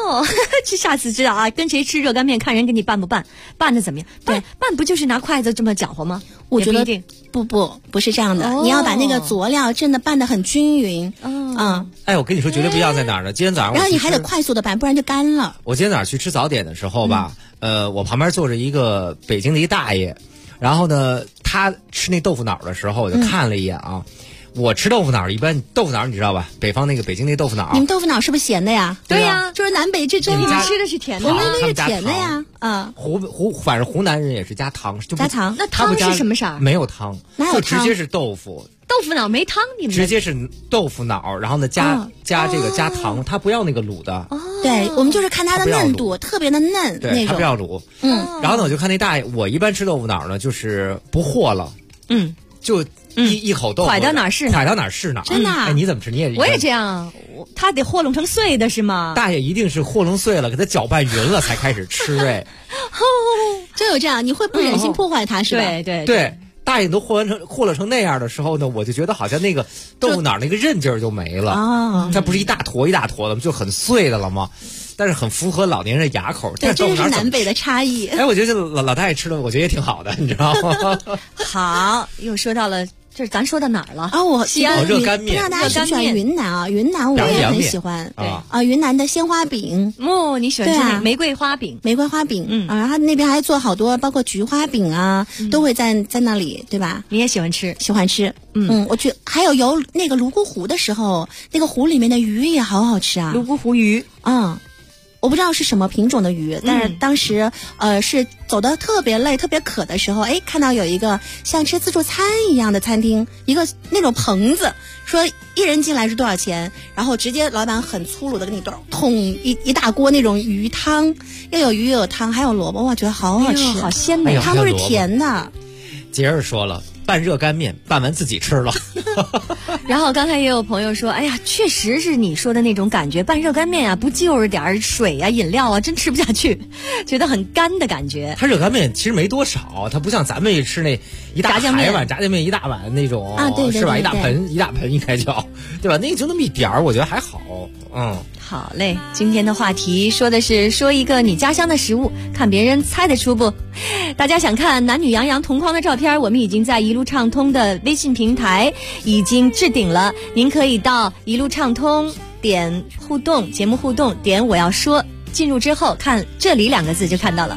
哦，这下次知道啊，跟谁吃热干面，看人给你拌不拌，拌的怎么样？对，拌不就是拿筷子这么搅和吗？ 我觉得不是这样的，你要把那个佐料真的拌得很均匀。 哎，我跟你说绝对不一样在哪儿呢？今天早上然后你还得快速的拌，不然就干了。 我今天早上去吃早点的时候吧，我旁边坐着一个北京的一大爷，然后呢，他吃那豆腐脑的时候，我就看了一眼啊。我吃豆腐脑一般，豆腐脑你知道吧？北方北京那豆腐脑， 你们豆腐脑是不是咸的呀？ 对呀， 就是南北之争。 你们吃的是甜的， 我们那是甜的呀。 反正湖南人也是加糖， 加糖。 那汤是什么色？ 没有汤，就直接是豆腐。 豆腐脑没汤，你们直接是豆腐脑，然后呢加糖，他不要那个卤的。 对，我们就是看它的嫩度，特别的嫩。 对，他不要卤。然后呢，我就看那大爷，我一般吃豆腐脑呢，就是不和了。就一口豆腐， 蒯到哪儿是哪儿， 真的。 哎，你怎么吃？ 我也这样，他得和弄成碎的是吗？ 大爷一定是和弄碎了，给他搅拌匀了才开始吃。哎， 真有这样，你会不忍心破坏它是吧？ 对。大爷都和了成那样的时候呢，我就觉得好像那个豆腐脑那个韧劲儿就没了啊，它不是一大坨一大坨的，就很碎的了吗？但是很符合老年人牙口。 对，这是南北的差异。 哎，我觉得老大爷吃的，我觉得也挺好的，你知道吗？ 好，又说到了。这咱说到哪儿了啊？我西安热干面， 不知道大家喜不喜欢云南啊？云南我也很喜欢。对云南的鲜花饼。 你喜欢吃那玫瑰花饼？ 玫瑰花饼，然后那边还做好多，包括菊花饼啊，都会在那里，对吧？ 你也喜欢吃？ 喜欢吃。我去，还有游那个泸沽湖的时候，那个湖里面的鱼也好好吃啊。 泸沽湖鱼， 我不知道是什么品种的鱼，但是当时是走得特别累特别渴的时候，看到有一个像吃自助餐一样的餐厅，一个那种棚子，说一人进来是多少钱，然后直接老板很粗鲁的给你捅一大锅那种鱼汤，又有鱼又有汤还有萝卜，我觉得好好吃， 好鲜美， 汤都是甜的。 杰儿说了，拌热干面拌完自己吃了。 然后刚才也有朋友说，哎呀，确实是你说的那种感觉，拌热干面啊，不就是点水啊、饮料啊，真吃不下去，觉得很干的感觉。 它热干面其实没多少，它不像咱们吃那一大海碗炸酱面一大碗那种啊，对， 是吧？一大盆应该叫，对吧？那个就那么一点儿，我觉得还好。 好嘞，今天的话题说的是说一个你家乡的食物，看别人猜得出不？大家想看男女杨洋同框的照片，我们已经在一路畅通的微信平台已经置顶了，您可以到一路畅通点互动节目互动点我要说，进入之后看这里2个字就看到了。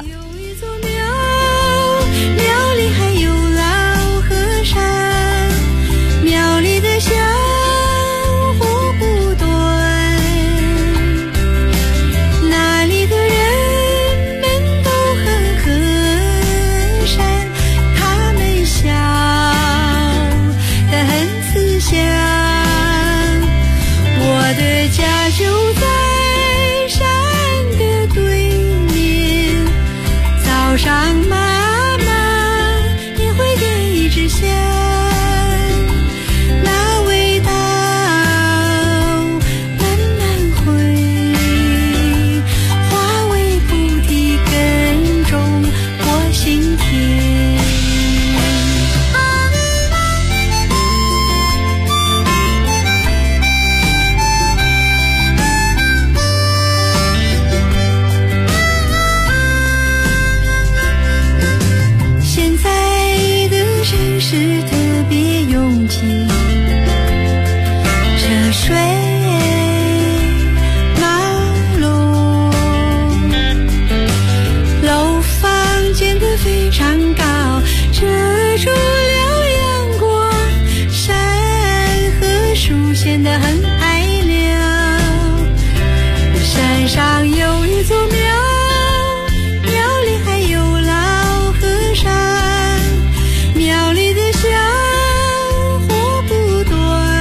庙里还有老和尚，庙里的香火不断，那里的人们都很和善，他们笑得很慈祥。我的家就在山的对面，早上妈妈也会点一支香，那味道慢慢回，化为菩提根种我心田。现在的城市特别拥挤，车水马龙，楼房建得非常高，遮住了阳光，山和树显得很矮了。山上有一座庙，庙里还有老和尚，庙里的香火不断，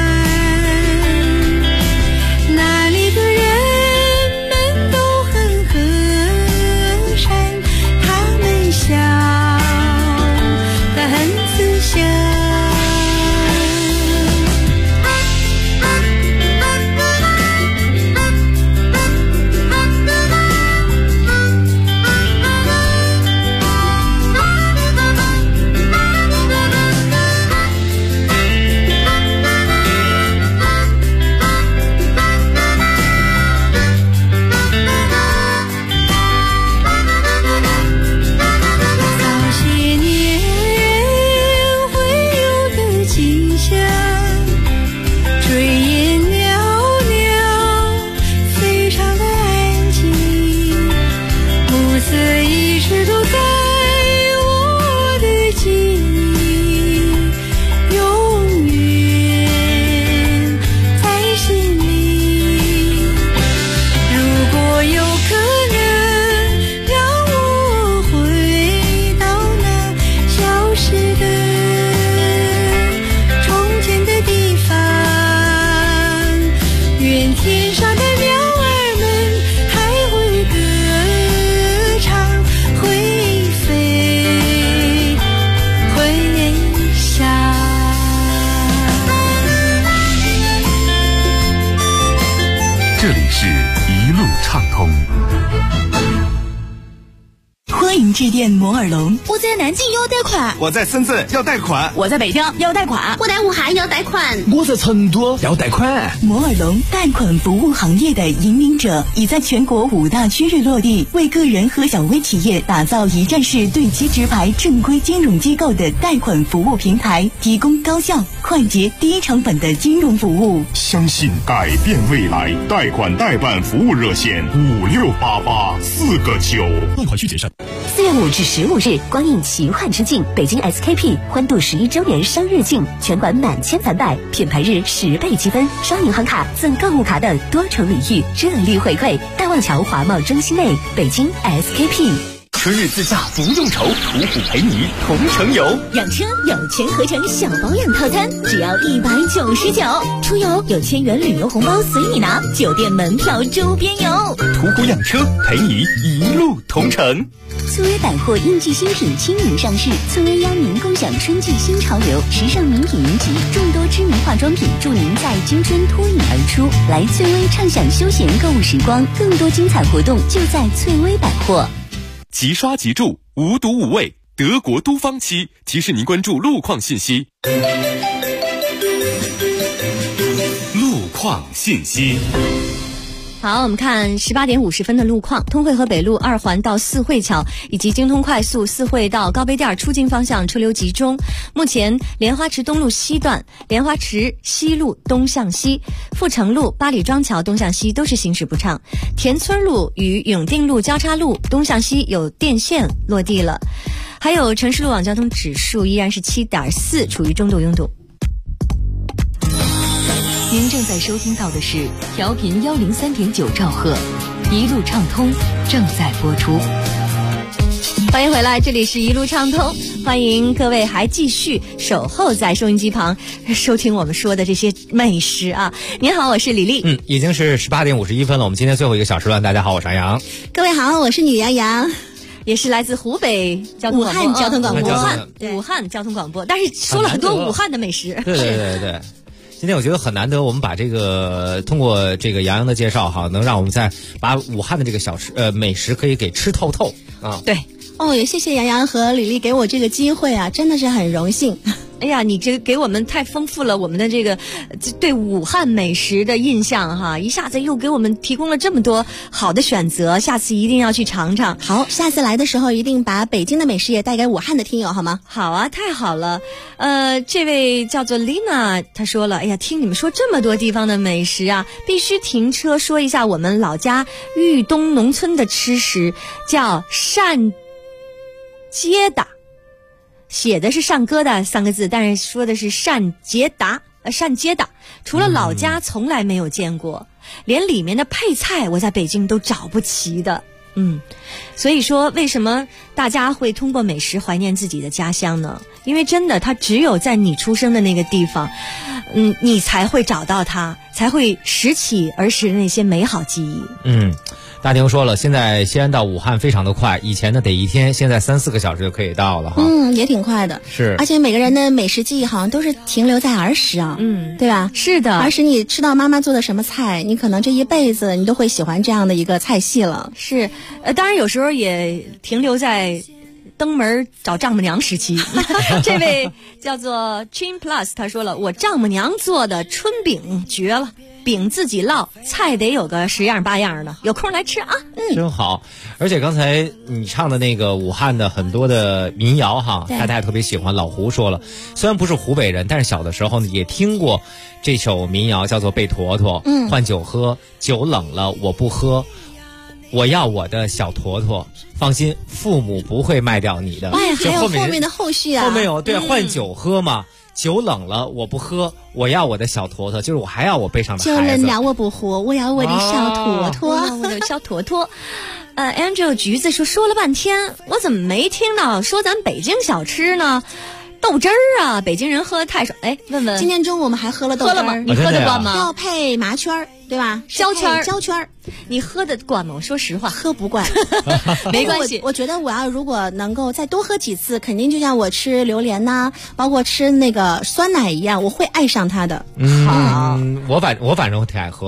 那里的人们都很和善，他们笑得很慈祥。 事一路畅通。 欢迎致电摩尔龙。 我在南京要贷款， 我在深圳要贷款， 我在北京要贷款，我在武汉要贷款， 我在成都要贷款。 摩尔龙贷款服务行业的引领者，已在全国5大区域落地，为个人和小微企业打造一站式对接直排正规金融机构的贷款服务平台，提供高效、快捷、低成本的金融服务。 相信改变未来，贷款代办服务热线5688，4个9。 办款需谨慎。 4月5至15日，光影奇幻之境北京 SKP 欢度11周年生日庆，全馆满千返百，品牌日10倍积分，刷银行卡赠购物卡等多重礼遇，热力回馈。大望桥华贸中心内，北京 SKP。 春日自驾不用愁，途虎陪你同城游。 养车有全合成小保养套餐，只要199；出游有1000元旅游红包随你拿，酒店门票周边游。 途虎养车陪你一路同城。 翠微百货应季新品轻盈上市，翠微邀您共享春季新潮流，时尚名品云集，众多知名化妆品助您在青春脱颖而出。来翠微畅享休闲购物时光，更多精彩活动就在翠微百货。 即刷即住，无毒无味，德国都芳漆提示您关注路况信息。路况信息。 好，我们看18点50分的路况。通惠河北路2环到四惠桥以及京通快速四惠到高碑店出京方向车流集中。目前莲花池东路西段、莲花池西路东向西、阜成路、八里庄桥东向西都是行驶不畅。田村路与永定路交叉路东向西有电线落地了。还有城市路网交通指数依然是7.4，处于中度拥堵。 您正在收听到的是调频103.9兆赫，一路畅通正在播出。 欢迎回来，这里是一路畅通，欢迎各位还继续守候在收音机旁收听我们说的这些美食啊。您好，我是李丽。 已经是18点51分了，我们今天最后一个小时段。大家好，我是杨洋。 各位好，我是女杨洋。 也是来自湖北交通广播， 武汉交通广播，武汉交通广播，但是说了很多武汉的美食。 对。今天我觉得很难得，我们把这个通过这个杨洋的介绍哈，能让我们再把武汉的这个美食可以给吃透啊。 对。 也谢谢杨洋和李丽给我这个机会啊，真的是很荣幸。 哎呀，你这给我们太丰富了我们的这个对武汉美食的印象哈，一下子又给我们提供了这么多好的选择，下次一定要去尝尝。 好，下次来的时候一定把北京的美食也带给武汉的听友好吗？ 好啊，太好了。这位叫做 Lina， 她说了，哎呀，听你们说这么多地方的美食啊，必须停车说一下我们老家豫东农村的吃食，叫鳝接打。写的是上疙瘩3个字，但是说的是鳝接打，除了老家从来没有见过，连里面的配菜我在北京都找不齐的。所以说为什么大家会通过美食怀念自己的家乡呢？因为真的它只有在你出生的那个地方，你才会找到它，才会拾起儿时的那些美好记忆。 大婷说了，现在西安到武汉非常的快，以前呢得1天，现在3-4个小时就可以到了哈。 也挺快的。 是， 而且每个人的美食记忆好像都是停留在儿时啊，对吧？ 是的， 儿时你吃到妈妈做的什么菜，你可能这一辈子你都会喜欢这样的一个菜系了。 是，当然有时候也停留在登门找丈母娘时期。这位叫做 Chin Plus， 他说了，我丈母娘做的春饼绝了。饼自己烙，菜得有个10样8样的，有空来吃啊。 真好。而且刚才你唱的那个武汉的很多的民谣哈，大家也特别喜欢。老胡说了，虽然不是湖北人，但是小的时候呢也听过这首民谣，叫做《背坨坨》。换酒喝，酒冷了我不喝，我要我的小坨坨，放心，父母不会卖掉你的。 还有后面的后续啊。 后面有对，换酒喝嘛。酒冷了我不喝，我要我的小坨坨，就是我还要我背上的孩子。 酒冷了我不喝，我要我的小坨坨。 我的小坨坨。Angel 橘子说了半天，我怎么没听到说咱北京小吃呢？豆汁儿啊，北京人喝的太少。问问， 今天中午我们还喝了豆汁儿。 喝了吗？你喝得惯吗？ 要配麻圈儿，对吧？ 焦圈儿， 你喝得惯吗？我说实话， 喝不惯。 没关系， 我觉得我要如果能够再多喝几次，肯定就像我吃榴莲呐，包括吃那个酸奶一样，我会爱上它的。 我反正我挺爱喝的。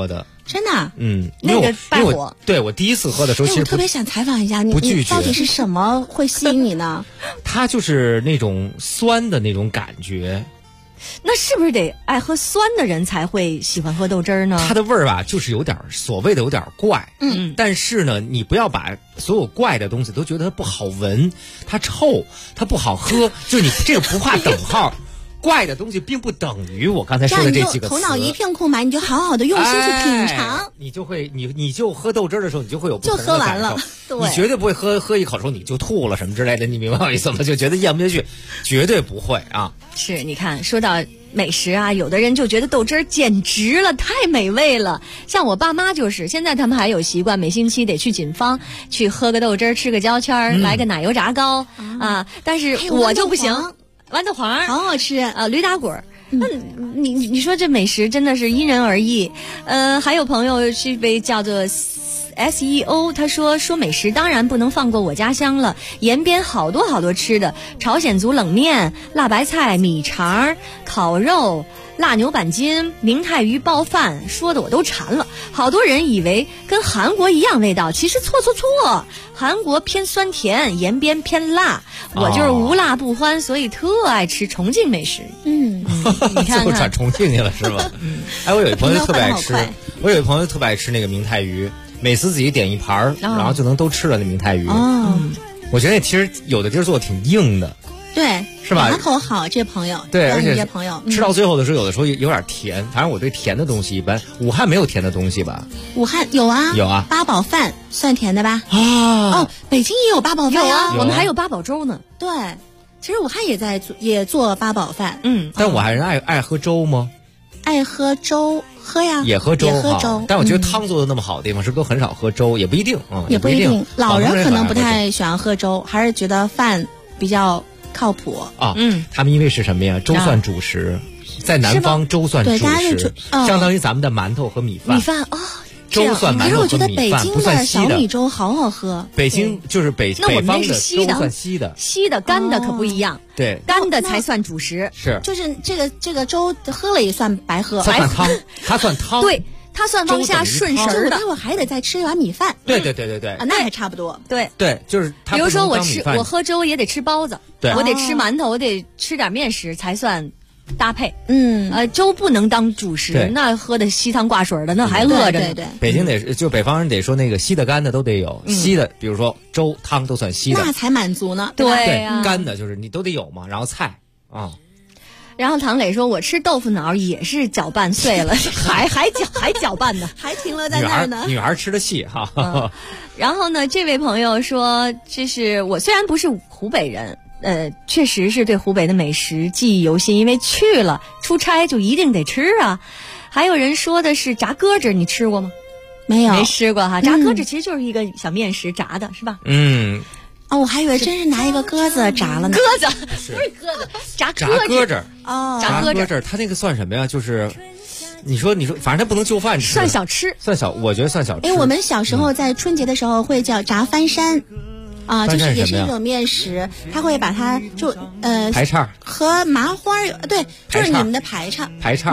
真的？ 那个败火。 对，我第一次喝的时候，其实我特别想采访一下你到底是什么会吸引你呢？ 它就是那种酸的那种感觉。 那是不是得爱喝酸的人才会喜欢喝豆汁儿呢？ 它的味儿吧，就是有点所谓的有点怪。但是呢，你不要把所有怪的东西都觉得它不好闻，它臭，它不好喝，就你这个不画等号。怪的东西并不等于我刚才说的这几个词。 头脑一片空白，你就好好的用心去品尝。 你就会，你就喝豆汁的时候，你就会有不同的就喝完了。 你绝对不会喝一口的时候你就吐了什么之类的，你明白我意思吗？就觉得咽不下去，绝对不会啊。 是，你看，说到美食啊，有的人就觉得豆汁儿简直了，太美味了。像我爸妈就是，现在他们还有习惯，每星期得去锦芳去喝个豆汁儿，吃个焦圈，来个奶油炸糕啊。但是我就不行。豌豆黄好好吃啊，驴打滚。那你说这美食真的是因人而异。还有朋友是被叫做 SEO， 他说美食当然不能放过我家乡了，延边好多吃的，朝鲜族冷面、辣白菜、米肠、烤肉、辣牛板筋、明太鱼包饭，说的我都馋了。好多人以为跟韩国一样味道，其实错。韩国偏酸甜，延边偏辣，我就是无辣不欢，所以特爱吃重庆美食。你看最后转重庆去了是吧？我有一朋友特别爱吃，那个明太鱼，每次自己点一盘然后就能都吃了那明太鱼。我觉得那其实有的地儿做的挺硬的。 对， 是吧？ 牙口好，这朋友， 对，而且这朋友吃到最后的时候，有的时候有点甜。反正我对甜的东西一般。武汉没有甜的东西吧？ 武汉有啊，八宝饭算甜的吧？北京也有八宝饭啊，我们还有八宝粥呢。 对，其实武汉也做八宝饭。 但武汉人爱喝粥吗？ 爱喝粥，喝呀， 也喝粥，但我觉得汤做的那么好的地方，是不是都很少喝粥？也不一定， 也不一定。老人可能不太喜欢喝粥，还是觉得饭比较靠谱啊。他们因为是什么呀？粥算主食，在南方粥算主食，相当于咱们的馒头和米饭。粥算馒头和米饭， 可是我觉得北京的小米粥好好喝。 北京就是北方的粥算稀的， 稀的干的可不一样。 对， 干的才算主食。 是， 就是这个粥喝了也算白喝。 它算汤，它算汤。 对。它算往下顺食的， 我还得再吃一碗米饭。 对， 那还差不多。 对， 就是比如说我喝粥也得吃包子， 对， 我得吃馒头，我得吃点面食才算搭配。粥不能当主食，那喝的稀汤挂水的，那还饿着呢。 对， 北京就北方人得说那个稀的干的都得有，稀的比如说粥汤都算稀的， 那才满足呢。 对呀，干的就是你都得有嘛，然后菜啊。 然后唐磊说：“我吃豆腐脑也是搅拌碎了，还搅拌呢， 还停了在那儿呢。” 女孩吃的细哈。 然后呢，这位朋友说：“这是我虽然不是湖北人，确实是对湖北的美食记忆犹新，因为去了出差就一定得吃啊。”还有人说的是炸鸽子，你吃过吗？ 没吃过哈。炸鸽子其实就是一个小面食，炸的是吧？ 我还以为真是拿一个鸽子炸了呢。 鸽子不是鸽子，炸鸽子炸鸽子，它那个算什么呀？就是你说，反正它不能就饭吃， 算小吃， 我觉得算小吃。 我们小时候在春节的时候会叫炸翻山。就是也是一种面食，它会把它就排叉和麻花对，就是你们的排叉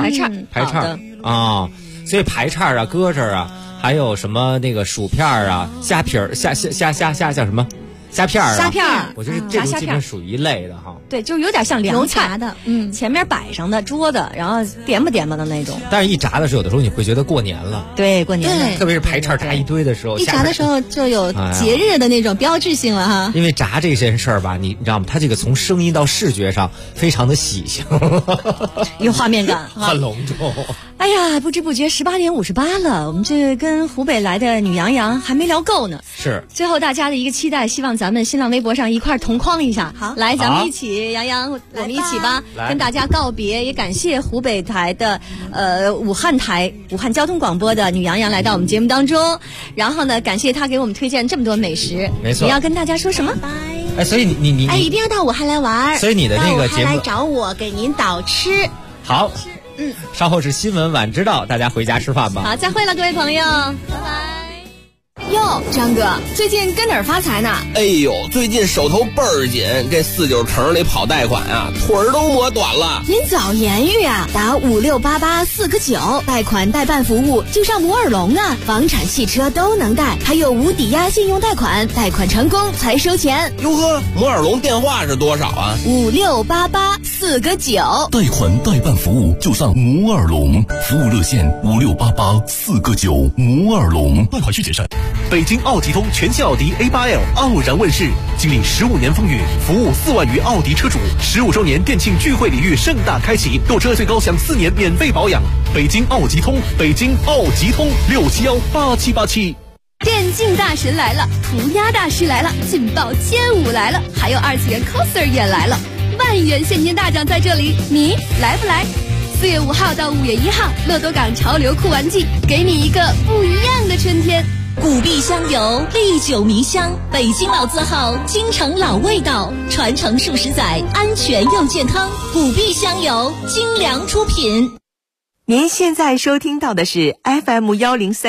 啊，所以排叉啊、鸽子啊，还有什么那个薯片啊、虾皮儿、虾叫什么？虾片儿，我觉得这都基本属于一类的哈。 对，就有点像凉菜的，前面摆上的桌子，然后点吧的那种。 但是一炸的时候，有的时候你会觉得过年了。 对，过年了， 特别是排叉炸一堆的时候， 一炸的时候就有节日的那种标志性了哈。 因为炸这件事儿吧，你知道吗？它这个从声音到视觉上非常的喜庆， 有画面感， 很隆重。 哎呀，不知不觉18点58了，我们这跟湖北来的女杨洋还没聊够呢。 是， 最后大家的一个期待，希望咱们新浪微博上一块同框一下。好，来，咱们一起，杨洋，我们一起吧，跟大家告别，也感谢湖北台的武汉交通广播的女杨洋来到我们节目当中，然后呢，感谢她给我们推荐这么多美食。 没错， 你要跟大家说什么？ 所以你一定要到武汉来玩。 所以你的那个节目来找我给您导吃。 好。稍后是新闻晚知道，大家回家吃饭吧。 好，再会了，各位朋友，拜拜。 哟，张哥，最近跟哪儿发财呢？ 哎呦，最近手头倍儿紧，这49城里跑贷款啊，腿儿都磨短了。 您早言语啊，打5688-4个9，贷款代办服务就上摩尔龙啊，房产、汽车都能贷，还有无抵押信用贷款，贷款成功才收钱。 哟呵，摩尔龙电话是多少啊 ？5688-4个9， 贷款代办服务就上摩尔龙，服务热线5688-4个9，摩尔龙，贷款需谨慎。 北京奥吉通全新奥迪 A8L 傲然问世，经历15年风雨，服务4万余奥迪车主，15周年店庆聚会礼遇盛大开启，购车最高享4年免费保养。北京奥吉通，北京奥吉通6718787。 电竞大神来了，涂鸦大师来了，劲爆街舞来了，还有2次元 coser 也来了，万元现金大奖在这里，你来不来？4月5号到5月1号，乐多港潮流酷玩季，给你一个不一样的春天。 古碧香油，历久弥香，北京老字号，京城老味道，传承数十载，安全又健康。古碧香油，精良出品。 您现在收听到的是 FM103。